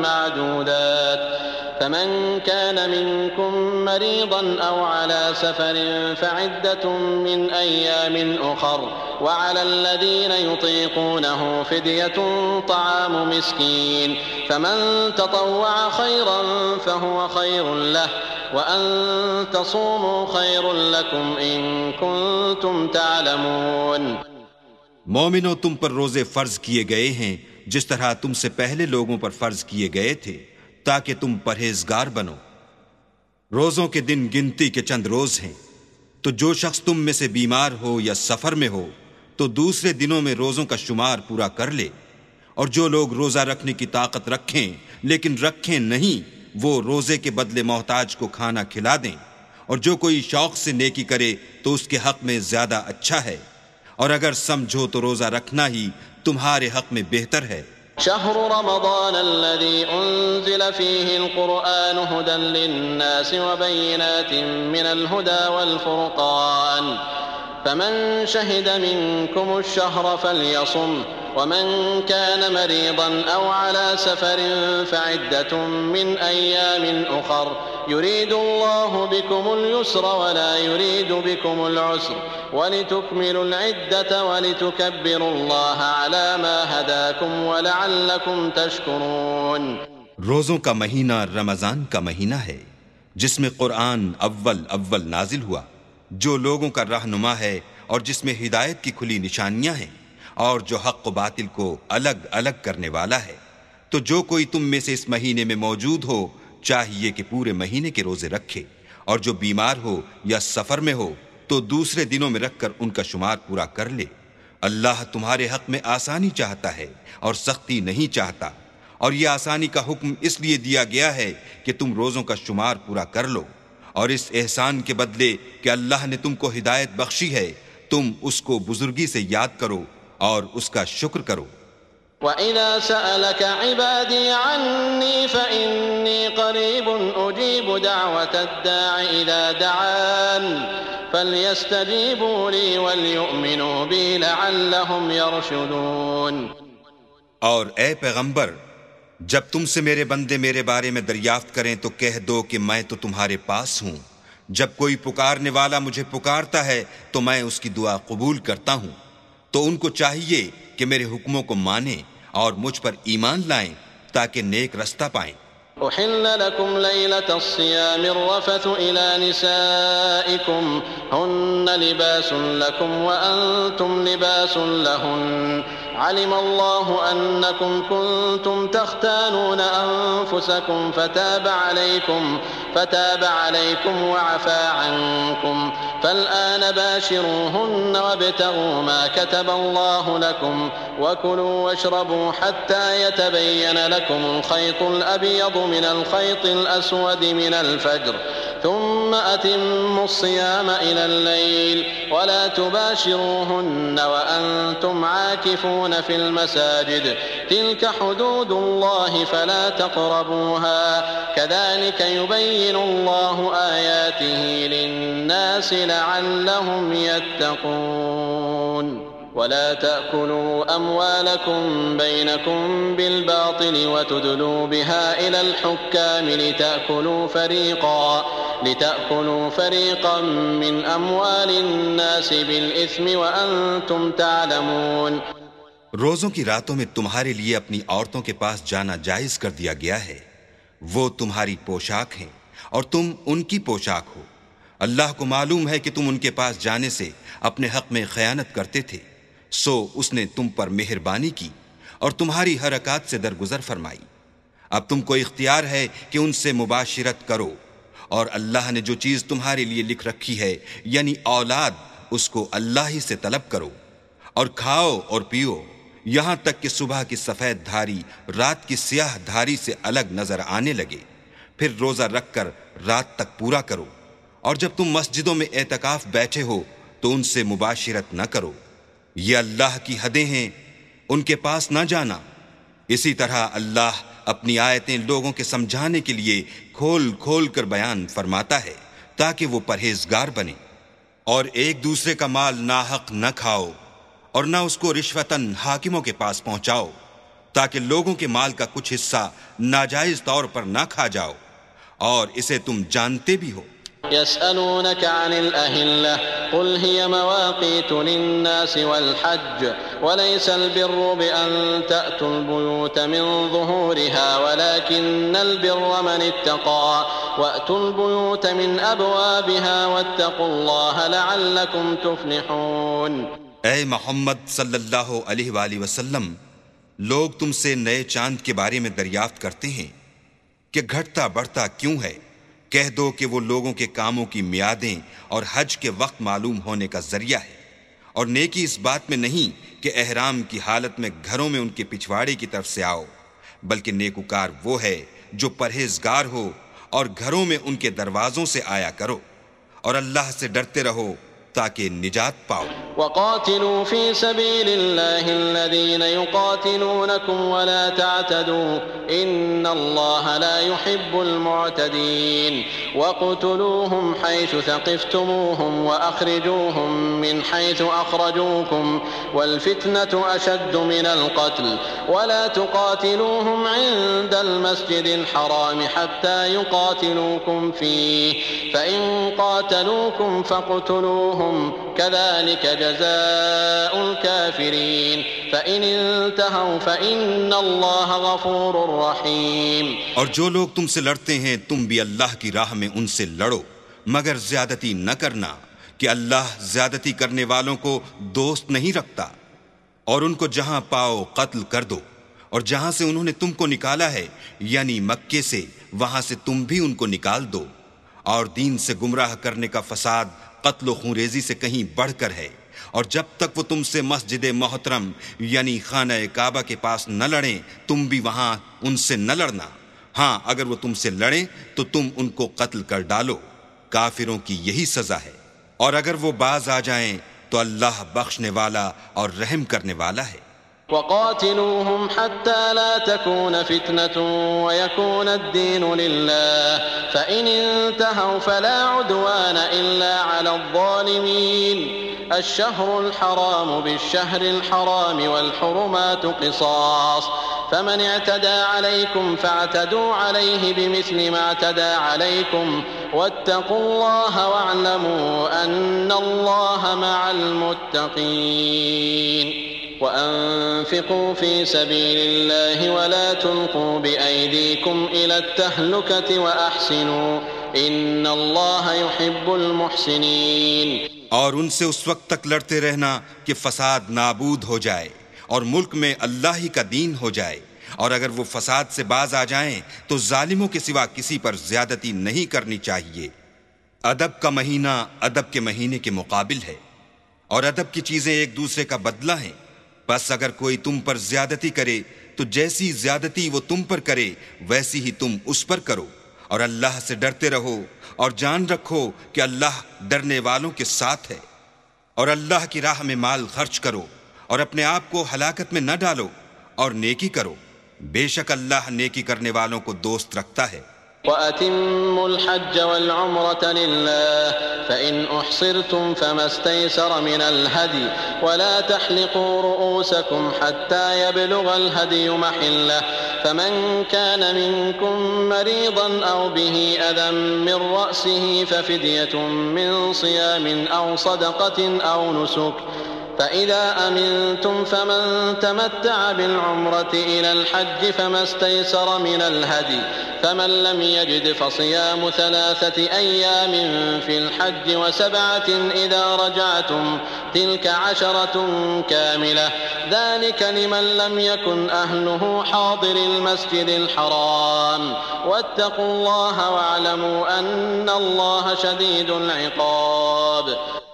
معدودات فمن كان منكم مريضا أو على سفر فعدة من أيام أخر وعلى الذين يطيقونه فدية طعام مسكين فمن تطوع خيرا فهو خير له وَأَن تَصُومُوا خَيْرٌ لَكُمْ إِن كُنتُمْ تَعْلَمُونَ. مومنو، تم پر روزے فرض کیے گئے ہیں جس طرح تم سے پہلے لوگوں پر فرض کیے گئے تھے تاکہ تم پرہیزگار بنو. روزوں کے دن گنتی کے چند روز ہیں، تو جو شخص تم میں سے بیمار ہو یا سفر میں ہو تو دوسرے دنوں میں روزوں کا شمار پورا کر لے. اور جو لوگ روزہ رکھنے کی طاقت رکھیں لیکن رکھیں نہیں وہ روزے کے بدلے محتاج کو کھانا کھلا دیں. اور جو کوئی شوق سے نیکی کرے تو اس کے حق میں زیادہ اچھا ہے، اور اگر سمجھو تو روزہ رکھنا ہی تمہارے حق میں بہتر ہے. شهر رمضان الذي أنزل فيه القرآن هدى للناس وبينات من الهدى والفرقان فمن شهد منكم الشهر فليصم ومن كان مريضا أو على سفر فعدة من أيام أخر يريد الله بكم اليسر ولا يريد بكم العسر ولتكملوا العدة ولتكبروا الله على ما هداكم ولعلكم تشكرون. روزوں کا مہینہ رمضان کا مہینہ ہے جس میں قرآن اول نازل ہوا، جو لوگوں کا رہنما ہے اور جس میں ہدایت کی کھلی نشانیاں ہیں اور جو حق و باطل کو الگ الگ کرنے والا ہے. تو جو کوئی تم میں سے اس مہینے میں موجود ہو چاہیے کہ پورے مہینے کے روزے رکھے، اور جو بیمار ہو یا سفر میں ہو تو دوسرے دنوں میں رکھ کر ان کا شمار پورا کر لے. اللہ تمہارے حق میں آسانی چاہتا ہے اور سختی نہیں چاہتا. اور یہ آسانی کا حکم اس لیے دیا گیا ہے کہ تم روزوں کا شمار پورا کر لو، اور اس احسان کے بدلے کہ اللہ نے تم کو ہدایت بخشی ہے تم اس کو بزرگی سے یاد کرو اور اس کا شکر کرو. وَإِذَا سَأَلَكَ عِبَادِي عَنِّي فَإِنِّي قَرِيبٌ أُجِيبُ دَعْوَةَ الدَّاعِ إِذَا دَعَانِ فَلْيَسْتَجِيبُوا لِي وَلْيُؤْمِنُوا بِي لَعَلَّهُمْ يَرْشُدُونَ. اور اے پیغمبر، جب تم سے میرے بندے میرے بارے میں دریافت کریں تو کہہ دو کہ میں تو تمہارے پاس ہوں. جب کوئی پکارنے والا مجھے پکارتا ہے تو میں اس کی دعا قبول کرتا ہوں. تو ان کو چاہیے کہ میرے حکموں کو مانیں اور مجھ پر ایمان لائیں تاکہ نیک رستہ پائیں. أحل لكم ليلة الصيام الرفث إلى نسائكم هن لباس لكم وأنتم لباس لهن علم الله أنكم كنتم تختانون أنفسكم فتاب عليكم وعفى عنكم فالآن باشروهن وابتغوا ما كتب الله لكم وكلوا واشربوا حتى يتبين لكم الخيط الأبيض من الخيط الأسود من الفجر ثم أتموا الصيام إلى الليل ولا تباشروهن وأنتم عاكفون في المساجد تلك حدود الله فلا تقربوها كذلك يبين الله آياته للناس لعلهم يتقون ولا تأكلوا أموالكم بينكم بالباطل وتدلوا بها إلى الحكام لتأكلوا فريقا من أموال الناس بالإثم وأنتم تعلمون. روزوں کی راتوں میں تمہارے لیے اپنی عورتوں کے پاس جانا جائز کر دیا گیا ہے. وہ تمہاری پوشاک ہیں اور تم ان کی پوشاک ہو. اللہ کو معلوم ہے کہ تم ان کے پاس جانے سے اپنے حق میں خیانت کرتے تھے، سو اس نے تم پر مہربانی کی اور تمہاری حرکات سے درگزر فرمائی. اب تم کو اختیار ہے کہ ان سے مباشرت کرو، اور اللہ نے جو چیز تمہارے لیے لکھ رکھی ہے یعنی اولاد، اس کو اللہ ہی سے طلب کرو اور کھاؤ اور پیو یہاں تک کہ صبح کی سفید دھاری رات کی سیاہ دھاری سے الگ نظر آنے لگے. پھر روزہ رکھ کر رات تک پورا کرو، اور جب تم مسجدوں میں اعتکاف بیٹھے ہو تو ان سے مباشرت نہ کرو. یہ اللہ کی حدیں ہیں، ان کے پاس نہ جانا. اسی طرح اللہ اپنی آیتیں لوگوں کے سمجھانے کے لیے کھول کھول کر بیان فرماتا ہے تاکہ وہ پرہیزگار بنے. اور ایک دوسرے کا مال ناحق نہ کھاؤ اور نہ اس کو رشوتاً حاکموں کے پاس پہنچاؤ تاکہ لوگوں کے مال کا کچھ حصہ ناجائز طور پر نہ کھا جاؤ، اور اسے تم جانتے بھی ہو. يسألونك عن الأهلة قل هي مواقيت للناس والحج وليس البر بأن تأتوا البيوت من ظهورها ولكن البر من اتقى وأتوا البيوت من أبوابها واتقوا الله لعلكم تفلحون. اے محمد صلی اللہ علیہ وآلہ وسلم، لوگ تم سے نئے چاند کے بارے میں دریافت کرتے ہیں کہ گھٹتا بڑھتا کیوں ہے. کہہ دو کہ وہ لوگوں کے کاموں کی میعادیں اور حج کے وقت معلوم ہونے کا ذریعہ ہے، اور نیکی اس بات میں نہیں کہ احرام کی حالت میں گھروں میں ان کے پچھواڑے کی طرف سے آؤ، بلکہ نیکوکار وہ ہے جو پرہیزگار ہو اور گھروں میں ان کے دروازوں سے آیا کرو، اور اللہ سے ڈرتے رہو تاکہ نجات پاؤ. وقاتلوا في سبيل الله الذين يقاتلونكم ولا تعتدوا إن الله لا يحب المعتدين. وقتلوهم حيث ثقفتموهم وأخرجوهم من حيث أخرجوكم والفتنة أشد من القتل ولا تقاتلوهم عند المسجد الحرام حتى يقاتلوكم فيه فإن قاتلوكم فاقتلوهم كذلك جزاء الكافرين فإن انتهوا فإن الله غفور رحيم. اور جو لوگ تم سے لڑتے ہیں تم بھی اللہ کی راہ میں ان سے لڑو، مگر زیادتی نہ کرنا کہ اللہ زیادتی کرنے والوں کو دوست نہیں رکھتا. اور ان کو جہاں پاؤ قتل کر دو، اور جہاں سے انہوں نے تم کو نکالا ہے یعنی مکے سے وہاں سے تم بھی ان کو نکال دو. اور دین سے گمراہ کرنے کا فساد قتل و خونریزی سے کہیں بڑھ کر ہے. اور جب تک وہ تم سے مسجد محترم یعنی خانہ کعبہ کے پاس نہ لڑیں تم بھی وہاں ان سے نہ لڑنا. ہاں اگر وہ تم سے لڑیں تو تم ان کو قتل کر ڈالو، کافروں کی یہی سزا ہے. اور اگر وہ باز آ جائیں تو اللہ بخشنے والا اور رحم کرنے والا ہے. وقاتلوهم حتى لا تكون فتنة ويكون الدين لله فإن انتهوا فلا عدوان إلا على الظالمين. الشهر الحرام بالشهر الحرام والحرمات قصاص فمن اعتدى عليكم فاعتدوا عليه بمثل ما اعتدى عليكم واتقوا الله واعلموا أن الله مع المتقين وأنفقوا في سبيل الله ولا تلقوا بأيديكم إلى التهلكة وأحسنوا إن الله يحب المحسنين. اور ان سے اس وقت تک لڑتے رہنا کہ فساد نابود ہو جائے اور ملک میں اللہ ہی کا دین ہو جائے، اور اگر وہ فساد سے باز آ جائیں تو ظالموں کے سوا کسی پر زیادتی نہیں کرنی چاہیے. ادب کا مہینہ ادب کے مہینے کے مقابل ہے، اور ادب کی چیزیں ایک دوسرے کا بدلہ ہیں. بس اگر کوئی تم پر زیادتی کرے تو جیسی زیادتی وہ تم پر کرے ویسی ہی تم اس پر کرو، اور اللہ سے ڈرتے رہو اور جان رکھو کہ اللہ ڈرنے والوں کے ساتھ ہے. اور اللہ کی راہ میں مال خرچ کرو اور اپنے آپ کو ہلاکت میں نہ ڈالو، اور نیکی کرو، بے شک اللہ نیکی کرنے والوں کو دوست رکھتا ہے. وَأَتِمُّوا الْحَجَّ وَالْعُمْرَةَ لِلَّهِ فَإِنْ أُحْصِرْتُمْ فَمَا اسْتَيْسَرَ مِنَ الْهَدْيِ وَلَا تَحْلِقُوا رُؤُوسَكُمْ حَتَّى يَبْلُغَ الْهَدْيُ مَحِلَّهُ فَمَنْ كَانَ مِنْكُمْ مَرِيضًا أَوْ بِهِ أَذًى مِنْ رَأْسِهِ فَفِدْيَةٌ مِنْ صِيَامٍ أَوْ صَدَقَةٍ أَوْ نُسُكٍ فَإِذَا أَمِنْتُمْ فَمَنْ تَمَتَّعَ بِالْعُمْرَةِ إِلَى الْحَجِّ فَمَا اسْتَيْسَرَ مِنَ الْهَدْيِ فَمَنْ لَمْ يَجِدْ فَصِيَامُ 3 أَيَّامٍ فِي الْحَجِّ و7 إِذَا رَجَعْتُمْ تِلْكَ 10 كَامِلَةٌ ذَلِكَ لِمَنْ لَمْ يَكُنْ أَهْلُهُ حَاضِرِ الْمَسْجِدِ الْحَرَامِ وَاتَّقُوا اللَّهَ وَاعْلَمُوا أَنَّ اللَّهَ شَدِيدُ الْعِقَابِ.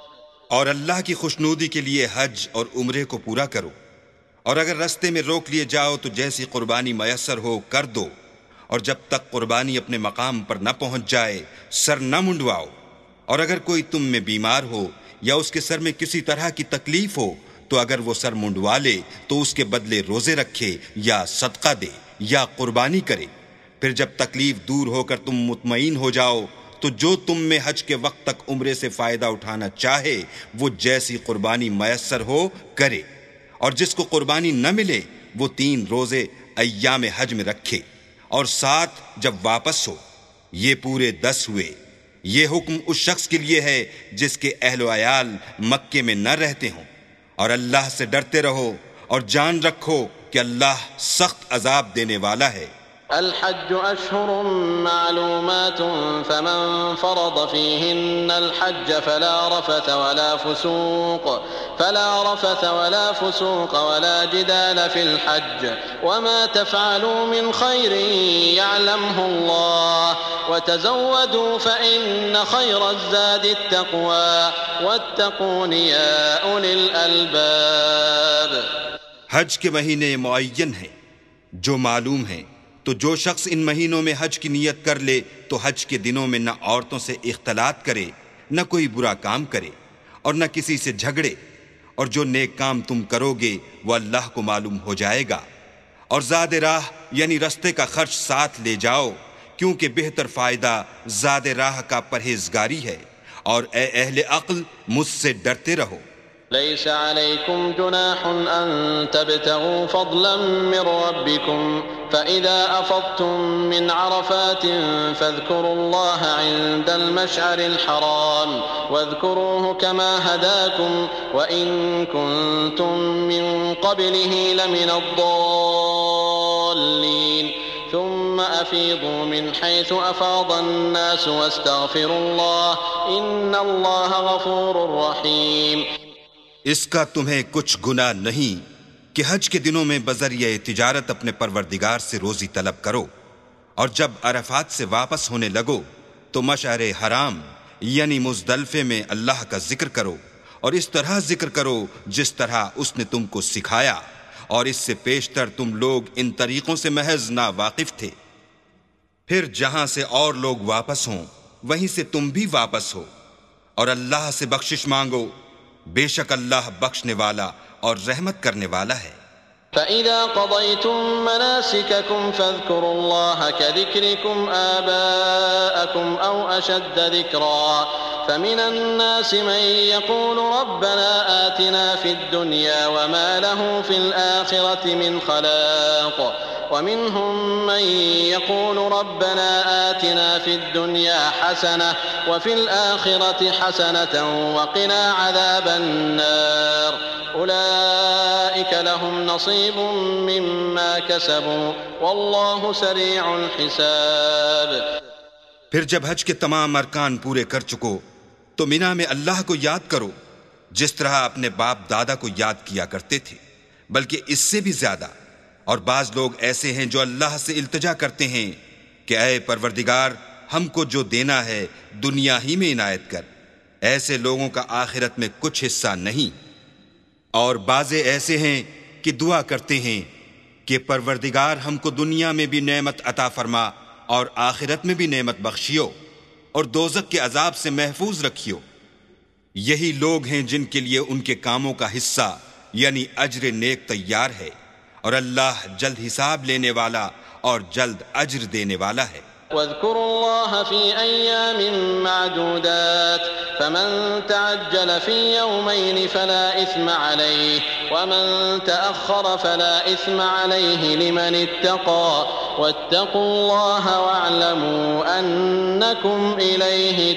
اور اللہ کی خوشنودی کے لیے حج اور عمرے کو پورا کرو، اور اگر رستے میں روک لیے جاؤ تو جیسی قربانی میسر ہو کر دو، اور جب تک قربانی اپنے مقام پر نہ پہنچ جائے سر نہ منڈواؤ. اور اگر کوئی تم میں بیمار ہو یا اس کے سر میں کسی طرح کی تکلیف ہو تو اگر وہ سر منڈوا لے تو اس کے بدلے روزے رکھے یا صدقہ دے یا قربانی کرے. پھر جب تکلیف دور ہو کر تم مطمئن ہو جاؤ تو جو تم میں حج کے وقت تک عمرے سے فائدہ اٹھانا چاہے وہ جیسی قربانی میسر ہو کرے، اور جس کو قربانی نہ ملے وہ 3 روزے ایام حج میں رکھے، اور 7 جب واپس ہو. یہ پورے 10 ہوئے. یہ حکم اس شخص کے لیے ہے جس کے اہل و عیال مکے میں نہ رہتے ہوں. اور اللہ سے ڈرتے رہو اور جان رکھو کہ اللہ سخت عذاب دینے والا ہے. الحج أشهر معلومات فمن فرض فيهن الحج فلا رفث ولا فسوق ولا جدال في الحج وما تفعلوا من خير يعلمه الله وتزودوا فإن خير الزاد التقوى واتقون يا أولي الألباب. حج کے مہینے معین ہیں جو معلوم ہیں، تو جو شخص ان مہینوں میں حج کی نیت کر لے تو حج کے دنوں میں نہ عورتوں سے اختلاط کرے، نہ کوئی برا کام کرے، اور نہ کسی سے جھگڑے. اور جو نیک کام تم کرو گے وہ اللہ کو معلوم ہو جائے گا. اور زاد راہ یعنی رستے کا خرچ ساتھ لے جاؤ، کیونکہ بہتر فائدہ زاد راہ کا پرہیزگاری ہے. اور اے اہل عقل مجھ سے ڈرتے رہو. ليس عليكم جناح أن تبتغوا فضلا من ربكم فإذا أفضتم من عرفات فاذكروا الله عند المشعر الحرام واذكروه كما هداكم وإن كنتم من قبله لمن الضالين ثم أفيضوا من حيث أفاض الناس واستغفروا الله إن الله غفور رحيم. اس کا تمہیں کچھ گناہ نہیں کہ حج کے دنوں میں بذریعہ تجارت اپنے پروردگار سے روزی طلب کرو، اور جب عرفات سے واپس ہونے لگو تو مشعر حرام یعنی مزدلفے میں اللہ کا ذکر کرو، اور اس طرح ذکر کرو جس طرح اس نے تم کو سکھایا، اور اس سے پیشتر تم لوگ ان طریقوں سے محض نا واقف تھے. پھر جہاں سے اور لوگ واپس ہوں وہیں سے تم بھی واپس ہو، اور اللہ سے بخشش مانگو، بے شک اللہ بخشنے والا اور رحمت کرنے والا ہے. فَإِذَا قَضَيْتُم مَّنَاسِكَكُمْ فَاذْكُرُوا اللَّهَ كَذِكْرِكُمْ آبَاءَكُمْ أَوْ أَشَدَّ ذِكْرًا فمن الناس من يقول ربنا آتنا في الدنيا وما له في الآخرة من خلاق ومنهم من يقول ربنا آتنا في الدنيا حسنة وفي الآخرة حسنة وقنا عذاب النار أولئك لهم نصيب مما كسبوا والله سريع الحساب۔ پھر جب حج کے تمام ارکان پورے کر چکو تو مینا میں اللہ کو یاد کرو جس طرح اپنے باپ دادا کو یاد کیا کرتے تھے، بلکہ اس سے بھی زیادہ۔ اور بعض لوگ ایسے ہیں جو اللہ سے التجا کرتے ہیں کہ اے پروردگار ہم کو جو دینا ہے دنیا ہی میں عنایت کر، ایسے لوگوں کا آخرت میں کچھ حصہ نہیں۔ اور بعض ایسے ہیں کہ دعا کرتے ہیں کہ پروردگار ہم کو دنیا میں بھی نعمت عطا فرما اور آخرت میں بھی نعمت بخشیو اور دوزخ کے عذاب سے محفوظ رکھیو۔ یہی لوگ ہیں جن کے لیے ان کے کاموں کا حصہ یعنی اجر نیک تیار ہے، اور اللہ جلد حساب لینے والا اور جلد اجر دینے والا ہے۔ واذكروا الله في أيام معدودات فمن تعجل في يومين فلا إثم عليه ومن تأخر فلا إثم عليه لمن اتقى واتقوا الله واعلموا أنكم إليه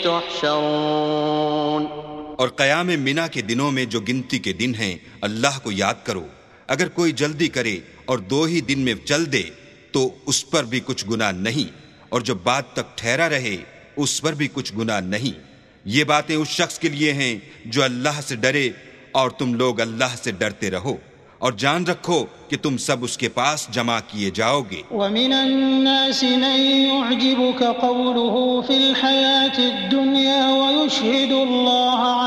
تحشرون۔ اور قیام منا کے دنوں میں جو گنتی کے دن ہیں اللہ کو یاد کرو، اگر کوئی جلدی کرے اور 2 ہی دن میں چل دے تو اس پر بھی کچھ گناہ نہیں، اور جو بات تک ٹھہرا رہے اس پر بھی کچھ گناہ نہیں۔ یہ باتیں اس شخص کے لیے ہیں جو اللہ سے ڈرے، اور تم لوگ اللہ سے ڈرتے رہو اور جان رکھو کہ تم سب اس کے پاس جمع کیے جاؤ گے۔ وَمِنَ النَّاسِ مَن يُعْجِبُكَ قَوْلُهُ فِي الْحَيَاةِ الدُّنْيَا وَيُشْهِدُ اللَّهَ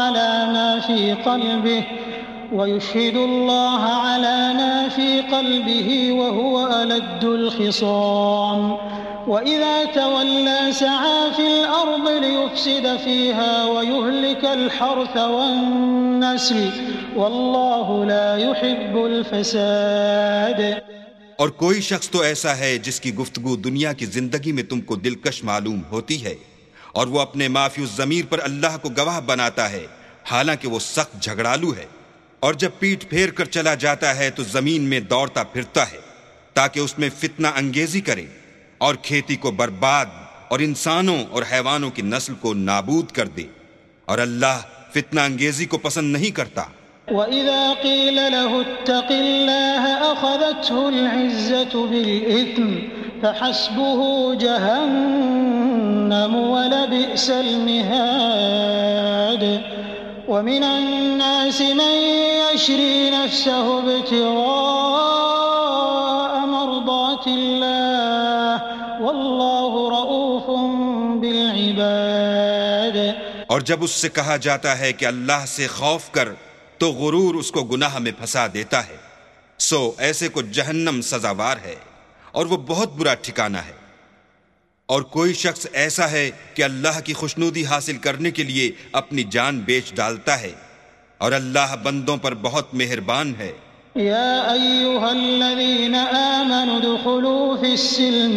عَلَى مَا فِي قَلْبِهِ وَهُوَ أَلَدُّ الْخِصَامِ وَإِذَا تَوَلَّى سَعَى فِي الْأَرْضِ لِيُفْسِدَ فِيهَا وَيُهْلِكَ الْحَرْثَ وَالنَّسْلَ وَاللَّهُ لَا يُحِبُّ الْفَسَادَ۔ اور کوئی شخص تو ایسا ہے جس کی گفتگو دنیا کی زندگی میں تم کو دلکش معلوم ہوتی ہے، اور وہ اپنے معافی الضمیر پر اللہ کو گواہ بناتا ہے حالانکہ وہ سخت جھگڑالو ہے، اور جب پیٹ پھیر کر چلا جاتا ہے تو زمین میں دوڑتا پھرتا ہے تاکہ اس میں فتنہ انگیزی کرے اور کھیتی کو برباد اور انسانوں اور حیوانوں کی نسل کو نابود کر دے، اور اللہ فتنہ انگیزی کو پسند نہیں کرتا۔ وَإِذَا قِيلَ لَهُ اتَّقِ اللَّهَ أَخَذَتْهُ الْعِزَّةُ بِالْإِثْمِ فَحَسْبُهُ جَهَنَّمُ وَلَبِئْسَ الْمِهَادُ وَمِنَ النَّاسِ مَن يَشْرِي نَفْسَهُ ابْتِغَاءَ مَرْضَاتِ اللَّهِ وَاللَّهُ رَءُوفٌ بِالْعِبَادِ۔ اور جب اس سے کہا جاتا ہے کہ اللہ سے خوف کر تو غرور اس کو گناہ میں پھنسا دیتا ہے، سو ایسے کو جہنم سزاوار ہے اور وہ بہت برا ٹھکانہ ہے۔ اور کوئی شخص ایسا ہے کہ اللہ کی خوشنودی حاصل کرنے کے لیے اپنی جان بیچ ڈالتا ہے، اور اللہ بندوں پر بہت مہربان ہے۔ یا ایھا الذین آمنوا ادخلوا فی السلم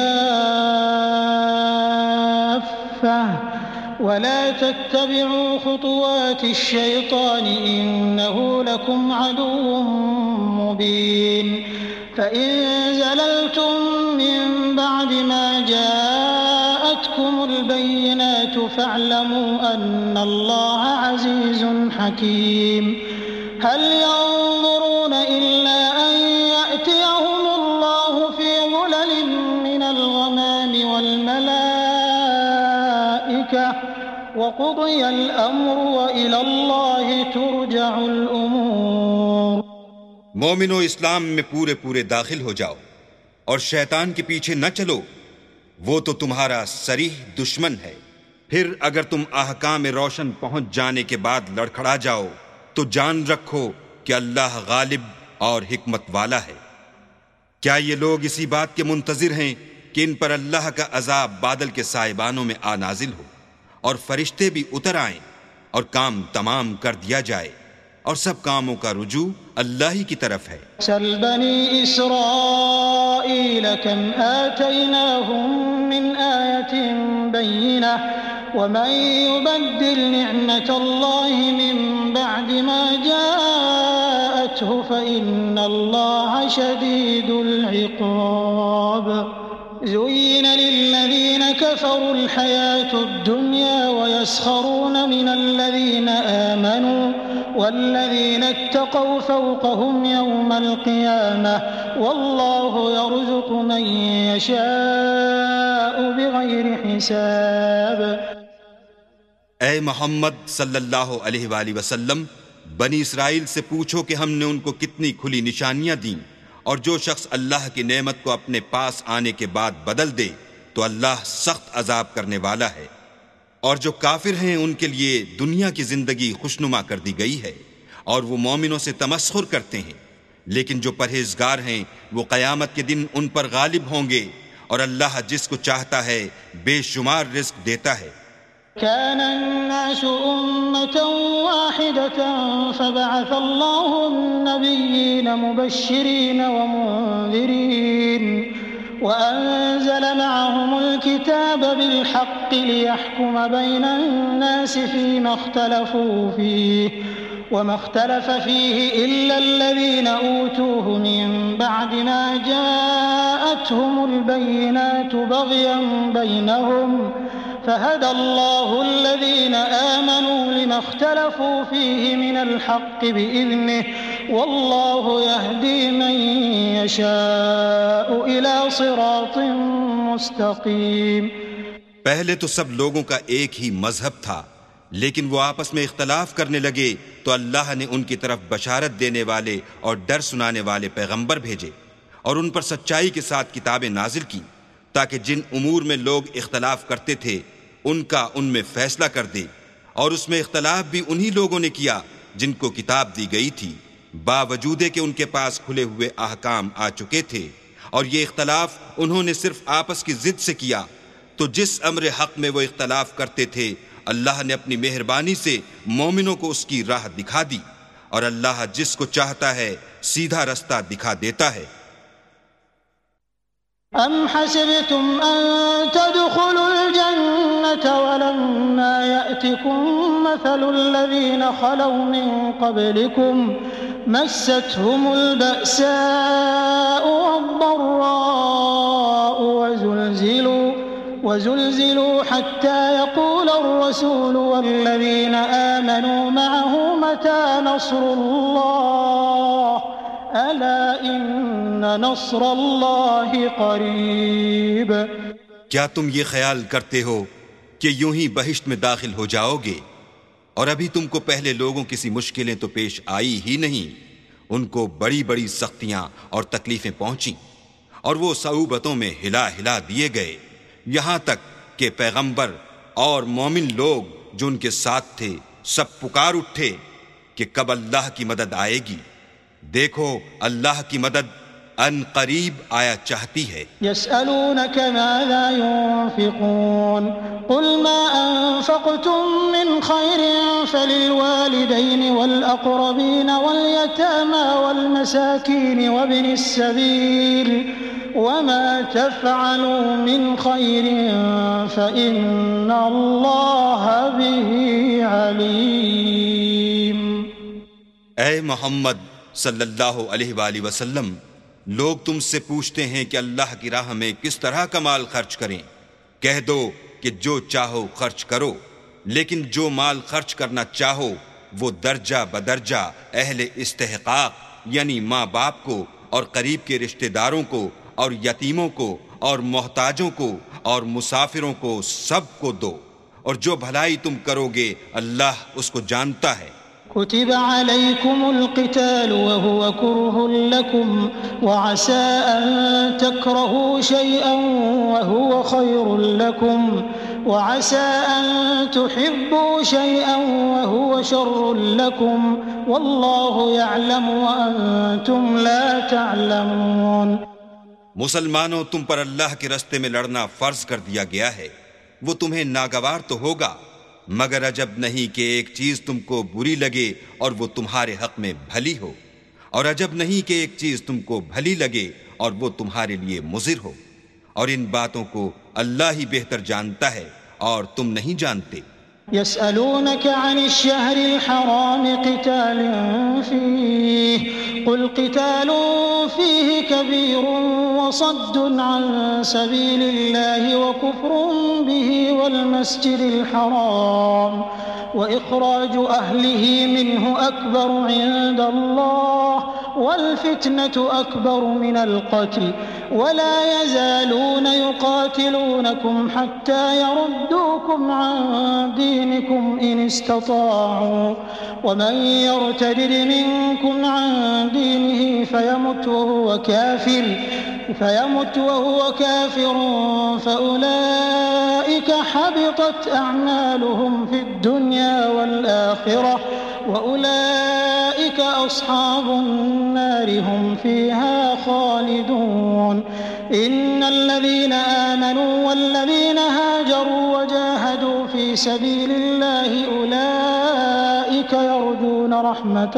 کافہ ولا تتبعوا خطوات الشیطان انه لکم عدو مبین فإن زللتم من بعد ما جاءتكم البينات فاعلموا أن الله عزيز حكيم هل ينظرون إلا أن يأتيهم الله في ظلل من الغمام والملائكة وقضي الأمر وإلى الله ترجع الأمور۔ مومنو اسلام میں پورے داخل ہو جاؤ اور شیطان کے پیچھے نہ چلو، وہ تو تمہارا صریح دشمن ہے۔ پھر اگر تم احکام روشن پہنچ جانے کے بعد لڑکھڑا جاؤ تو جان رکھو کہ اللہ غالب اور حکمت والا ہے۔ کیا یہ لوگ اسی بات کے منتظر ہیں کہ ان پر اللہ کا عذاب بادل کے سائبانوں میں آ نازل ہو اور فرشتے بھی اتر آئیں اور کام تمام کر دیا جائے، اور سب کاموں کا رجوع اللہ ہی کی طرف ہے۔ سل بنی اسرائیل کم آتیناہم من آیت بینہ ومن يبدل نعمة الله من بعد ما جاءته فإن الله شديد العقاب زين للذين كفروا الحياة الدنيا ويسخرون من الذين آمنوا والذين اتقوا فوقهم يوم القيامة والله يرزق من يشاء بغير حساب۔ اے محمد صلی اللہ علیہ وآلہ وسلم، بنی اسرائیل سے پوچھو کہ ہم نے ان کو کتنی کھلی نشانیاں دیں، اور جو شخص اللہ کی نعمت کو اپنے پاس آنے کے بعد بدل دے تو اللہ سخت عذاب کرنے والا ہے۔ اور جو کافر ہیں ان کے لیے دنیا کی زندگی خوشنما کر دی گئی ہے، اور وہ مومنوں سے تمسخر کرتے ہیں، لیکن جو پرہیزگار ہیں وہ قیامت کے دن ان پر غالب ہوں گے، اور اللہ جس کو چاہتا ہے بے شمار رزق دیتا ہے۔ كان الناس أمة واحدة فبعث الله النبيين مبشرين ومنذرين وأنزل معهم الكتاب بالحق ليحكم بين الناس فيما اختلفوا فيه وما اختلف فيه إلا الذين أوتوه من بعد ما جاءتهم البينات بغيا بينهم فهدى الله الذين آمنوا لما اختلفوا فيه من الحق بإذنه والله يهدي من يشاء إلى صراط مستقيم۔ پہلے تو سب لوگوں کا ایک ہی مذہب تھا، لیکن وہ آپس میں اختلاف کرنے لگے تو اللہ نے ان کی طرف بشارت دینے والے اور ڈر سنانے والے پیغمبر بھیجے، اور ان پر سچائی کے ساتھ کتابیں نازل کی، تاکہ جن امور میں لوگ اختلاف کرتے تھے ان کا ان میں فیصلہ کر دے، اور اس میں اختلاف بھی انہی لوگوں نے کیا جن کو کتاب دی گئی تھی، باوجود کہ ان کے پاس کھلے ہوئے احکام آ چکے تھے، اور یہ اختلاف انہوں نے صرف آپس کی ضد سے کیا۔ تو جس امر حق میں وہ اختلاف کرتے تھے اللہ نے اپنی مہربانی سے مومنوں کو اس کی راہ دکھا دی، اور اللہ جس کو چاہتا ہے سیدھا رستہ دکھا دیتا ہے۔ أم حسبتم أن تدخلوا الجنة ولما يأتكم مثل الذين خلوا من قبلكم مستهم البأساء والضراء وزلزلوا حتى يقول الرسول والذين آمنوا معه متى نصر الله ألا إن نصر الله قريب۔ کیا تم یہ خیال کرتے ہو کہ یوں ہی بہشت میں داخل ہو جاؤ گے، اور ابھی تم کو پہلے لوگوں کسی مشکلیں تو پیش آئی ہی نہیں، ان کو بڑی بڑی سختیاں اور تکلیفیں پہنچیں، اور وہ صعوبتوں میں ہلا ہلا دیے گئے، یہاں تک کہ پیغمبر اور مومن لوگ جو ان کے ساتھ تھے سب پکار اٹھے کہ کب اللہ کی مدد آئے گی۔ دیکھو اللہ کی مدد ان قریب آیا چاہتی ہے۔ يسألونك ماذا ينفقون قل ما أنفقتم من خير فللوالدين والأقربين واليتامى والمساكين وابن السبيل وما تفعلوا من خير فإن الله به عليم۔ اے محمد صلی اللہ علیہ وآلہ وسلم، لوگ تم سے پوچھتے ہیں کہ اللہ کی راہ میں کس طرح کا مال خرچ کریں، کہہ دو کہ جو چاہو خرچ کرو، لیکن جو مال خرچ کرنا چاہو وہ درجہ بدرجہ اہل استحقاق یعنی ماں باپ کو اور قریب کے رشتہ داروں کو اور یتیموں کو اور محتاجوں کو اور مسافروں کو سب کو دو، اور جو بھلائی تم کرو گے اللہ اس کو جانتا ہے۔ كتب عليكم القتال وهو كره لكم وعسى أن تكرهوا شيئا وهو خير لكم وعسى أن تحبوا شيئا وهو شر لكم والله يعلم وأنتم لا تعلمون۔ مسلمانوں، تم پر اللہ کے راستے میں لڑنا فرض کر دیا گیا ہے، وہ تمہیں ناگوار تو ہوگا، مگر عجب نہیں کہ ایک چیز تم کو بری لگے اور وہ تمہارے حق میں بھلی ہو، اور عجب نہیں کہ ایک چیز تم کو بھلی لگے اور وہ تمہارے لیے مضر ہو، اور ان باتوں کو اللہ ہی بہتر جانتا ہے، اور تم نہیں جانتے۔ يسألونك عن الشهر الحرام قتال فيه قل قتال فيه كبير وصد عن سبيل الله وكفر به والمسجد الحرام وإخراج أهله منه أكبر عند الله والفتنة أكبر من القتل ولا يزالون يقاتلونكم حتى يردوكم عن دينكم إن استطاعوا ومن يرتد منكم عن دينه فيمت وهو كافر فأولئك حبطت أعمالهم في الدنيا والآخرة وأولئك أصحاب النار هم فيها خالدون إن الذين آمنوا والذين هاجروا وجاهدوا في سبيل الله أولئك يرجون رحمة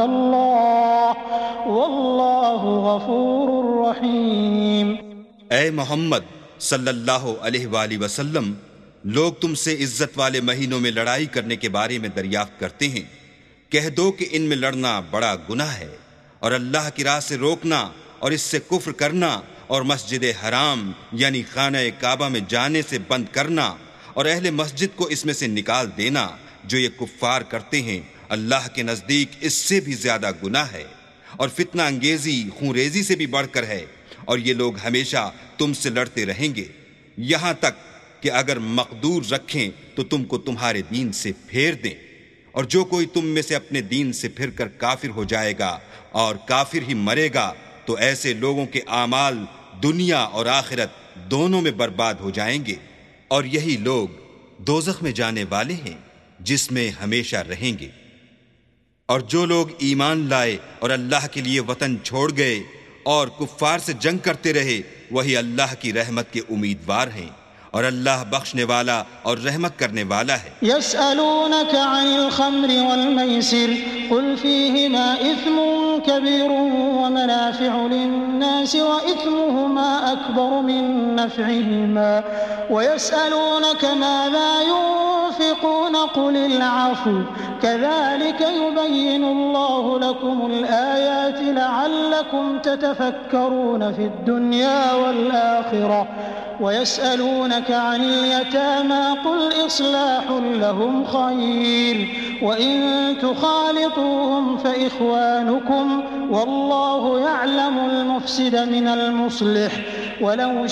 الله والله غفور رحيم۔ اے محمد صلی اللہ علیہ وآلہ وسلم، لوگ تم سے عزت والے مہینوں میں لڑائی کرنے کے بارے میں دریافت کرتے ہیں، کہہ دو کہ ان میں لڑنا بڑا گناہ ہے، اور اللہ کی راہ سے روکنا اور اس سے کفر کرنا اور مسجد حرام یعنی خانہ کعبہ میں جانے سے بند کرنا اور اہل مسجد کو اس میں سے نکال دینا جو یہ کفار کرتے ہیں، اللہ کے نزدیک اس سے بھی زیادہ گناہ ہے، اور فتنہ انگیزی خون ریزی سے بھی بڑھ کر ہے، اور یہ لوگ ہمیشہ تم سے لڑتے رہیں گے یہاں تک کہ اگر مقدور رکھیں تو تم کو تمہارے دین سے پھیر دیں، اور جو کوئی تم میں سے اپنے دین سے پھر کر کافر ہو جائے گا اور کافر ہی مرے گا تو ایسے لوگوں کے اعمال دنیا اور آخرت دونوں میں برباد ہو جائیں گے، اور یہی لوگ دوزخ میں جانے والے ہیں جس میں ہمیشہ رہیں گے۔ اور جو لوگ ایمان لائے اور اللہ کے لیے وطن چھوڑ گئے اور کفار سے جنگ کرتے رہے وہی اللہ کی رحمت کے امیدوار ہیں، اور اللہ بخشنے والا اور رحمت کرنے والا ہے۔ يسألونك عن الخمر والميسر قل فيهما إثم كبير ومنافع للناس وإثمهما أكبر من نفعهما ويسألونك ماذا ينفقون قل العفو كذلك يبين الله لكم الآيات لعلكم تتفكرون في الدنيا والآخرة ويسألونك عن اليتامى قل إصلاح لهم خير وإن تخالطوهم فإخوانكم والله يعلم المفسد من المصلح ولو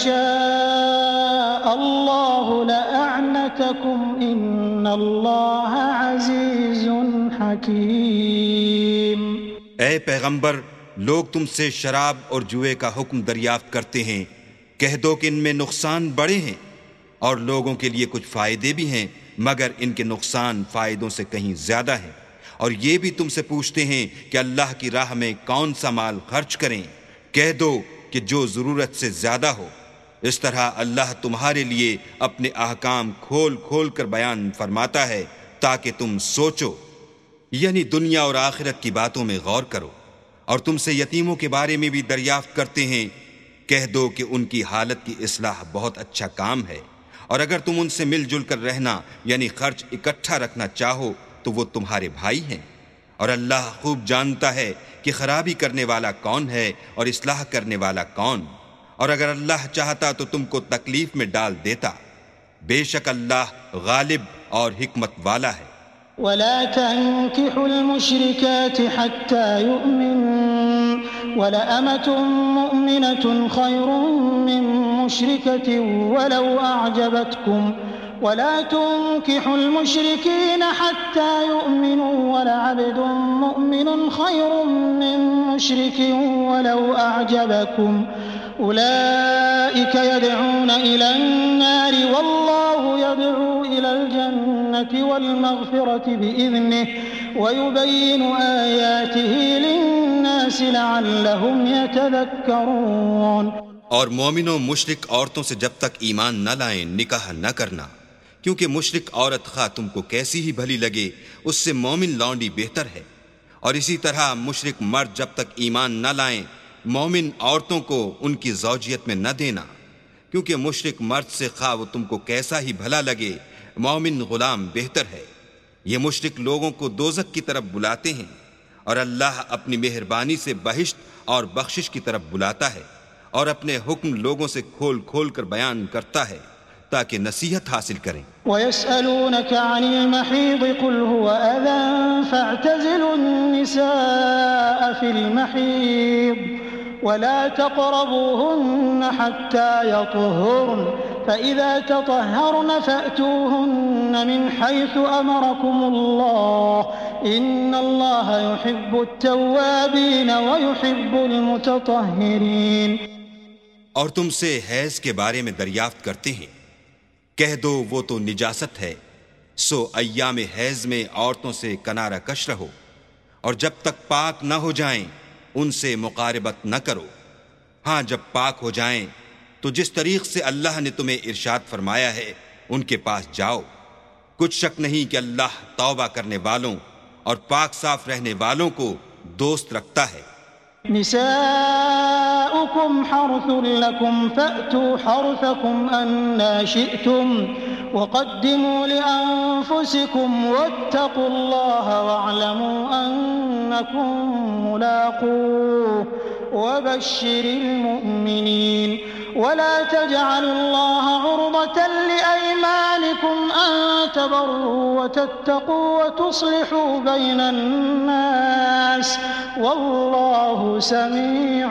شاء الله لأعنتكم إن الله عزيز حكيم۔ اے پیغمبر، لوگ تم سے شراب اور جوئے کا حکم دریافت کرتے ہیں، کہہ دو کہ ان میں نقصان بڑے ہیں اور لوگوں کے لیے کچھ فائدے بھی ہیں، مگر ان کے نقصان فائدوں سے کہیں زیادہ ہیں، اور یہ بھی تم سے پوچھتے ہیں کہ اللہ کی راہ میں کون سا مال خرچ کریں، کہہ دو کہ جو ضرورت سے زیادہ ہو۔ اس طرح اللہ تمہارے لیے اپنے احکام کھول کھول کر بیان فرماتا ہے تاکہ تم سوچو، یعنی دنیا اور آخرت کی باتوں میں غور کرو۔ اور تم سے یتیموں کے بارے میں بھی دریافت کرتے ہیں، کہہ دو کہ ان کی حالت کی اصلاح بہت اچھا کام ہے، اور اگر تم ان سے مل جل کر رہنا یعنی خرچ اکٹھا رکھنا چاہو تو وہ تمہارے بھائی ہیں، اور اللہ خوب جانتا ہے کہ خرابی کرنے والا کون ہے اور اصلاح کرنے والا کون، اور اگر اللہ چاہتا تو تم کو تکلیف میں ڈال دیتا، بے شک اللہ غالب اور حکمت والا ہے۔ ولا تنكحوا المشركات حتى يؤمنوا ولأمة مؤمنة خير من مشركة ولو أعجبتكم ولا تنكحوا المشركين حتى يؤمنوا ولعبد مؤمن خير من مشرك ولو أعجبكم أولئك يدعون إلى النار والله يدعو إلى الجنة والمغفرة بإذنه ويبين آياته للناس لعلهم يتذكرون۔ اور مومنوں مشرک عورتوں سے جب تک ایمان نہ لائیں نکاح نہ کرنا، کیونکہ مشرک عورت خواہ تم کو کیسی ہی بھلی لگے اس سے مومن لونڈی بہتر ہے، اور اسی طرح مشرک مرد جب تک ایمان نہ لائیں مومن عورتوں کو ان کی زوجیت میں نہ دینا، کیونکہ مشرک مرد سے خواہ وہ تم کو کیسا ہی بھلا لگے مومن غلام بہتر ہے۔ یہ مشرک لوگوں کو دوزخ کی طرف بلاتے ہیں، اور اللہ اپنی مہربانی سے بہشت اور بخشش کی طرف بلاتا ہے، اور اپنے حکم لوگوں سے کھول کھول کر بیان کرتا ہے تاکہ نصیحت حاصل کریں۔ وَيَسْأَلُونَكَ عَنِ الْمَحِيضِ قُلْ هُوَ أَذًى فَاعْتَزِلُوا النِّسَاءَ فِي الْمَحِيضِ وَلَا تَقْرَبُوهُنَّ حَتَّى يَطْهُرْنَ فَإِذَا تَطَهَّرْنَ فَأْتُوهُنَّ مِنْ حَيْثُ أَمَرَكُمُ اللَّهُ إِنَّ اللَّهَ يُحِبُّ التَّوَّابِينَ وَيُحِبُّ الْمُتَطَهِّرِينَ۔ اور تم سے حیض کے بارے میں دریافت کرتے ہیں، کہہ دو وہ تو نجاست ہے، سو ایام حیض میں عورتوں سے کنارہ کش رہو، اور جب تک پاک نہ ہو جائیں ان سے مقاربت نہ کرو۔ ہاں جب پاک ہو جائیں تو جس طریق سے اللہ نے تمہیں ارشاد فرمایا ہے ان کے پاس جاؤ۔ کچھ شک نہیں کہ اللہ توبہ کرنے والوں اور پاک صاف رہنے والوں کو دوست رکھتا ہے۔ نساؤكم حرث لكم فأتوا حرثكم أنا شئتم وقدموا لأنفسكم واتقوا الله واعلموا أنكم ملاقوه وبشر المؤمنين ولا تجعلوا الله عرضة لأيمانكم أن تبروا وتتقوا وتصلحوا بين الناس والله سميع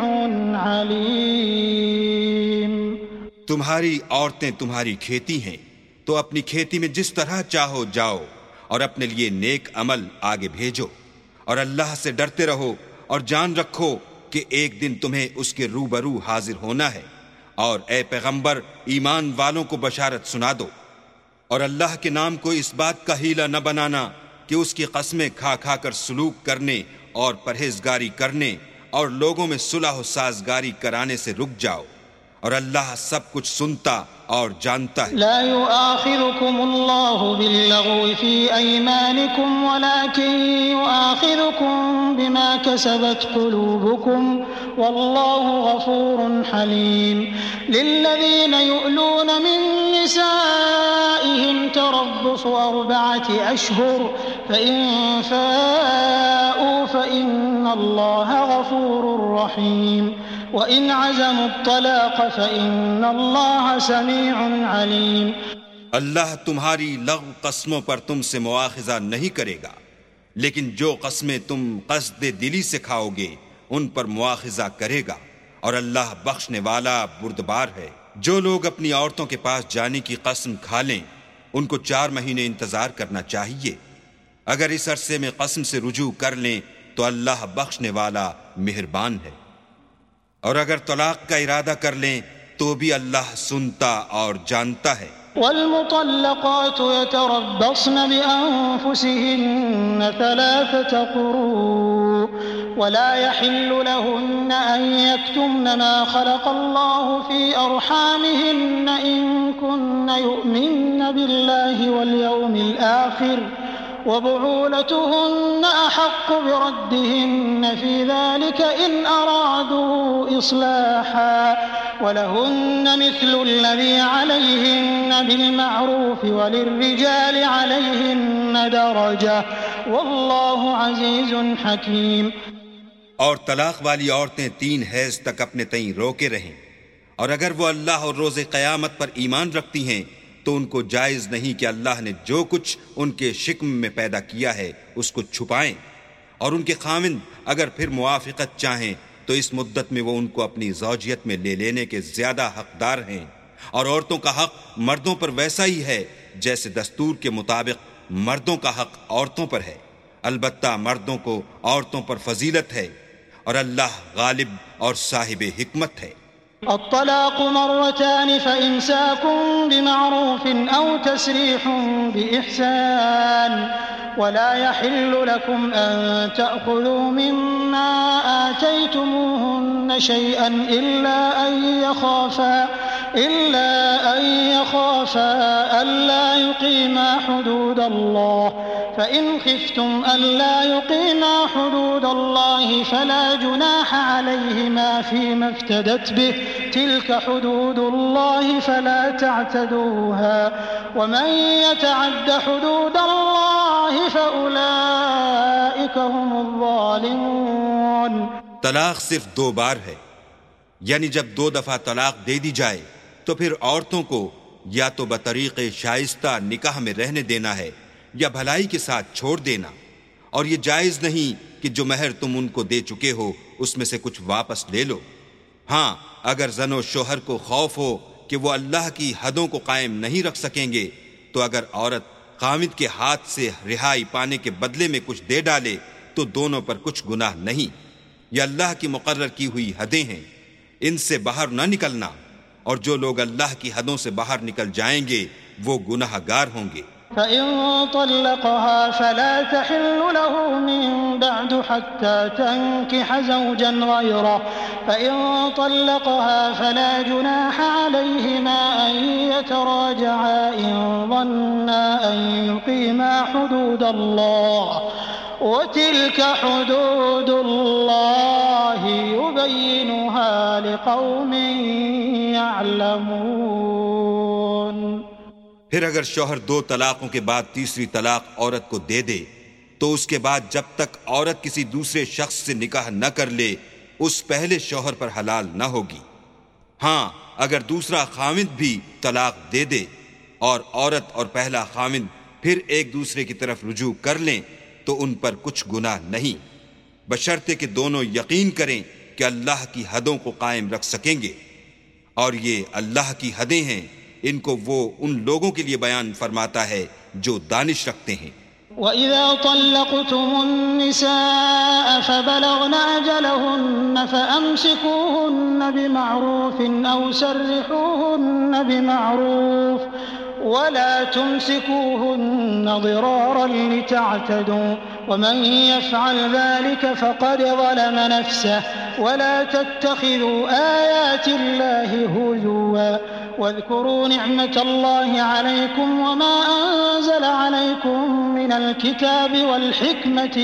عليم۔ تمہاری عورتیں تمہاری کھیتی ہیں تو اپنی کھیتی میں جس طرح چاہو جاؤ، اور اپنے لیے نیک عمل آگے بھیجو، اور اللہ سے ڈرتے رہو، اور جان رکھو کہ ایک دن تمہیں اس کے روبرو حاضر ہونا ہے۔ اور اے پیغمبر ایمان والوں کو بشارت سنا دو، اور اللہ کے نام کو اس بات کا حیلہ نہ بنانا کہ اس کی قسمیں کھا کھا کر سلوک کرنے اور پرہیزگاری کرنے اور لوگوں میں صلح و سازگاری کرانے سے رک جاؤ، اور اللہ سب کچھ سنتا اور جانتا ہے۔ لا يؤاخذكم الله باللغو في أيمانكم ولكن يؤاخذكم بما كسبت قلوبكم والله غفور حليم۔ للذين يؤلون من نسائهم تربص 4 أشهر فإن فاءوا فإن الله غفور رحيم وَإِنْ عَزَمُوا الطَّلَاقَ فَإِنَّ اللَّهَ سَمِيعٌ عَلِيمٌ۔ اللہ تمہاری لغو قسموں پر تم سے مواخذہ نہیں کرے گا، لیکن جو قسمیں تم قصد دلی سے کھاؤ گے ان پر مواخذہ کرے گا، اور اللہ بخشنے والا بردبار ہے۔ جو لوگ اپنی عورتوں کے پاس جانے کی قسم کھا لیں ان کو 4 مہینے انتظار کرنا چاہیے۔ اگر اس عرصے میں قسم سے رجوع کر لیں تو اللہ بخشنے والا مہربان ہے، اور اگر طلاق کا ارادہ کر لیں تو بھی اللہ سنتا اور جانتا ہے۔ والمطلقات يتربصن بأنفسهن 3 قروء ولا يحل لهن أن يكتمن ما خلق الله في أرحامهن إن كن يؤمن بالله واليوم الآخر وبعولتهن أحق بردهن في ذلك إن أرادوا إصلاحا ولهن مثل الذي عليهن بالمعروف وللرجال عليهن درجة والله عزيز حكيم۔ اور طلاق والی عورتیں 3 حیض تک اپنے تئیں روکے رہیں، اور اگر وہ اللہ اور روز قیامت پر ایمان رکھتی ہیں تو ان کو جائز نہیں کہ اللہ نے جو کچھ ان کے شکم میں پیدا کیا ہے اس کو چھپائیں، اور ان کے خاوند اگر پھر موافقت چاہیں تو اس مدت میں وہ ان کو اپنی زوجیت میں لے لینے کے زیادہ حقدار ہیں، اور عورتوں کا حق مردوں پر ویسا ہی ہے جیسے دستور کے مطابق مردوں کا حق عورتوں پر ہے، البتہ مردوں کو عورتوں پر فضیلت ہے، اور اللہ غالب اور صاحب حکمت ہے۔ الطلاق 2 فإمساك بمعروف أو تسريح بإحسان ولا يحل لكم أن تأخذوا مما آتيتموهن شيئا إلا أن إلا أن يخافا ألا يقيما حدود الله فإن خفتم ألا يقيما حدود الله فلا جناح عليهما فيما افتدت به تلك حدود الله فلا تعتدوها ومن يتعد حدود الله فأولئك هم الظالمون. طلاق صرف 2 بار ہے، یعنی جب 2 دفعہ طلاق دے دی جائے تو پھر عورتوں کو یا تو بطریق شائستہ نکاح میں رہنے دینا ہے یا بھلائی کے ساتھ چھوڑ دینا، اور یہ جائز نہیں کہ جو مہر تم ان کو دے چکے ہو اس میں سے کچھ واپس لے لو. ہاں اگر زن و شوہر کو خوف ہو کہ وہ اللہ کی حدوں کو قائم نہیں رکھ سکیں گے تو اگر عورت خاوند کے ہاتھ سے رہائی پانے کے بدلے میں کچھ دے ڈالے تو دونوں پر کچھ گناہ نہیں. یہ اللہ کی مقرر کی ہوئی حدیں ہیں، ان سے باہر نہ نکلنا، اور جو لوگ اللہ کی حدوں سے باہر نکل جائیں گے وہ گناہ گار ہوں گے. فإن طلقها فلا تحل له من بعد حتى تنكح زوجا غيره فإن طلقها فلا جناح عليهما أن يتراجعا إن ظنا أن يقيما حدود الله وتلك حدود الله يبينها لقوم يعلمون. پھر اگر شوہر 2 طلاقوں کے بعد تیسری طلاق عورت کو دے دے تو اس کے بعد جب تک عورت کسی دوسرے شخص سے نکاح نہ کر لے اس پہلے شوہر پر حلال نہ ہوگی. ہاں اگر دوسرا خاوند بھی طلاق دے دے اور عورت اور پہلا خاوند پھر ایک دوسرے کی طرف رجوع کر لیں تو ان پر کچھ گناہ نہیں، بشرطے کہ دونوں یقین کریں کہ اللہ کی حدوں کو قائم رکھ سکیں گے، اور یہ اللہ کی حدیں ہیں، ان کو وہ ان لوگوں کے لیے بیان فرماتا ہے جو دانش رکھتے ہیں. وَإِذَا طَلَّقْتُمُ النِّسَاءَ فَبَلَغْنَ أَجَلَهُنَّ فَأَمْسِكُوهُنَّ بِمَعْرُوفٍ أَوْ سَرِّحُوهُنَّ بِمَعْرُوفٍ ولا تمسكوهن ضرارا لتعتدوا ومن يفعل ذلك فقد ظلم نفسه ولا تتخذوا آيات الله هزوا واذكروا نعمة الله عليكم وما أنزل عليكم من الكتاب والحكمة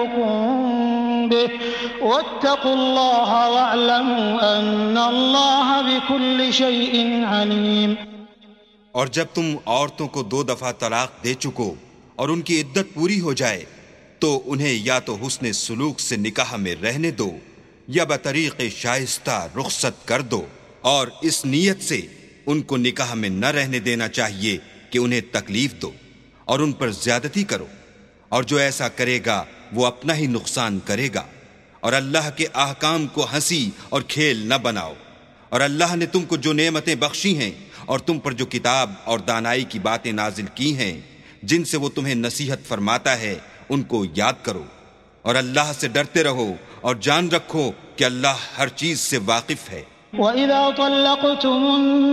يعظكم به واتقوا الله واعلموا أن الله بكل شيء عليم. اور جب تم عورتوں کو 2 دفعہ طلاق دے چکو اور ان کی عدت پوری ہو جائے تو انہیں یا تو حسن سلوک سے نکاح میں رہنے دو یا بطریق شائستہ رخصت کر دو، اور اس نیت سے ان کو نکاح میں نہ رہنے دینا چاہیے کہ انہیں تکلیف دو اور ان پر زیادتی کرو، اور جو ایسا کرے گا وہ اپنا ہی نقصان کرے گا. اور اللہ کے احکام کو ہنسی اور کھیل نہ بناؤ، اور اللہ نے تم کو جو نعمتیں بخشی ہیں اور تم پر جو کتاب اور دانائی کی باتیں نازل کی ہیں جن سے وہ تمہیں نصیحت فرماتا ہے ان کو یاد کرو، اور اللہ سے ڈرتے رہو اور جان رکھو کہ اللہ ہر چیز سے واقف ہے. وَإِذَا طَلَّقْتُمُ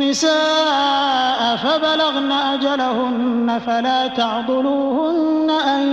النِّسَاءَ فَبَلَغْنَ أَجَلَهُنَّ فَلَا تعضلوهن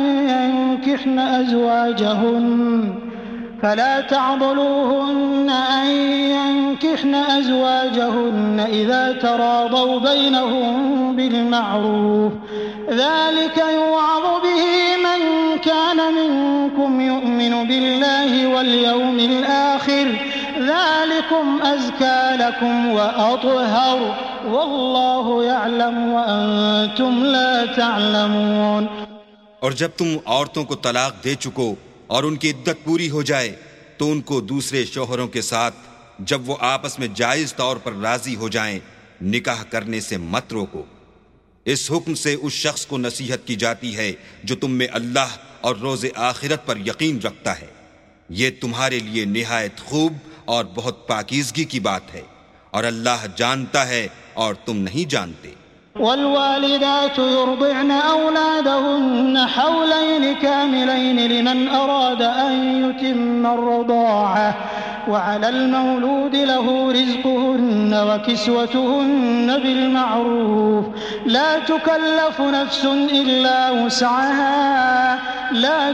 أن ينكحن أزواجهن إذا تراضوا بينهم بالمعروف ذلك يوعظ به من كان منكم يؤمن بالله واليوم الآخر ذلكم أزكى لكم وأطهر والله يعلم وأنتم لا تعلمون. اور جب تم عورتوں کو طلاق دے چکو اور ان کی عدت پوری ہو جائے تو ان کو دوسرے شوہروں کے ساتھ جب وہ آپس میں جائز طور پر راضی ہو جائیں نکاح کرنے سے مت روکو. اس حکم سے اس شخص کو نصیحت کی جاتی ہے جو تم میں اللہ اور روز آخرت پر یقین رکھتا ہے. یہ تمہارے لیے نہایت خوب اور بہت پاکیزگی کی بات ہے، اور اللہ جانتا ہے اور تم نہیں جانتے. والوالدات يرضعن أولادهن حولين كاملين لمن أراد أن يتم الرضاعة وعلى المولود له رزقهن وكسوتهن بالمعروف لا تكلف نفس إلا وسعها لا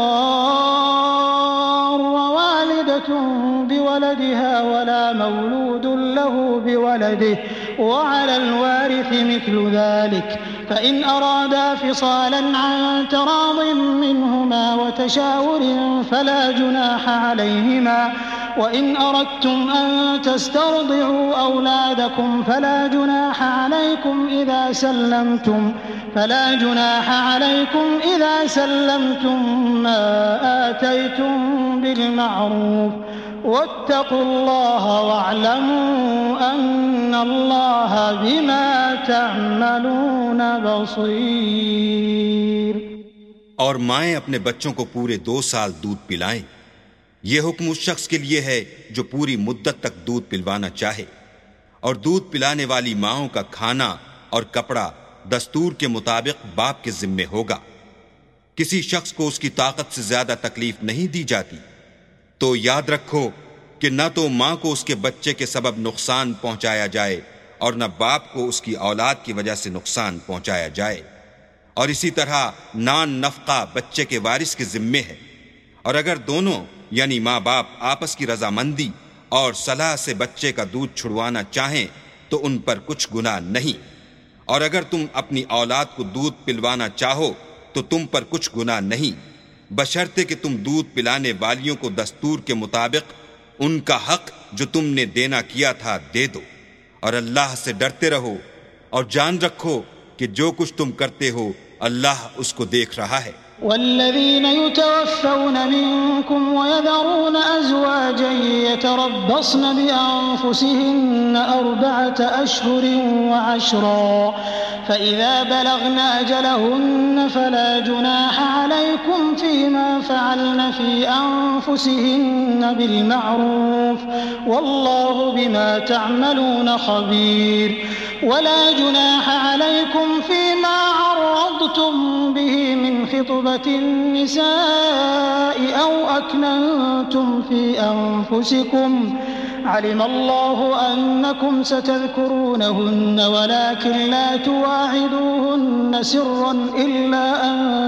تضار والدة بولدها ولا مولود له بولده وعلى الوارث مثل ذلك فإن أرادا فصالا عن تراض منهما وتشاور فلا جناح عليهما وإن أردتم أن تسترضعوا أولادكم فلا جناح عليكم إذا سلمتم ما آتيتم بالمعروف واتقوا الله واعلموا أن الله بما تعملون بصير۔ اور مائیں اپنے بچوں کو پورے 2 سال دودھ پلائیں۔ یہ حکم اس شخص کے لیے ہے جو پوری مدت تک دودھ پلوانا چاہے، اور دودھ پلانے والی ماؤں کا کھانا اور کپڑا دستور کے مطابق باپ کے ذمے ہوگا۔ کسی شخص کو اس کی طاقت سے زیادہ تکلیف نہیں دی جاتی، تو یاد رکھو کہ نہ تو ماں کو اس کے بچے کے سبب نقصان پہنچایا جائے اور نہ باپ کو اس کی اولاد کی وجہ سے نقصان پہنچایا جائے، اور اسی طرح نان نفقہ بچے کے وارث کے ذمے ہے، اور اگر دونوں یعنی ماں باپ آپس کی رضامندی اور صلاح سے بچے کا دودھ چھڑوانا چاہیں تو ان پر کچھ گناہ نہیں، اور اگر تم اپنی اولاد کو دودھ پلوانا چاہو تو تم پر کچھ گناہ نہیں، بشرطے کہ تم دودھ پلانے والیوں کو دستور کے مطابق ان کا حق جو تم نے دینا کیا تھا دے دو، اور اللہ سے ڈرتے رہو اور جان رکھو کہ جو کچھ تم کرتے ہو اللہ اس کو دیکھ رہا ہے۔ والذين يتوفون منكم ويذرون أزواجا يتربصن بأنفسهن 4 أشهر وعشرا فإذا بلغن أجلهن فلا جناح عليكم فيما فعلن في أنفسهن بالمعروف والله بما تعملون خبير ولا جناح عليكم فيما عرضتم به من خطبة النساء أو أكننتم في أنفسكم علم الله أنكم ستذكرونهن ولكن لا تواعدوهن سرا إلا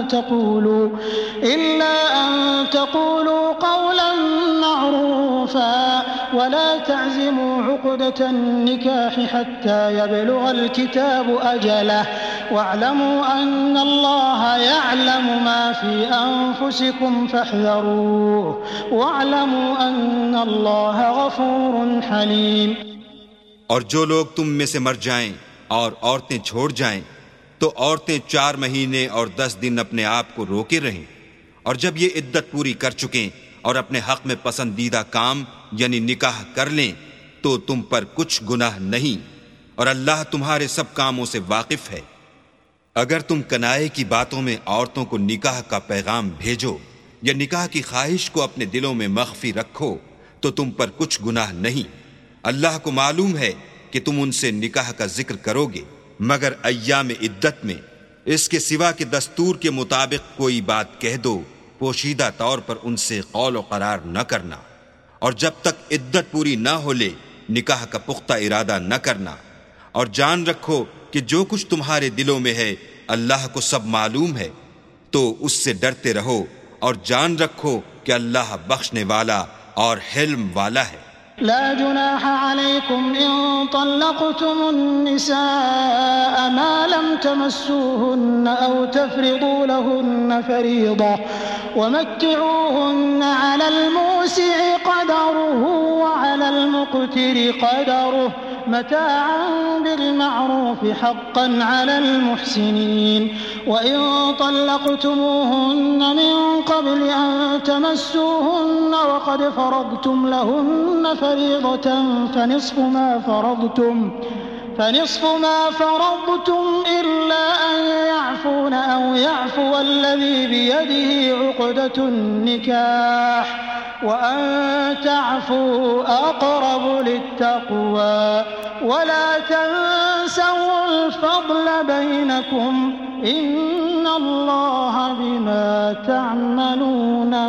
أن تقولوا قولا معروفا ولا تعزموا عقدة النكاح حتى يبلغ الكتاب أجله واعلموا أن الله يعلم ما في أنفسكم فاحذروه واعلموا أن الله غفور حليم۔ اور جو لوگ تم میں سے مر جائیں اور عورتیں چھوڑ جائیں تو عورتیں 4 مہینے اور 10 دن اپنے آپ کو روکے رہیں، اور جب یہ عدت پوری کر چکیں اور اپنے حق میں پسندیدہ کام یعنی نکاح کر لیں تو تم پر کچھ گناہ نہیں، اور اللہ تمہارے سب کاموں سے واقف ہے۔ اگر تم کنائے کی باتوں میں عورتوں کو نکاح کا پیغام بھیجو یا نکاح کی خواہش کو اپنے دلوں میں مخفی رکھو تو تم پر کچھ گناہ نہیں، اللہ کو معلوم ہے کہ تم ان سے نکاح کا ذکر کرو گے، مگر ایام عدت میں اس کے سوا کہ دستور کے مطابق کوئی بات کہہ دو، پوشیدہ طور پر ان سے قول و قرار نہ کرنا، اور جب تک عدت پوری نہ ہو لے نکاح کا پختہ ارادہ نہ کرنا، اور جان رکھو کہ جو کچھ تمہارے دلوں میں ہے اللہ کو سب معلوم ہے، تو اس سے ڈرتے رہو اور جان رکھو کہ اللہ بخشنے والا اور حلم والا ہے۔ لا جناح عليكم إن طلقتم النساء ما لم تمسوهن أو تفرضوا لهن فريضة ومتعوهن على الموسع قدره وعلى المقتر قدره متاعا بالمعروف حقا على المحسنين وإن طلقتموهن من قبل أن تمسوهن وقد فرضتم لهن فريضة فنصف ما فرضتم إلا أن يعفون أو يعفو الذي بيده عقدة النكاح وأن تعفوا أقرب للتقوى ولا تنسوا الفضل بينكم إن الله بما تعملون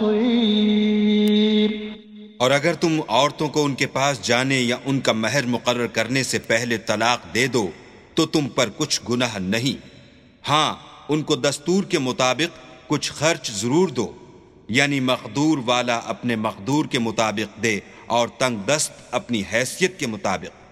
بصير۔ اور اگر تم عورتوں کو ان کے پاس جانے یا ان کا مہر مقرر کرنے سے پہلے طلاق دے دو تو تم پر کچھ گناہ نہیں، ہاں ان کو دستور کے مطابق کچھ خرچ ضرور دو، یعنی مقدور والا اپنے مقدور کے مطابق دے اور تنگ دست اپنی حیثیت کے مطابق،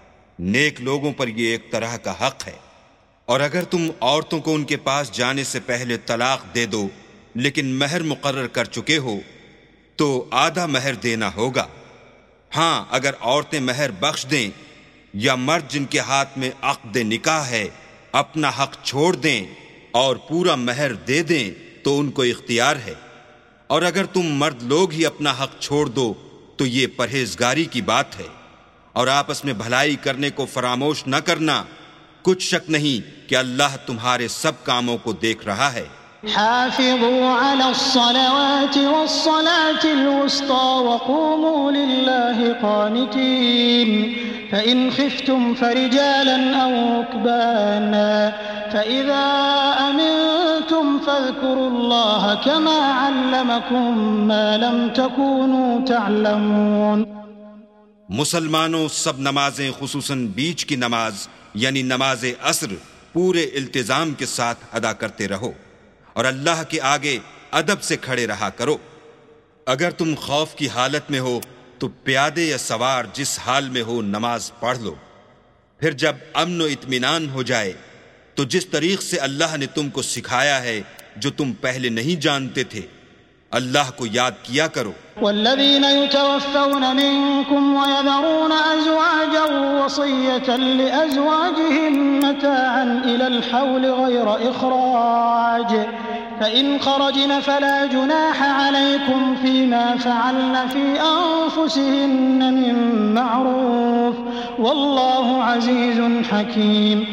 نیک لوگوں پر یہ ایک طرح کا حق ہے۔ اور اگر تم عورتوں کو ان کے پاس جانے سے پہلے طلاق دے دو لیکن مہر مقرر کر چکے ہو تو آدھا مہر دینا ہوگا۔ ہاں اگر عورتیں مہر بخش دیں یا مرد جن کے ہاتھ میں عقد نکاح ہے اپنا حق چھوڑ دیں اور پورا مہر دے دیں تو ان کو اختیار ہے۔ اور اگر تم مرد لوگ ہی اپنا حق چھوڑ دو تو یہ پرہیزگاری کی بات ہے۔ اور آپس میں بھلائی کرنے کو فراموش نہ کرنا، کچھ شک نہیں کہ اللہ تمہارے سب کاموں کو دیکھ رہا ہے۔ حافظوا على الصلوات والصلاة الوسطى وقوموا لله قانتين فإن خفتم فرجالا أو ركبانا فإذا أمنتم فاذكروا الله كما علمكم ما لم تكونوا تعلمون۔ مسلمانوں سب نمازیں خصوصاً بیچ کی نماز یعنی نماز عصر پورے التزام کے ساتھ ادا کرتے رہو اور اللہ کے آگے ادب سے کھڑے رہا کرو۔ اگر تم خوف کی حالت میں ہو تو پیادے یا سوار جس حال میں ہو نماز پڑھ لو، پھر جب امن و اطمینان ہو جائے تو جس طریق سے اللہ نے تم کو سکھایا ہے جو تم پہلے نہیں جانتے تھے اللہ کو یاد کیا کرو۔ والذین یتوفون منکم ویذرون ازواجا وصیة لأزواجهم متاعا إلى الحول غیر اخراج فإن خرجن فلا جناح عليكم فيما فعلن في أنفسهن من معروف والله عزيز حكيم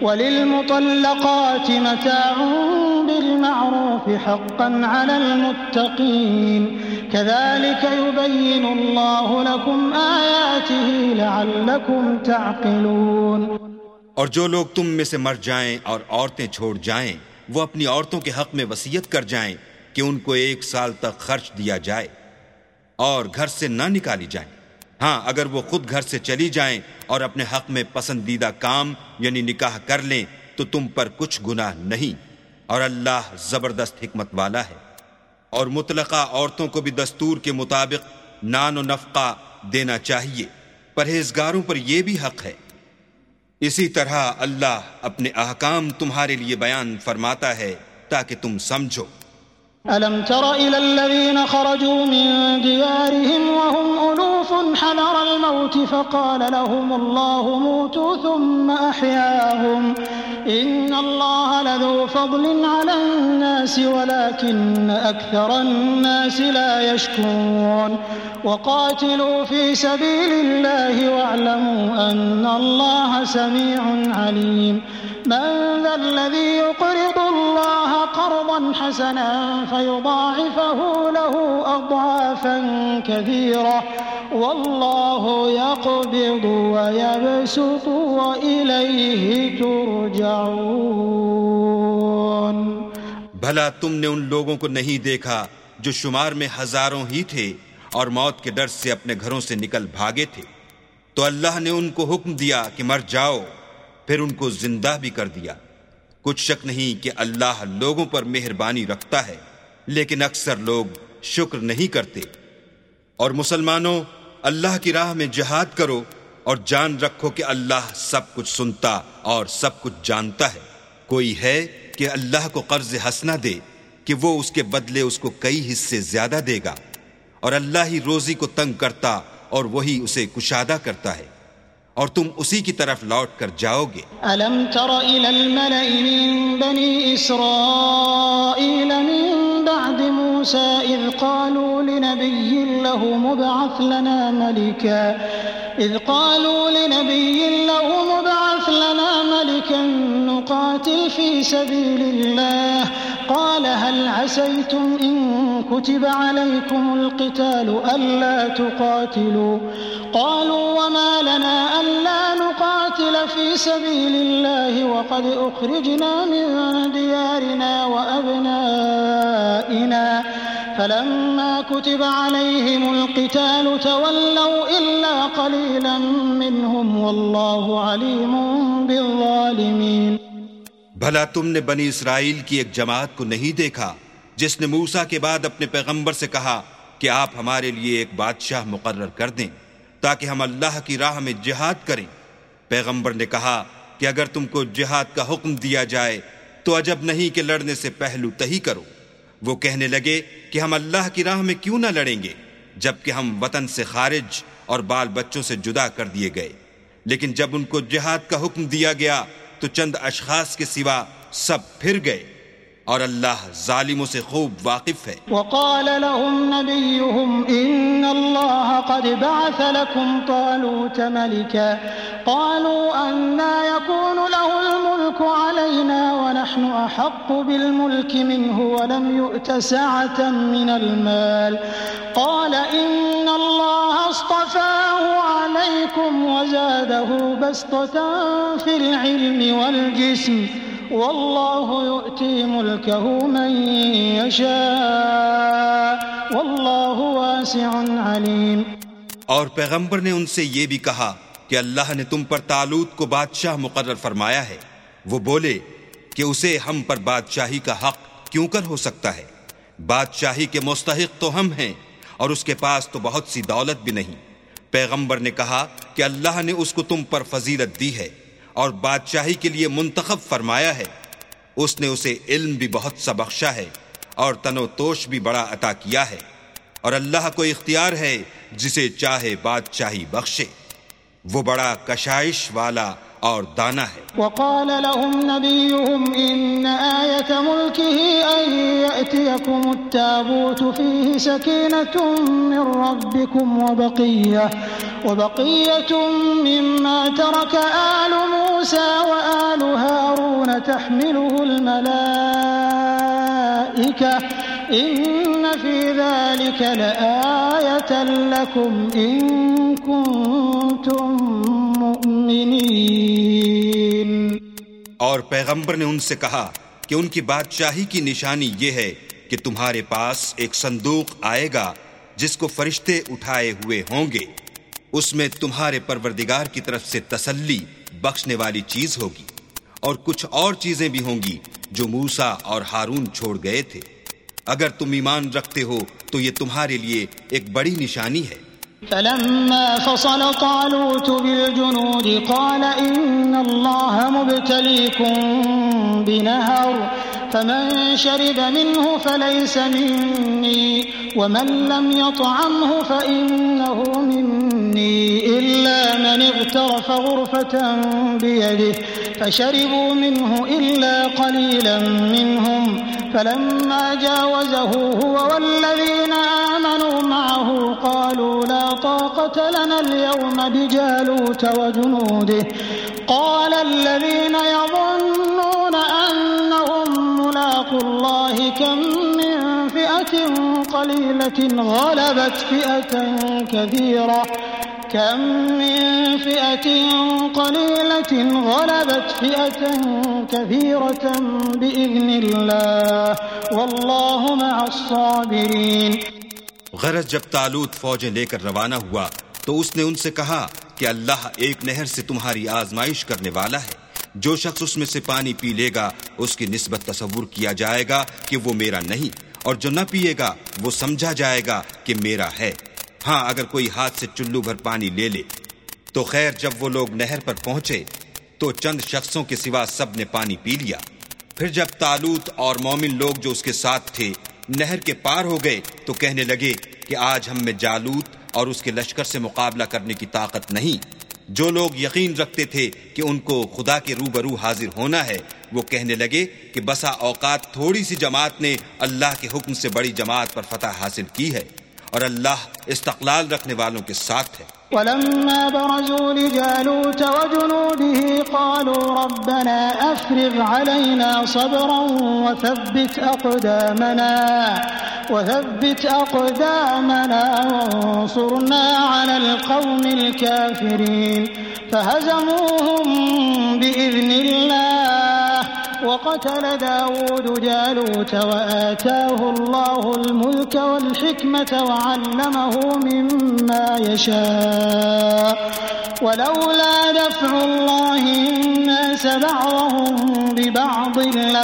وللمطلقات متاع بالمعروف حقا على المتقين كذلك يبين الله لكم آياته لعلكم تعقلون۔ اور جو لوگ تم میں سے مر جائیں اور عورتیں چھوڑ جائیں وہ اپنی عورتوں کے حق میں وصیت کر جائیں کہ ان کو 1 سال تک خرچ دیا جائے اور گھر سے نہ نکالی جائیں۔ ہاں اگر وہ خود گھر سے چلی جائیں اور اپنے حق میں پسندیدہ کام یعنی نکاح کر لیں تو تم پر کچھ گناہ نہیں، اور اللہ زبردست حکمت والا ہے۔ اور مطلقہ عورتوں کو بھی دستور کے مطابق نان و نفقہ دینا چاہیے، پرہیزگاروں پر یہ بھی حق ہے۔ اسی طرح اللہ اپنے احکام تمہارے لیے بیان فرماتا ہے تاکہ تم سمجھو۔ ألم تر إلى الذين خرجوا من ديارهم وهم ألوف حذر الموت فقال لهم الله موتوا ثم أحياهم إن الله لذو فضل على الناس ولكن أكثر الناس لا يشكرون وقاتلوا في سبيل الله واعلموا أن الله سميع عليم من ذا الذي يقرض الله قرضا حسنا فيضاعفه له أضعافا كثيرة والله يقبض ويبسط وإليه ترجعون۔ بھلا تم نے ان لوگوں کو نہیں دیکھا جو شمار میں ہزاروں ہی تھے اور موت کے ڈر سے اپنے گھروں سے نکل بھاگے تھے، تو اللہ نے ان کو حکم دیا کہ مر جاؤ، پھر ان کو زندہ بھی کر دیا۔ کچھ شک نہیں کہ اللہ لوگوں پر مہربانی رکھتا ہے لیکن اکثر لوگ شکر نہیں کرتے۔ اور مسلمانوں اللہ کی راہ میں جہاد کرو اور جان رکھو کہ اللہ سب کچھ سنتا اور سب کچھ جانتا ہے۔ کوئی ہے کہ اللہ کو قرض حسنہ دے کہ وہ اس کے بدلے اس کو کئی حصے زیادہ دے گا، اور اللہ ہی روزی کو تنگ کرتا اور وہی اسے کشادہ کرتا ہے، اور تم اسی کی طرف لوٹ کر جاؤ گے۔ ألم تر إلى الملأ من بني إسرائيل من بعد موسى إذ قالوا لنبي له مبعث لنا ملكا نقاتل في سبيل الله قال هل عسيتم إن كتب عليكم القتال ألا تقاتلوا قالوا وما لنا ألا نقاتل في سبيل الله وقد أخرجنا من ديارنا وأبنائنا فلما كتب عليهم القتال تولوا إلا قليلا منهم والله عليم بالظالمين۔ بھلا تم نے بنی اسرائیل کی ایک جماعت کو نہیں دیکھا جس نے موسیٰ کے بعد اپنے پیغمبر سے کہا کہ آپ ہمارے لیے ایک بادشاہ مقرر کر دیں تاکہ ہم اللہ کی راہ میں جہاد کریں، پیغمبر نے کہا کہ اگر تم کو جہاد کا حکم دیا جائے تو عجب نہیں کہ لڑنے سے پہلو تہی کرو۔ وہ کہنے لگے کہ ہم اللہ کی راہ میں کیوں نہ لڑیں گے جبکہ ہم وطن سے خارج اور بال بچوں سے جدا کر دیے گئے۔ لیکن جب ان کو جہاد کا حکم دیا گیا تو چند اشخاص کے سوا سب پھر گئے، اور اللہ ظالموں سے خوب واقف ہے۔ وقال لهم نبيهم إن الله قد بعث لكم طالوت ملكا قالوا أنى يكون له الملك علينا ونحن أحق بالملك منه ولم يؤت سعة من المال قال إن الله اصطفاه عليكم وزاده بسطة في العلم والجسم واللہ یؤتی ملکہ من یشاء واللہ واسع علیم۔ اور پیغمبر نے ان سے یہ بھی کہا کہ اللہ نے تم پر طالوت کو بادشاہ مقرر فرمایا ہے۔ وہ بولے کہ اسے ہم پر بادشاہی کا حق کیوں کر ہو سکتا ہے؟ بادشاہی کے مستحق تو ہم ہیں اور اس کے پاس تو بہت سی دولت بھی نہیں۔ پیغمبر نے کہا کہ اللہ نے اس کو تم پر فضیلت دی ہے اور بادشاہی کے لیے منتخب فرمایا ہے۔ اس نے اسے علم بھی بہت سا بخشا ہے اور تن و توش بھی بڑا عطا کیا ہے، اور اللہ کو اختیار ہے جسے چاہے بادشاہی بخشے۔ وہ بڑا کشائش والا اور دانا ہے۔ وقال لهم نبيهم إن آية ملكه أن يأتيكم التابوت فيه سكينة من ربكم وبقية مما ترك آل موسى وآل هارون تحمله الملائكة إن في ذلك لآية لكم إن كنتم مؤمنين۔ اور پیغمبر نے ان سے کہا کہ ان کی بادشاہی کی نشانی یہ ہے کہ تمہارے پاس ایک صندوق آئے گا جس کو فرشتے اٹھائے ہوئے ہوں گے، اس میں تمہارے پروردگار کی طرف سے تسلی بخشنے والی چیز ہوگی، اور کچھ اور چیزیں بھی ہوں گی جو موسیٰ اور ہارون چھوڑ گئے تھے۔ اگر تم ایمان رکھتے ہو تو یہ تمہارے لیے ایک بڑی نشانی ہے۔ فلما فصل طالوت بالجنود قال إن الله مبتليكم بنهر فمن شرب منه فليس مني ومن لم يطعمه فإنه مني إلا من اغترف غرفة بيده فشربوا منه إلا قليلا منهم فلما جاوزه هو والذين آمنوا معه قالوا لا طاقة لنا اليوم بجالوت وجنوده قال الذين يظنون أنهم ملاقو الله كم من فئة قليلة غلبت فئة كثيرة بإذن الله والله مع الصابرين۔ غرض جب طالوت فوجیں لے کر روانہ ہوا تو اس نے ان سے کہا کہ اللہ ایک نہر سے تمہاری آزمائش کرنے والا ہے، جو شخص اس میں سے پانی پی لے گا اس کی نسبت تصور کیا جائے گا کہ وہ میرا نہیں، اور جو نہ پیے گا وہ سمجھا جائے گا کہ میرا ہے۔ ہاں اگر کوئی ہاتھ سے چلو بھر پانی لے لے تو خیر۔ جب وہ لوگ نہر پر پہنچے تو چند شخصوں کے سوا سب نے پانی پی لیا۔ پھر جب طالوت اور مومن لوگ جو اس کے ساتھ تھے نہر کے پار ہو گئے تو کہنے لگے کہ آج ہم میں جالوت اور اس کے لشکر سے مقابلہ کرنے کی طاقت نہیں۔ جو لوگ یقین رکھتے تھے کہ ان کو خدا کے روبرو حاضر ہونا ہے وہ کہنے لگے کہ بسا اوقات تھوڑی سی جماعت نے اللہ کے حکم سے بڑی جماعت پر فتح حاصل کی ہے، اور اللہ استقلال رکھنے والوں کے ساتھ ہے۔ ولما برزوا لجالوت وجنوده قالوا ربنا أفرغ علينا صبرا وثبت أقدامنا وانصرنا على القوم الكافرين فهزموهم بإذن الله وقتل داود جالوت وآتاه الله الملك والحكمة وعلمه مما يشاء ولولا دفع الله الناس بعضهم ببعض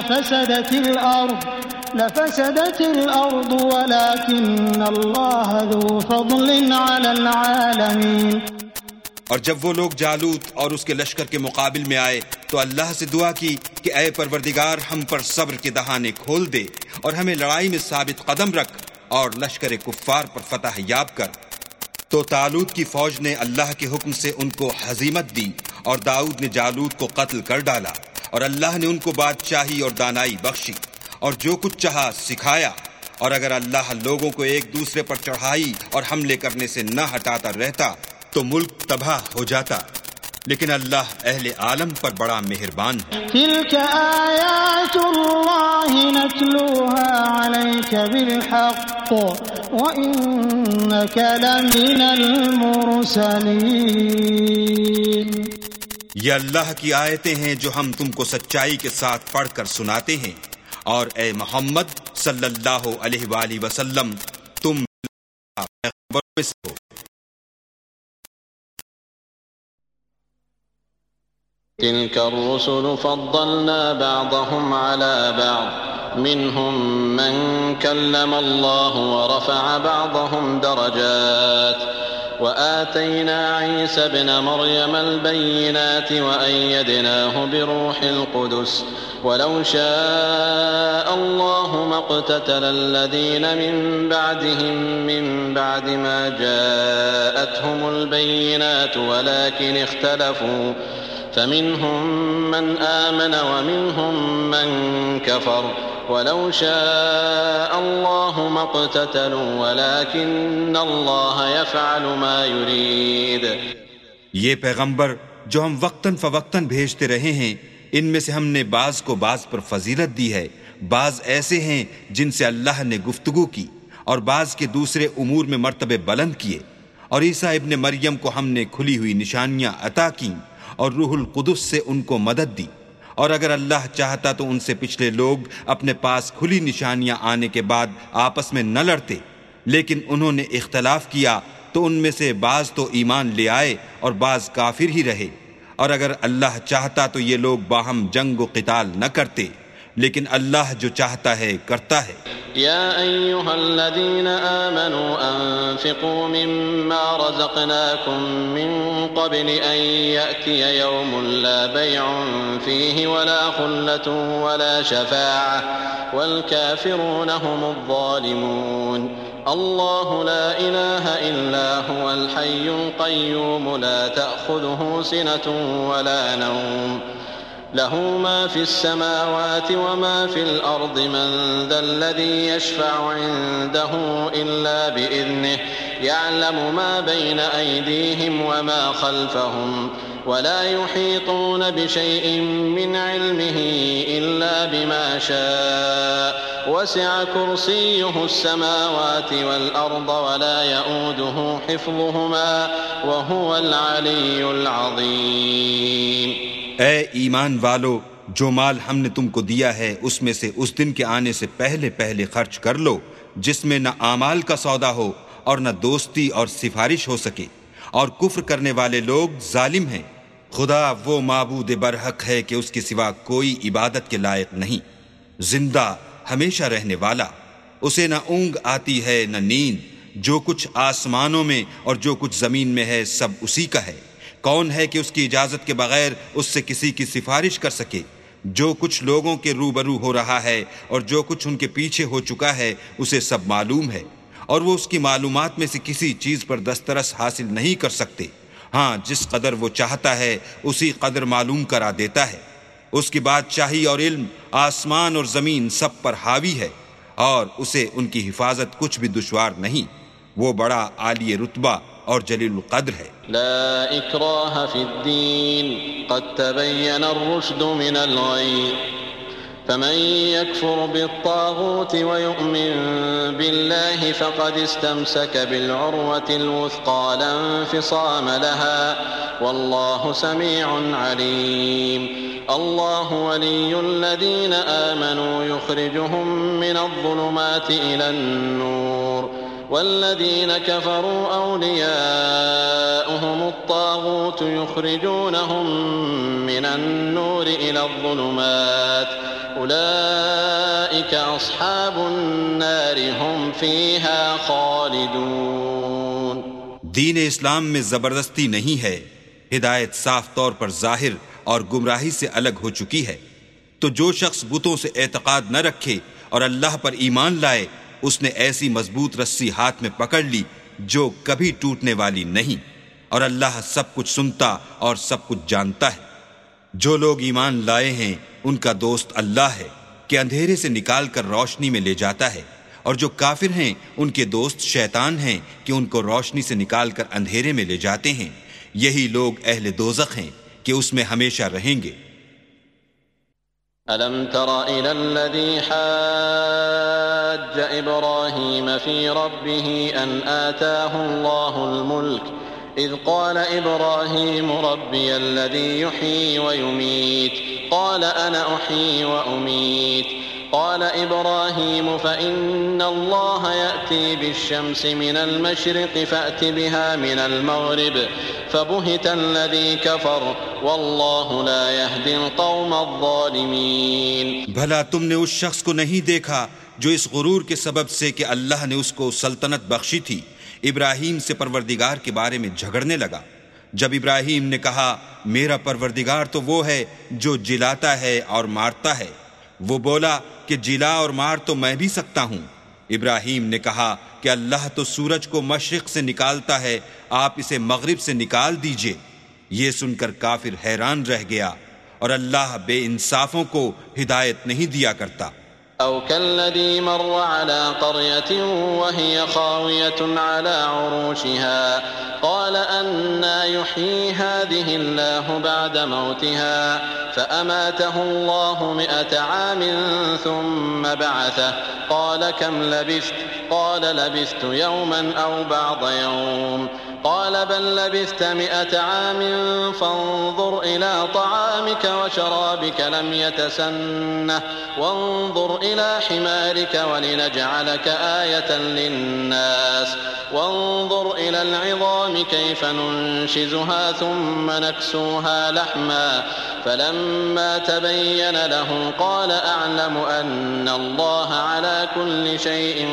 لفسدت الأرض ولكن الله ذو فضل على العالمين۔ اور جب وہ لوگ جالوت اور اس کے لشکر کے مقابل میں آئے تو اللہ سے دعا کی کہ اے پروردگار ہم پر صبر کے دہانے کھول دے اور ہمیں لڑائی میں ثابت قدم رکھ اور لشکر کفار پر فتح یاب کر۔ تو طالوت کی فوج نے اللہ کے حکم سے ان کو ہزیمت دی اور داؤد نے جالوت کو قتل کر ڈالا، اور اللہ نے ان کو بادشاہی اور دانائی بخشی اور جو کچھ چاہا سکھایا۔ اور اگر اللہ لوگوں کو ایک دوسرے پر چڑھائی اور حملے کرنے سے نہ ہٹاتا رہتا تو ملک تباہ ہو جاتا، لیکن اللہ اہل عالم پر بڑا مہربان ہے۔ تلك آیات اللہ نتلوها علیک بالحق وإنک لمن المرسلین۔ یہ اللہ کی آیتیں ہیں جو ہم تم کو سچائی کے ساتھ پڑھ کر سناتے ہیں، اور اے محمد صلی اللہ علیہ وآلہ وسلم تم پیغمبروں میں سے ہو۔ تلك الرسل فضلنا بعضهم على بعض منهم من كلم الله ورفع بعضهم درجات وآتينا عيسى ابن مريم البينات وأيدناه بروح القدس ولو شاء الله ما اقتتل الذين من بعدهم من بعد ما جاءتهم البينات ولكن اختلفوا فمنهم من آمن ومنهم من كفر ولو شاء الله ما اقتتلوا ولكن الله يفعل ما يريد۔ یہ پیغمبر جو ہم وقتاً فوقتاً بھیجتے رہے ہیں، ان میں سے ہم نے بعض کو بعض پر فضیلت دی ہے، بعض ایسے ہیں جن سے اللہ نے گفتگو کی اور بعض کے دوسرے امور میں مرتبے بلند کیے، اور عیسیٰ ابن مریم کو ہم نے کھلی ہوئی نشانیاں عطا کیں اور روح القدس سے ان کو مدد دی، اور اگر اللہ چاہتا تو ان سے پچھلے لوگ اپنے پاس کھلی نشانیاں آنے کے بعد آپس میں نہ لڑتے، لیکن انہوں نے اختلاف کیا تو ان میں سے بعض تو ایمان لے آئے اور بعض کافر ہی رہے، اور اگر اللہ چاہتا تو یہ لوگ باہم جنگ و قتال نہ کرتے، لیکن اللہ جو چاہتا ہے کرتا ہے۔ يا أيها الذين آمنوا أنفقوا مما رزقناكم من قبل أن يأتي يوم لا بيع فيه ولا خلة ولا شفاعة والكافرون هم الظالمون۔ الله لا إله إلا هو الحي القيوم لا تأخذه سنة ولا نوم له ما في السماوات وما في الأرض من ذا الذي يشفع عنده إلا بإذنه يعلم ما بين أيديهم وما خلفهم ولا يحيطون بشيء من علمه إلا بما شاء وسع كرسيه السماوات والأرض ولا يؤوده حفظهما وهو العلي العظيم۔ اے ایمان والو، جو مال ہم نے تم کو دیا ہے اس میں سے اس دن کے آنے سے پہلے پہلے خرچ کر لو جس میں نہ اعمال کا سودا ہو اور نہ دوستی اور سفارش ہو سکے، اور کفر کرنے والے لوگ ظالم ہیں۔ خدا وہ معبود برحق ہے کہ اس کے سوا کوئی عبادت کے لائق نہیں، زندہ ہمیشہ رہنے والا، اسے نہ اونگ آتی ہے نہ نیند، جو کچھ آسمانوں میں اور جو کچھ زمین میں ہے سب اسی کا ہے۔ کون ہے کہ اس کی اجازت کے بغیر اس سے کسی کی سفارش کر سکے؟ جو کچھ لوگوں کے روبرو ہو رہا ہے اور جو کچھ ان کے پیچھے ہو چکا ہے اسے سب معلوم ہے، اور وہ اس کی معلومات میں سے کسی چیز پر دسترس حاصل نہیں کر سکتے۔ ہاں، جس قدر وہ چاہتا ہے اسی قدر معلوم کرا دیتا ہے۔ اس کی بادشاہی اور علم آسمان اور زمین سب پر حاوی ہے، اور اسے ان کی حفاظت کچھ بھی دشوار نہیں۔ وہ بڑا عالی رتبہ اور جلیل القدر ہے۔ لا اکراہ فی الدین قد تبین الرشد من الغی فمن يكفر بالطاغوت ويؤمن بالله فقد استمسك بالعروة الوثقى لا انفصام لها والله سميع عليم۔ الله ولي الذين آمنوا يخرجهم من الظلمات إلى النور والذين كفروا أولياؤهم الطاغوت يخرجونهم من النور إلى الظلمات أولئك أصحاب النار هم فيها خالدون۔ دین اسلام میں زبردستی نہیں ہے، ہدایت صاف طور پر ظاہر اور گمراہی سے الگ ہو چکی ہے۔ تو جو شخص بتوں سے اعتقاد نہ رکھے اور اللہ پر ایمان لائے، اس نے ایسی مضبوط رسی ہاتھ میں پکڑ لی جو کبھی ٹوٹنے والی نہیں، اور اللہ سب کچھ سنتا اور سب کچھ جانتا ہے۔ جو لوگ ایمان لائے ہیں ان کا دوست اللہ ہے کہ اندھیرے سے نکال کر روشنی میں لے جاتا ہے، اور جو کافر ہیں ان کے دوست شیطان ہیں کہ ان کو روشنی سے نکال کر اندھیرے میں لے جاتے ہیں۔ یہی لوگ اہل دوزخ ہیں کہ اس میں ہمیشہ رہیں گے۔ ألم تر إلى الذي حاج إبراهيم في ربه أن آتاه الله الملك إذ قال إبراهيم ربي الذي يحيي ويميت قال أنا أحيي وأميت قال إبراهيم فإن الله يأتي بالشمس من المشرق فأت بها من المغرب فبهت الذي كفر والله لا يهدي القوم الظالمين۔ بھلا تم نے اس شخص کو نہیں دیکھا جو اس غرور کے سبب سے کہ اللہ نے اس کو سلطنت بخشی تھی، ابراہیم سے پروردگار کے بارے میں جھگڑنے لگا؟ جب ابراہیم نے کہا میرا پروردگار تو وہ ہے جو جلاتا ہے اور مارتا ہے، وہ بولا کہ جلا اور مار تو میں بھی سکتا ہوں۔ ابراہیم نے کہا کہ اللہ تو سورج کو مشرق سے نکالتا ہے، آپ اسے مغرب سے نکال دیجئے۔ یہ سن کر کافر حیران رہ گیا، اور اللہ بے انصافوں کو ہدایت نہیں دیا کرتا۔ أو كالذي مر على قرية وهي خاوية على عروشها قال أنى يحيي هذه الله بعد موتها فأماته الله 100 عام ثم بعثه قال كم لبثت قال لبثت يوما أو بعض يوم قال بل لبثت 100 عام فانظر إلى طعامك وشرابك لم يتسنه وانظر إلى حمارك ولنجعلك آية للناس وانظر إلى العظام كيف ننشزها ثم نكسوها لحما فلما تبين له قال أعلم أن الله على كل شيء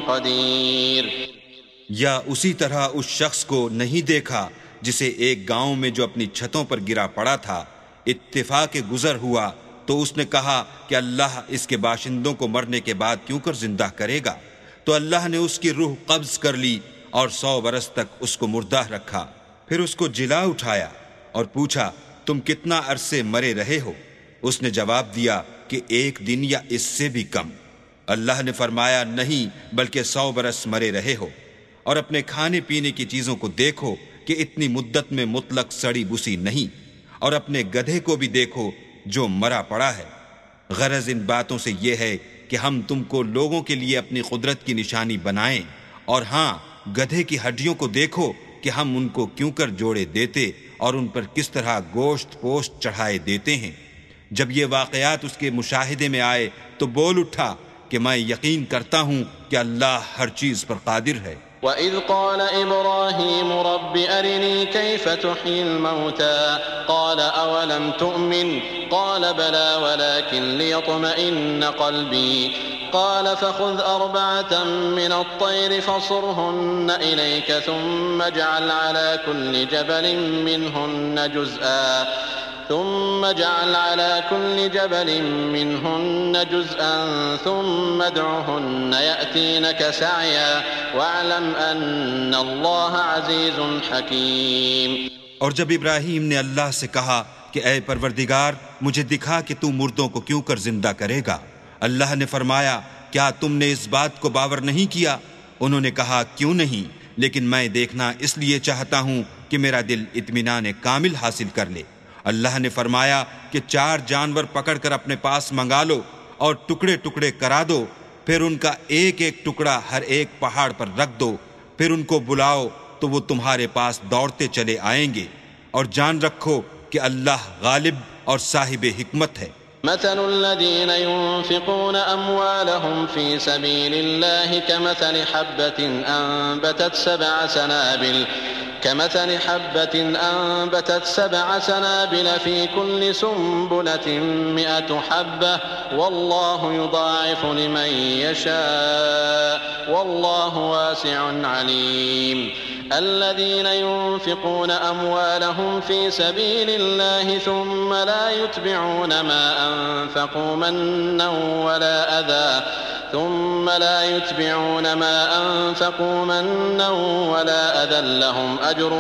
قدير۔ یا اسی طرح اس شخص کو نہیں دیکھا جسے ایک گاؤں میں جو اپنی چھتوں پر گرا پڑا تھا اتفاق گزر ہوا تو اس نے کہا کہ اللہ اس کے باشندوں کو مرنے کے بعد کیوں کر زندہ کرے گا، تو اللہ نے اس کی روح قبض کر لی اور 100 برس تک اس کو مردہ رکھا، پھر اس کو جلا اٹھایا اور پوچھا تم کتنا عرصے مرے رہے ہو؟ اس نے جواب دیا کہ 1 دن یا اس سے بھی کم۔ اللہ نے فرمایا نہیں بلکہ 100 برس مرے رہے ہو، اور اپنے کھانے پینے کی چیزوں کو دیکھو کہ اتنی مدت میں مطلق سڑی بسی نہیں، اور اپنے گدھے کو بھی دیکھو جو مرا پڑا ہے۔ غرض ان باتوں سے یہ ہے کہ ہم تم کو لوگوں کے لیے اپنی قدرت کی نشانی بنائیں، اور ہاں گدھے کی ہڈیوں کو دیکھو کہ ہم ان کو کیوں کر جوڑے دیتے اور ان پر کس طرح گوشت پوشت چڑھائے دیتے ہیں۔ جب یہ واقعات اس کے مشاہدے میں آئے تو بول اٹھا کہ میں یقین کرتا ہوں کہ اللہ ہر چیز پر قادر ہے۔ وَإِذْ قَالَ إِبْرَاهِيمُ رَبِّ أَرِنِي كَيْفَ تُحْيِي الْمَوْتَى قَالَ أَوَلَمْ تُؤْمِنْ قَالَ بَلَى وَلَكِنْ لِيَطْمَئِنَّ قَلْبِي قال فخذ 4 من الطير فصرهن إليك ثم اجعل على كل جبل منهن جزءا ثم ادعهن يأتينك سعيا واعلم أن الله عزيز حكيم۔ اور جب ابراہیم نے اللہ سے کہا کہ اے پروردگار مجھے دکھا کہ تو مردوں کو کیوں کر زندہ کرے گا، اللہ نے فرمایا کیا تم نے اس بات کو باور نہیں کیا؟ انہوں نے کہا کیوں نہیں، لیکن میں دیکھنا اس لیے چاہتا ہوں کہ میرا دل اطمینان کامل حاصل کر لے۔ اللہ نے فرمایا کہ 4 جانور پکڑ کر اپنے پاس منگا لو اور ٹکڑے ٹکڑے کرا دو، پھر ان کا ایک ایک ٹکڑا ہر ایک پہاڑ پر رکھ دو، پھر ان کو بلاؤ تو وہ تمہارے پاس دوڑتے چلے آئیں گے، اور جان رکھو کہ اللہ غالب اور صاحب حکمت ہے۔ مثل الذين ينفقون أموالهم في سبيل الله كمثل حبة أنبتت 7 سنابل في كل سنبلة 100 حبة والله يضاعف لمن يشاء والله واسع عليم الذين ينفقون أموالهم في سبيل الله ثم لا يتبعون ما أنفقوا منا ولا أذى لهم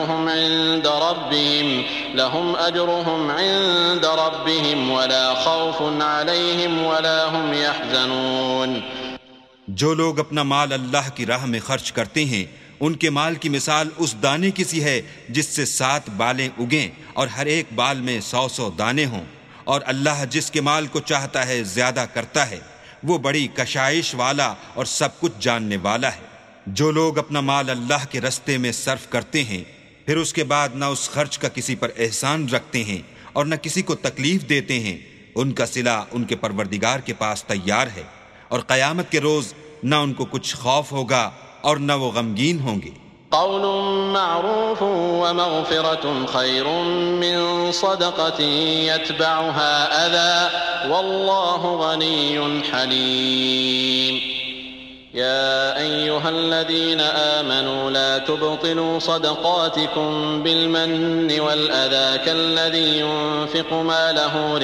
أجرهم عند ربهم ولا خوف عليهم ولا هم يحزنون۔ جو لوگ اپنا مال اللہ کی راہ میں خرچ کرتے ہیں ان کے مال کی مثال اس دانے کی سی ہے جس سے 7 بالیں اگیں اور ہر ایک بال میں 100 دانے ہوں، اور اللہ جس کے مال کو چاہتا ہے زیادہ کرتا ہے، وہ بڑی کشائش والا اور سب کچھ جاننے والا ہے۔ جو لوگ اپنا مال اللہ کے رستے میں صرف کرتے ہیں پھر اس کے بعد نہ اس خرچ کا کسی پر احسان رکھتے ہیں اور نہ کسی کو تکلیف دیتے ہیں، ان کا صلہ ان کے پروردگار کے پاس تیار ہے، اور قیامت کے روز نہ ان کو کچھ خوف ہوگا اور نہ وہ غمگین ہوں گے۔ قول معروف ومغفرة خير من صدقة يتبعها أذى والله غني حليم۔ يا أيها الذين آمنوا لا تبطلوا صدقاتكم بالمن والأذى كالذي ينفق ماله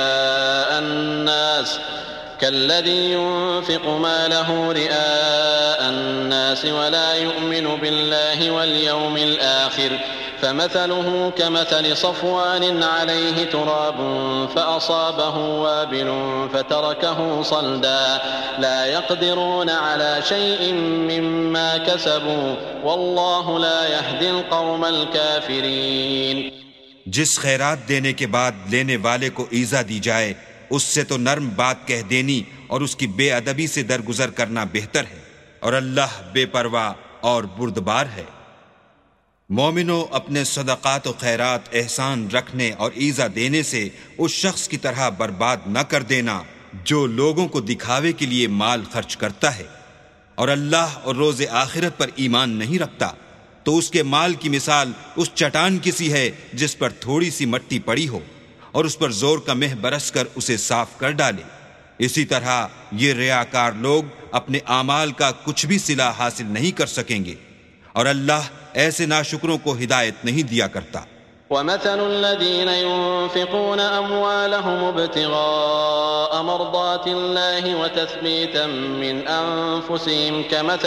رئاء الناس ولا يؤمن بالله واليوم الآخر فمثله كمثل صفوان عليه تراب فأصابه وابل فتركه صلدا لا يقدرون على شيء مما كسبوا والله لا يهدي القوم الكافرين۔ جس خیرات دینے کے بعد لینے والے کو ایذا دی جائے اس سے تو نرم بات کہہ دینی اور اس کی بے ادبی سے درگزر کرنا بہتر ہے، اور اللہ بے پرواہ اور بردبار ہے۔ مومنوں، اپنے صدقات و خیرات احسان رکھنے اور ایذا دینے سے اس شخص کی طرح برباد نہ کر دینا جو لوگوں کو دکھاوے کے لیے مال خرچ کرتا ہے اور اللہ اور روز آخرت پر ایمان نہیں رکھتا، تو اس کے مال کی مثال اس چٹان کی سی ہے جس پر تھوڑی سی مٹی پڑی ہو اور اس پر زور کا مہ برس کر اسے صاف کر ڈالے۔ اسی طرح یہ ریاکار لوگ اپنے اعمال کا کچھ بھی صلہ حاصل نہیں کر سکیں گے، اور اللہ ایسے ناشکروں کو ہدایت نہیں دیا کرتا۔ ومثل الذين ينفقون أموالهم ابتغاء مرضات الله وتثبيتا من أنفسهم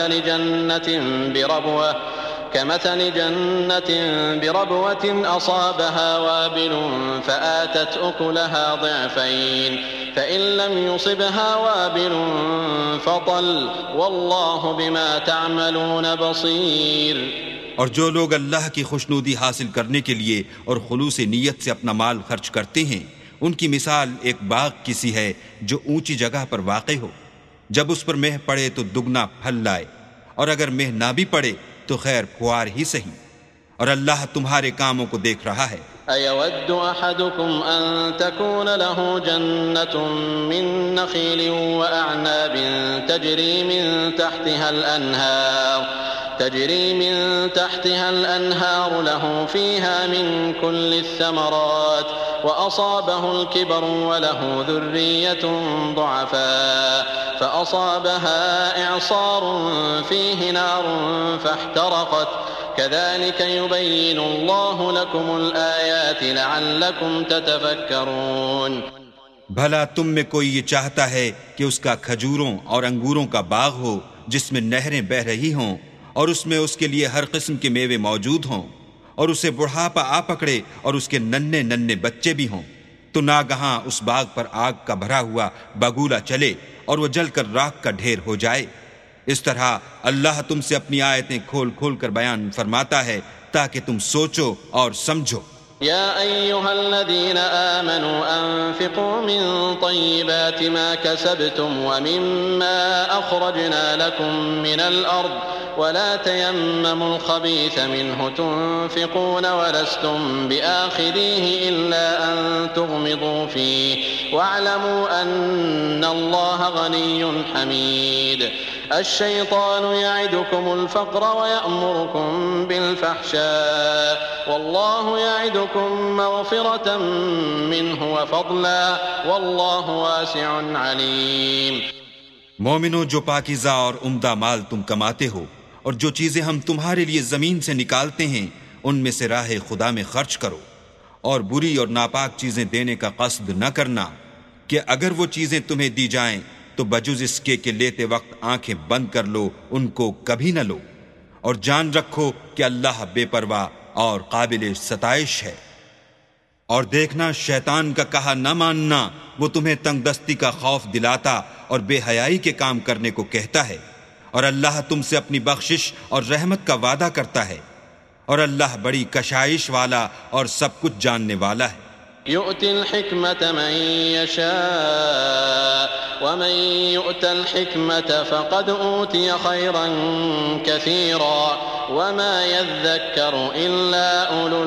كمثل جنة بربوة أصابها وابل فآتت أكلها ضعفين فإن لم يصبها وابل فطل والله بما تعملون بصير۔ اور جو لوگ اللہ کی خوشنودی حاصل کرنے کے لیے اور خلوص نیت سے اپنا مال خرچ کرتے ہیں ان کی مثال ایک باغ کی سی ہے جو اونچی جگہ پر واقع ہو، جب اس پر مہ پڑے تو دگنا پھل لائے، اور اگر مہ نہ بھی پڑے تو خیر پھوار ہی سہی، اور اللہ تمہارے کاموں کو دیکھ رہا ہے۔ أَيَوَدُّ أَحَدُكُمْ أَن تَكُونَ لَهُ جَنَّةٌ مِّن نَخِيلٍ وَأَعْنَابٍ تجري من تحتها الأنهار له فيها من كل الثمرات وأصابه الكبر وله ذرية ضعفاء فأصابها إعصار فيه نار فاحترقت كذلك يبين الله لكم الآيات لعلكم تتفكرون۔ بھلا تم میں کوئی یہ چاہتا ہے کہ اس کا کھجوروں اور انگوروں کا باغ ہو جس میں نہریں بہہ رہی ہوں اور اس میں اس کے لیے ہر قسم کے میوے موجود ہوں، اور اسے بڑھاپا آ پکڑے اور اس کے ننھے ننھے بچے بھی ہوں، تو ناگہاں اس باغ پر آگ کا بھرا ہوا بگولا چلے اور وہ جل کر راکھ کا ڈھیر ہو جائے۔ اس طرح اللہ تم سے اپنی آیتیں کھول کھول کر بیان فرماتا ہے تاکہ تم سوچو اور سمجھو۔ يا أيها الذين آمنوا أنفقوا من طيبات ما كسبتم ومما أخرجنا لكم من الأرض ولا تيمموا الخبيث منه تنفقون ولستم بآخذيه إلا أن تغمضوا فيه واعلموا أن الله غني حميد۔ الشيطان يعدكم الفقر ويأمركم بالفحشاء والله يعدكم مغفرة منه وفضلا والله واسع عليم۔ مومنو، جو پاکیزہ اور عمدہ مال تم کماتے ہو اور جو چیزیں ہم تمہارے لیے زمین سے نکالتے ہیں ان میں سے راہ خدا میں خرچ کرو، اور بری اور ناپاک چیزیں دینے کا قصد نہ کرنا کہ اگر وہ چیزیں تمہیں دی جائیں تو بجز اس کے کہ لیتے وقت آنکھیں بند کر لو ان کو کبھی نہ لو، اور جان رکھو کہ اللہ بے پرواہ اور قابل ستائش ہے۔ اور دیکھنا، شیطان کا کہا نہ ماننا وہ تمہیں تنگ دستی کا خوف دلاتا اور بے حیائی کے کام کرنے کو کہتا ہے، اور اللہ تم سے اپنی بخشش اور رحمت کا وعدہ کرتا ہے، اور اللہ بڑی کشائش والا اور سب کچھ جاننے والا ہے۔ يؤتي الحكمة من يشاء ومن يؤت الحكمة فقد أوتي خيرا كثيرا وما يذكر إلا أولو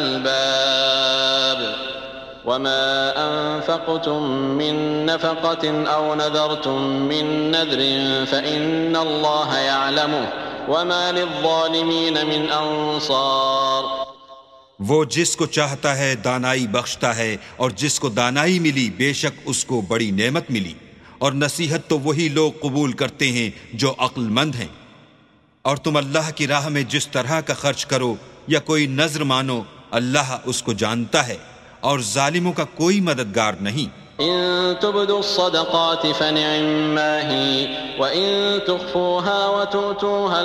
الألباب وما أنفقتم من نفقة أو نذرتم من نذر فإن الله يعلمه وما للظالمين من أنصار۔ وہ جس کو چاہتا ہے دانائی بخشتا ہے، اور جس کو دانائی ملی بے شک اس کو بڑی نعمت ملی، اور نصیحت تو وہی لوگ قبول کرتے ہیں جو عقل مند ہیں۔ اور تم اللہ کی راہ میں جس طرح کا خرچ کرو یا کوئی نذر مانو، اللہ اس کو جانتا ہے، اور ظالموں کا کوئی مددگار نہیں۔ إن تبدوا الصدقات فنعما هي وإن تخفوها وتؤتوها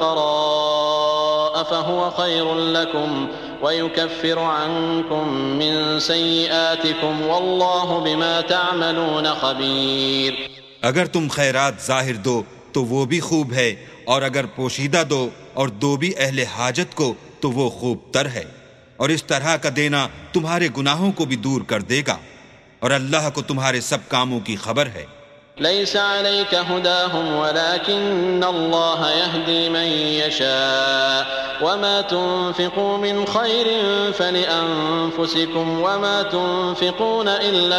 الفقراء فهو خير لكم ويكفر عنكم من سيئاتكم والله بما تعملون خبير۔ اگر تم خیرات ظاہر دو تو وہ بھی خوب ہے، اور اگر پوشیدہ دو اور دو بھی اہل حاجت کو تو وہ خوب تر ہے، اور اس طرح کا دینا تمہارے گناہوں کو بھی دور کر دے گا، اور اللہ کو تمہارے سب کاموں کی خبر ہے۔ ليس عليك هداهم ولكن الله يهدي من يشاء وما تنفقوا من خير فلأنفسكم وما تنفقون إلا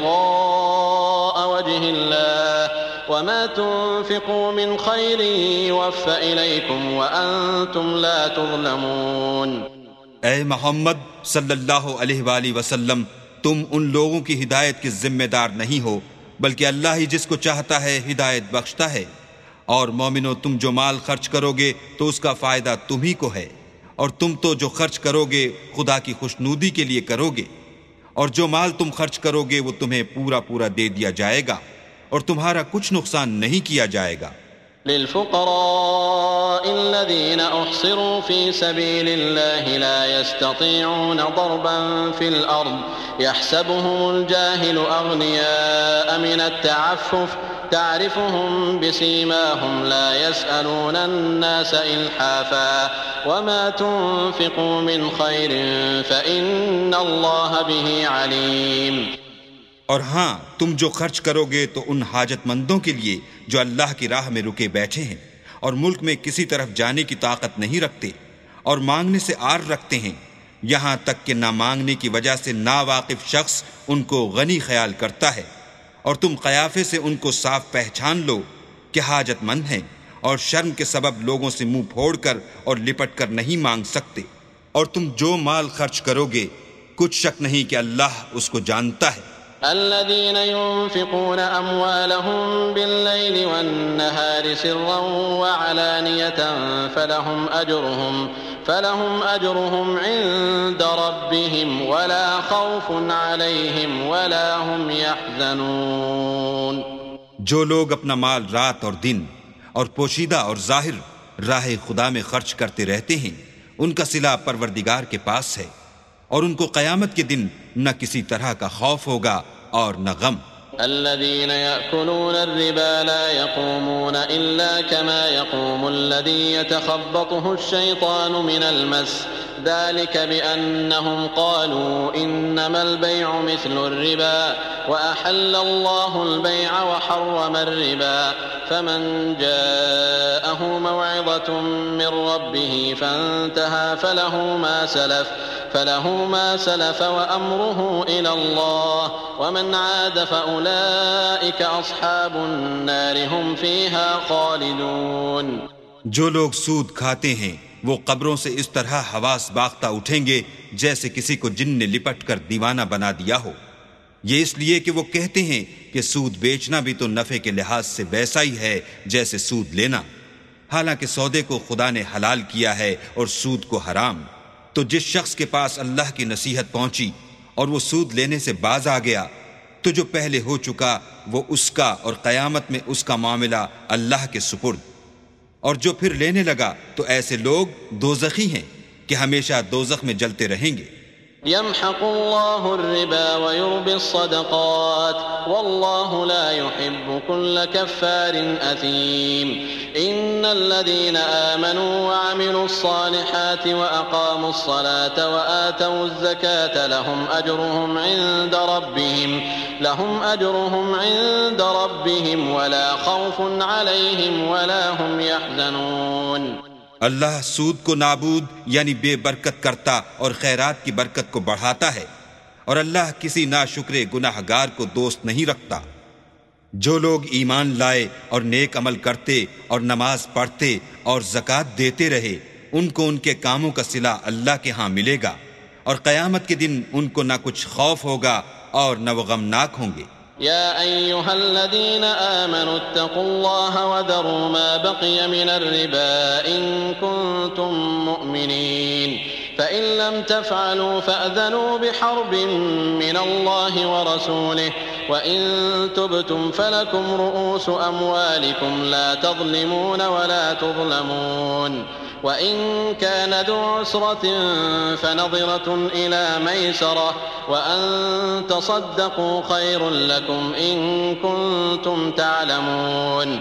ابتغاء وجه الله وما تنفقوا من خير يوفى إليكم وأنتم لا تظلمون۔ اے محمد صلی اللہ علیہ وآلہ وسلم، تم ان لوگوں کی ہدایت کے ذمہ دار نہیں ہو، بلکہ اللہ ہی جس کو چاہتا ہے ہدایت بخشتا ہے۔ اور مومنو، تم جو مال خرچ کرو گے تو اس کا فائدہ تمہیں کو ہے، اور تم تو جو خرچ کرو گے خدا کی خوشنودی کے لیے کرو گے، اور جو مال تم خرچ کرو گے وہ تمہیں پورا پورا دے دیا جائے گا، اور تمہارا کچھ نقصان نہیں کیا جائے گا۔ للفقراء الذين أحصروا في سبيل الله لا يستطيعون ضربا في الأرض يحسبهم الجاهل أغنياء من التعفف تعرفهم بسيماهم لا يسألون الناس إلحافا وما تنفقوا من خير فإن الله به عليم۔ اور ہاں، تم جو خرچ کرو گے تو ان حاجت مندوں کے لیے جو اللہ کی راہ میں رکے بیٹھے ہیں اور ملک میں کسی طرف جانے کی طاقت نہیں رکھتے اور مانگنے سے آر رکھتے ہیں، یہاں تک کہ نہ مانگنے کی وجہ سے ناواقف شخص ان کو غنی خیال کرتا ہے، اور تم قیافے سے ان کو صاف پہچان لو کہ حاجت مند ہیں، اور شرم کے سبب لوگوں سے منہ پھوڑ کر اور لپٹ کر نہیں مانگ سکتے۔ اور تم جو مال خرچ کرو گے کچھ شک نہیں کہ اللہ اس کو جانتا ہے۔ الذين ينفقون أموالهم بالليل والنهار سرا وعلانية فلهم أجرهم عند ربهم ولا خوف عليهم ولا هم يحزنون۔ جو لوگ اپنا مال رات اور دن اور پوشیدہ اور ظاہر راہ خدا میں خرچ کرتے رہتے ہیں، ان کا صلہ پروردگار کے پاس ہے، اور ان کو قیامت کے دن نہ کسی طرح کا خوف ہوگا اور نہ غم۔ الذين يأكلون الربا لا يقومون إلا كما يقوم الذي يتخبطه الشيطان من المس ذلك بأنهم قالوا إنما البيع مثل الربا وأحل الله البيع وحرم الربا فمن جاءه موعظة من ربه فانتهى فله ما سلف وأمره إلى الله ومن عاد فأولئك أصحاب النار هم فيها خالدون۔ جو لوگ سود کھاتے ہیں وہ قبروں سے اس طرح حواس باختہ اٹھیں گے جیسے کسی کو جن نے لپٹ کر دیوانہ بنا دیا ہو، یہ اس لیے کہ وہ کہتے ہیں کہ سود بیچنا بھی تو نفع کے لحاظ سے ویسا ہی ہے جیسے سود لینا، حالانکہ سودے کو خدا نے حلال کیا ہے اور سود کو حرام۔ تو جس شخص کے پاس اللہ کی نصیحت پہنچی اور وہ سود لینے سے باز آ گیا تو جو پہلے ہو چکا وہ اس کا اور قیامت میں اس کا معاملہ اللہ کے سپرد، اور جو پھر لینے لگا تو ایسے لوگ دوزخی ہیں کہ ہمیشہ دوزخ میں جلتے رہیں گے۔ يمحق الله الربا ويربي الصدقات والله لا يحب كل كفار أثيم إن الذين آمنوا وعملوا الصالحات وأقاموا الصلاة وآتوا الزكاة لهم أجرهم عند ربهم ولا خوف عليهم ولا هم يحزنون۔ اللہ سود کو نابود یعنی بے برکت کرتا اور خیرات کی برکت کو بڑھاتا ہے، اور اللہ کسی ناشکرے گناہ گار کو دوست نہیں رکھتا۔ جو لوگ ایمان لائے اور نیک عمل کرتے اور نماز پڑھتے اور زکوٰۃ دیتے رہے ان کو ان کے کاموں کا صلہ اللہ کے ہاں ملے گا، اور قیامت کے دن ان کو نہ کچھ خوف ہوگا اور نہ وہ غمناک ہوں گے۔ يا أيها الذين آمنوا اتقوا الله وذروا ما بقي من الربا إن كنتم مؤمنين فإن لم تفعلوا فأذنوا بحرب من الله ورسوله وإن تبتم فلكم رؤوس أموالكم لا تظلمون ولا تظلمون وإن كان ذو عسرة فنظرة إلى ميسرة وأن تصدقوا خير لكم إن كنتم تعلمون۔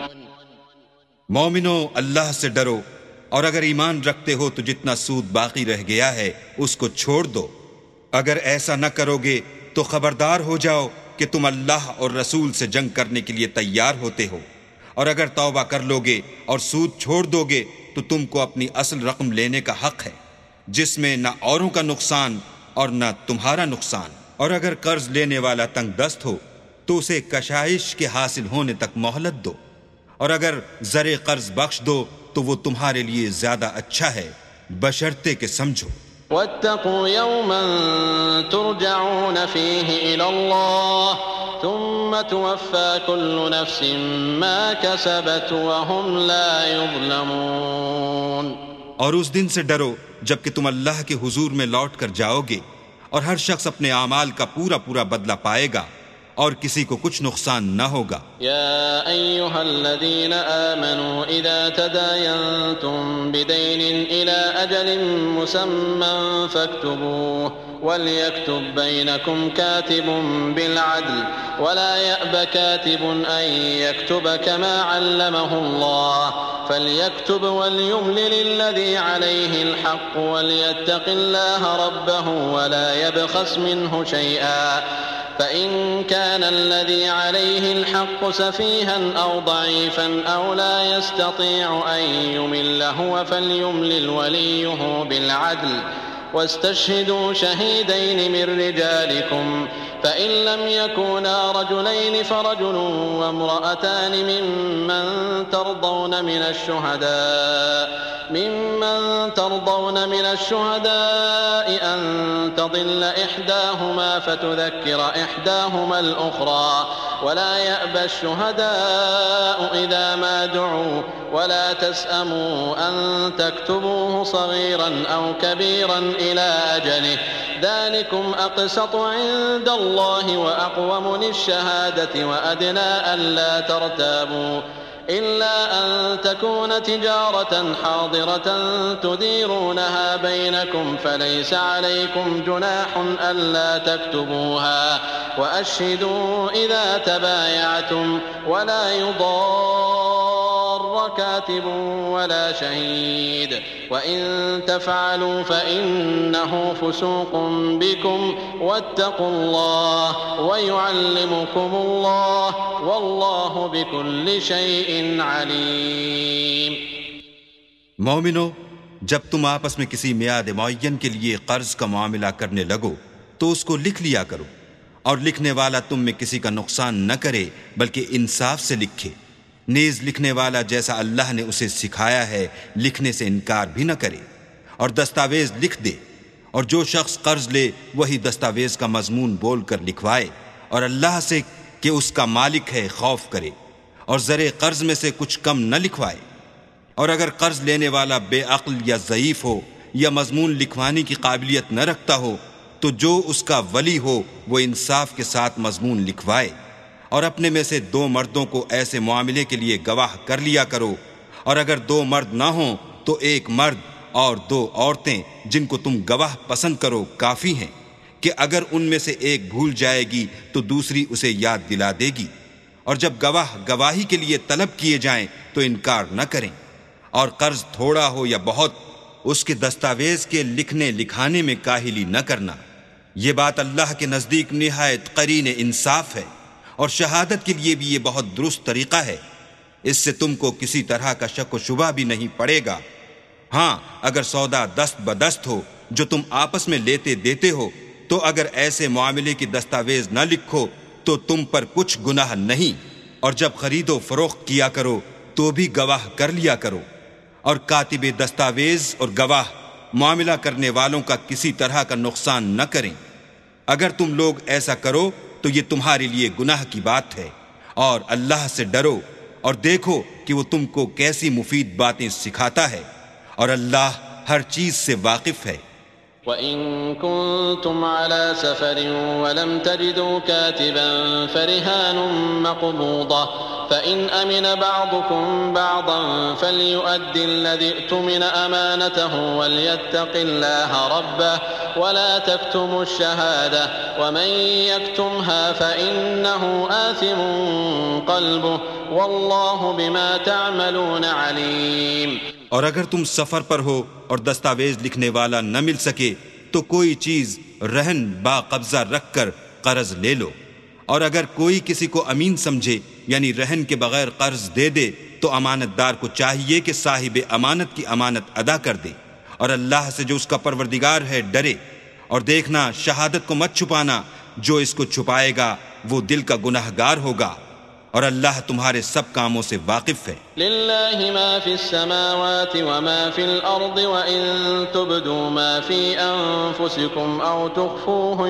مومنو، اللہ سے ڈرو، اور اگر ایمان رکھتے ہو تو جتنا سود باقی رہ گیا ہے اس کو چھوڑ دو۔ اگر ایسا نہ کرو گے تو خبردار ہو جاؤ کہ تم اللہ اور رسول سے جنگ کرنے کے لیے تیار ہوتے ہو، اور اگر توبہ کر لو گے اور سود چھوڑ دو گے تو تم کو اپنی اصل رقم لینے کا حق ہے، جس میں نہ اوروں کا نقصان اور نہ تمہارا نقصان۔ اور اگر قرض لینے والا تنگ دست ہو تو اسے کشائش کے حاصل ہونے تک مہلت دو، اور اگر زر قرض بخش دو تو وہ تمہارے لیے زیادہ اچھا ہے، بشرطے کہ سمجھو۔ واتقوا يوما ترجعون فيه إلى الله ثم توفى كل نفس ما كسبت وهم لا يظلمون۔ اور اس دن سے ڈرو جب کہ تم اللہ کے حضور میں لوٹ کر جاؤ گے اور ہر شخص اپنے اعمال کا پورا پورا بدلہ پائے گا اور کسی کو کچھ نقصان نہ ہوگا۔ يا أيها الذين آمنوا إذا تداينتم بدين إلى أجل مسمى فاكتبوه وليكتب بينكم كاتب بالعدل ولا يأب كاتب أن يكتب كما علمه الله فليكتب وليملل الذي عليه الحق وليتق الله ربه ولا يبخس منه شيئا فإن كان الذي عليه الحق سفيها أو ضعيفا أو لا يستطيع أن يمل هو فليملل وليه بالعدل واستشهدوا شهيدين من رجالكم فإن لم يكونا رجلين فرجل وامرأتان ممن ترضون من الشهداء أن تضل إحداهما فتذكر إحداهما الأخرى ولا يأبى الشهداء إذا ما دعوا ولا تسأموا أن تكتبوه صغيرا أو كبيرا إلى أجله ذلكم أقسط عند الله وأقوم للشهادة وأدنى ألا ترتابوا إلا أن تكون تجارة حاضرة تديرونها بينكم فليس عليكم جناح ألا تكتبوها وأشهدوا إذا تبايعتم ولا يضار كاتب ولا شهيد وإن تفعلوا فإنه فسوق بكم واتقوا الله ويعلمكم الله والله بكل شيء عليم۔ مومنو، جب تم آپس میں کسی میعاد معین کے لیے قرض کا معاملہ کرنے لگو تو اس کو لکھ لیا کرو، اور لکھنے والا تم میں کسی کا نقصان نہ کرے بلکہ انصاف سے لکھے، نیز لکھنے والا جیسا اللہ نے اسے سکھایا ہے لکھنے سے انکار بھی نہ کرے، اور دستاویز لکھ دے، اور جو شخص قرض لے وہی دستاویز کا مضمون بول کر لکھوائے، اور اللہ سے کہ اس کا مالک ہے خوف کرے، اور زر قرض میں سے کچھ کم نہ لکھوائے۔ اور اگر قرض لینے والا بے عقل یا ضعیف ہو یا مضمون لکھوانے کی قابلیت نہ رکھتا ہو تو جو اس کا ولی ہو وہ انصاف کے ساتھ مضمون لکھوائے، اور اپنے میں سے 2 مردوں کو ایسے معاملے کے لیے گواہ کر لیا کرو، اور اگر 2 مرد نہ ہوں تو 1 مرد اور 2 عورتیں جن کو تم گواہ پسند کرو کافی ہیں، کہ اگر ان میں سے ایک بھول جائے گی تو دوسری اسے یاد دلا دے گی۔ اور جب گواہ گواہی کے لیے طلب کیے جائیں تو انکار نہ کریں، اور قرض تھوڑا ہو یا بہت اس کے دستاویز کے لکھنے لکھانے میں کاہلی نہ کرنا۔ یہ بات اللہ کے نزدیک نہایت قرین انصاف ہے، اور شہادت کے لیے بھی یہ بہت درست طریقہ ہے۔ اس سے تم کو کسی طرح کا شک و شبہ بھی نہیں پڑے گا۔ ہاں، اگر سودا دست بدست ہو جو تم آپس میں لیتے دیتے ہو، تو اگر ایسے معاملے کی دستاویز نہ لکھو تو تم پر کچھ گناہ نہیں، اور جب خرید و فروخت کیا کرو تو بھی گواہ کر لیا کرو، اور کاتب دستاویز اور گواہ معاملہ کرنے والوں کا کسی طرح کا نقصان نہ کریں۔ اگر تم لوگ ایسا کرو تو یہ تمہارے لیے گناہ کی بات ہے، اور اللہ سے ڈرو اور دیکھو کہ وہ تم کو کیسی مفید باتیں سکھاتا ہے، اور اللہ ہر چیز سے واقف ہے۔ وَإِن كُنتُمْ عَلَى سَفَرٍ وَلَمْ تَجِدُوا كَاتِبًا فَرِهَانٌ مَّقْبُوضَةٌ فَإِنْ أَمِنَ بَعْضُكُمْ بَعْضًا فَلْيُؤَدِّ الَّذِي اؤْتُمِنَ أَمَانَتَهُ وَلْيَتَّقِ اللَّهَ رَبَّهُ وَلَا تَكْتُمُوا الشَّهَادَةَ وَمَن يَكْتُمْهَا فَإِنَّهُ آثِمٌ قَلْبُهُ وَاللَّهُ بِمَا تَعْمَلُونَ عَلِيمٌ۔ اور اگر تم سفر پر ہو اور دستاویز لکھنے والا نہ مل سکے تو کوئی چیز رہن با قبضہ رکھ کر قرض لے لو، اور اگر کوئی کسی کو امین سمجھے یعنی رہن کے بغیر قرض دے دے تو امانت دار کو چاہیے کہ صاحب امانت کی امانت ادا کر دے، اور اللہ سے جو اس کا پروردگار ہے ڈرے، اور دیکھنا شہادت کو مت چھپانا، جو اس کو چھپائے گا وہ دل کا گناہگار ہوگا، اور اللہ تمہارے سب کاموں سے واقف ہے۔ للہ ما فی السماوات وما فی الارض وان تبدوا ما فی انفسکم او تخفوه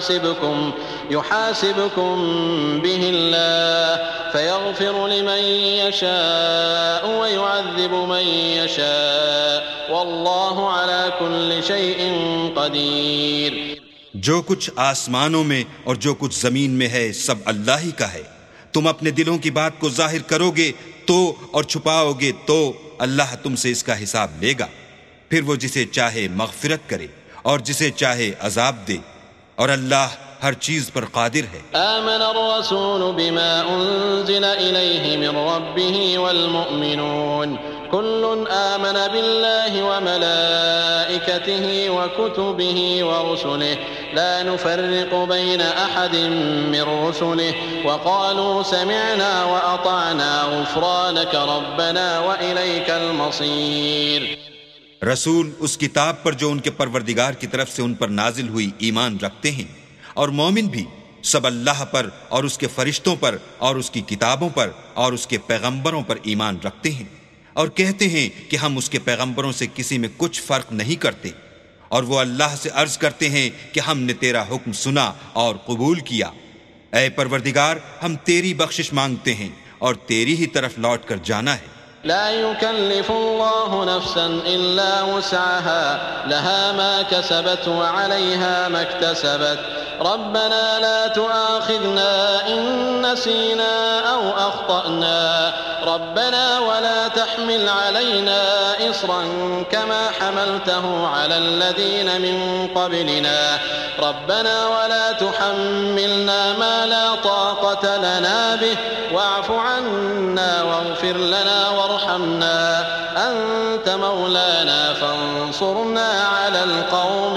يحاسبكم به اللہ فیغفر لمن یشاء ویعذب من یشاء واللہ علی کل شیء قدیر۔ جو کچھ آسمانوں میں اور جو کچھ زمین میں ہے سب اللہ ہی کا ہے۔ تم اپنے دلوں کی بات کو ظاہر کرو گے تو اور چھپاؤ گے تو اللہ تم سے اس کا حساب لے گا، پھر وہ جسے چاہے مغفرت کرے اور جسے چاہے عذاب دے، اور اللہ ہر چیز پر قادر ہے۔ آمن الرسول بما انزل الیہ من ربہ والمؤمنون كل آمن بالله وملائكته وكتبه ورسله لا نفرق بين أحد من رسله وقالوا سمعنا وأطعنا غفرانك ربنا وإليك المصير۔ رسول اس کتاب پر جو ان کے پروردگار کی طرف سے ان پر نازل ہوئی ایمان رکھتے ہیں، اور مومن بھی سب اللہ پر اور اس کے فرشتوں پر اور اس کی کتابوں پر اور اس کے پیغمبروں پر ایمان رکھتے ہیں، اور کہتے ہیں کہ ہم اس کے پیغمبروں سے کسی میں کچھ فرق نہیں کرتے، اور وہ اللہ سے عرض کرتے ہیں کہ ہم نے تیرا حکم سنا اور قبول کیا۔ اے پروردگار، ہم تیری بخشش مانگتے ہیں اور تیری ہی طرف لوٹ کر جانا ہے۔ لا يكلف الله نفسا إلا وسعها لها ما كسبت وعليها ما اكتسبت ربنا لا تؤاخذنا إن نسينا أو أخطأنا ربنا ولا تحمل علينا إصرا كما حملته على الذين من قبلنا ربنا ولا تحملنا ما لا طاقة لنا به واعف عنا واغفر لنا وارحمنا أنت مولانا فانصرنا على القوم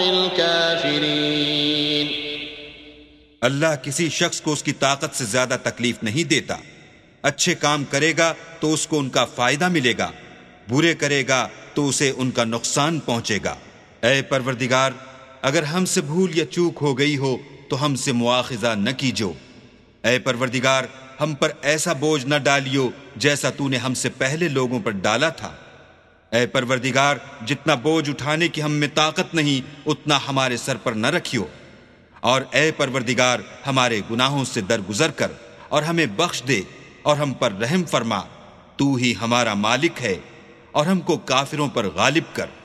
الكافرين۔ اللہ کسی شخص کو اس کی طاقت سے زیادہ تکلیف نہیں دیتا، اچھے کام کرے گا تو اس کو ان کا فائدہ ملے گا، برے کرے گا تو اسے ان کا نقصان پہنچے گا۔ اے پروردگار، اگر ہم سے بھول یا چوک ہو گئی ہو تو ہم سے مواخذہ نہ کیجو۔ اے پروردگار، ہم پر ایسا بوجھ نہ ڈالیو جیسا تو نے ہم سے پہلے لوگوں پر ڈالا تھا۔ اے پروردگار، جتنا بوجھ اٹھانے کی ہم میں طاقت نہیں اتنا ہمارے سر پر نہ رکھیو، اور اے پروردگار ہمارے گناہوں سے درگزر کر اور ہمیں بخش دے اور ہم پر رحم فرما، تو ہی ہمارا مالک ہے اور ہم کو کافروں پر غالب کر۔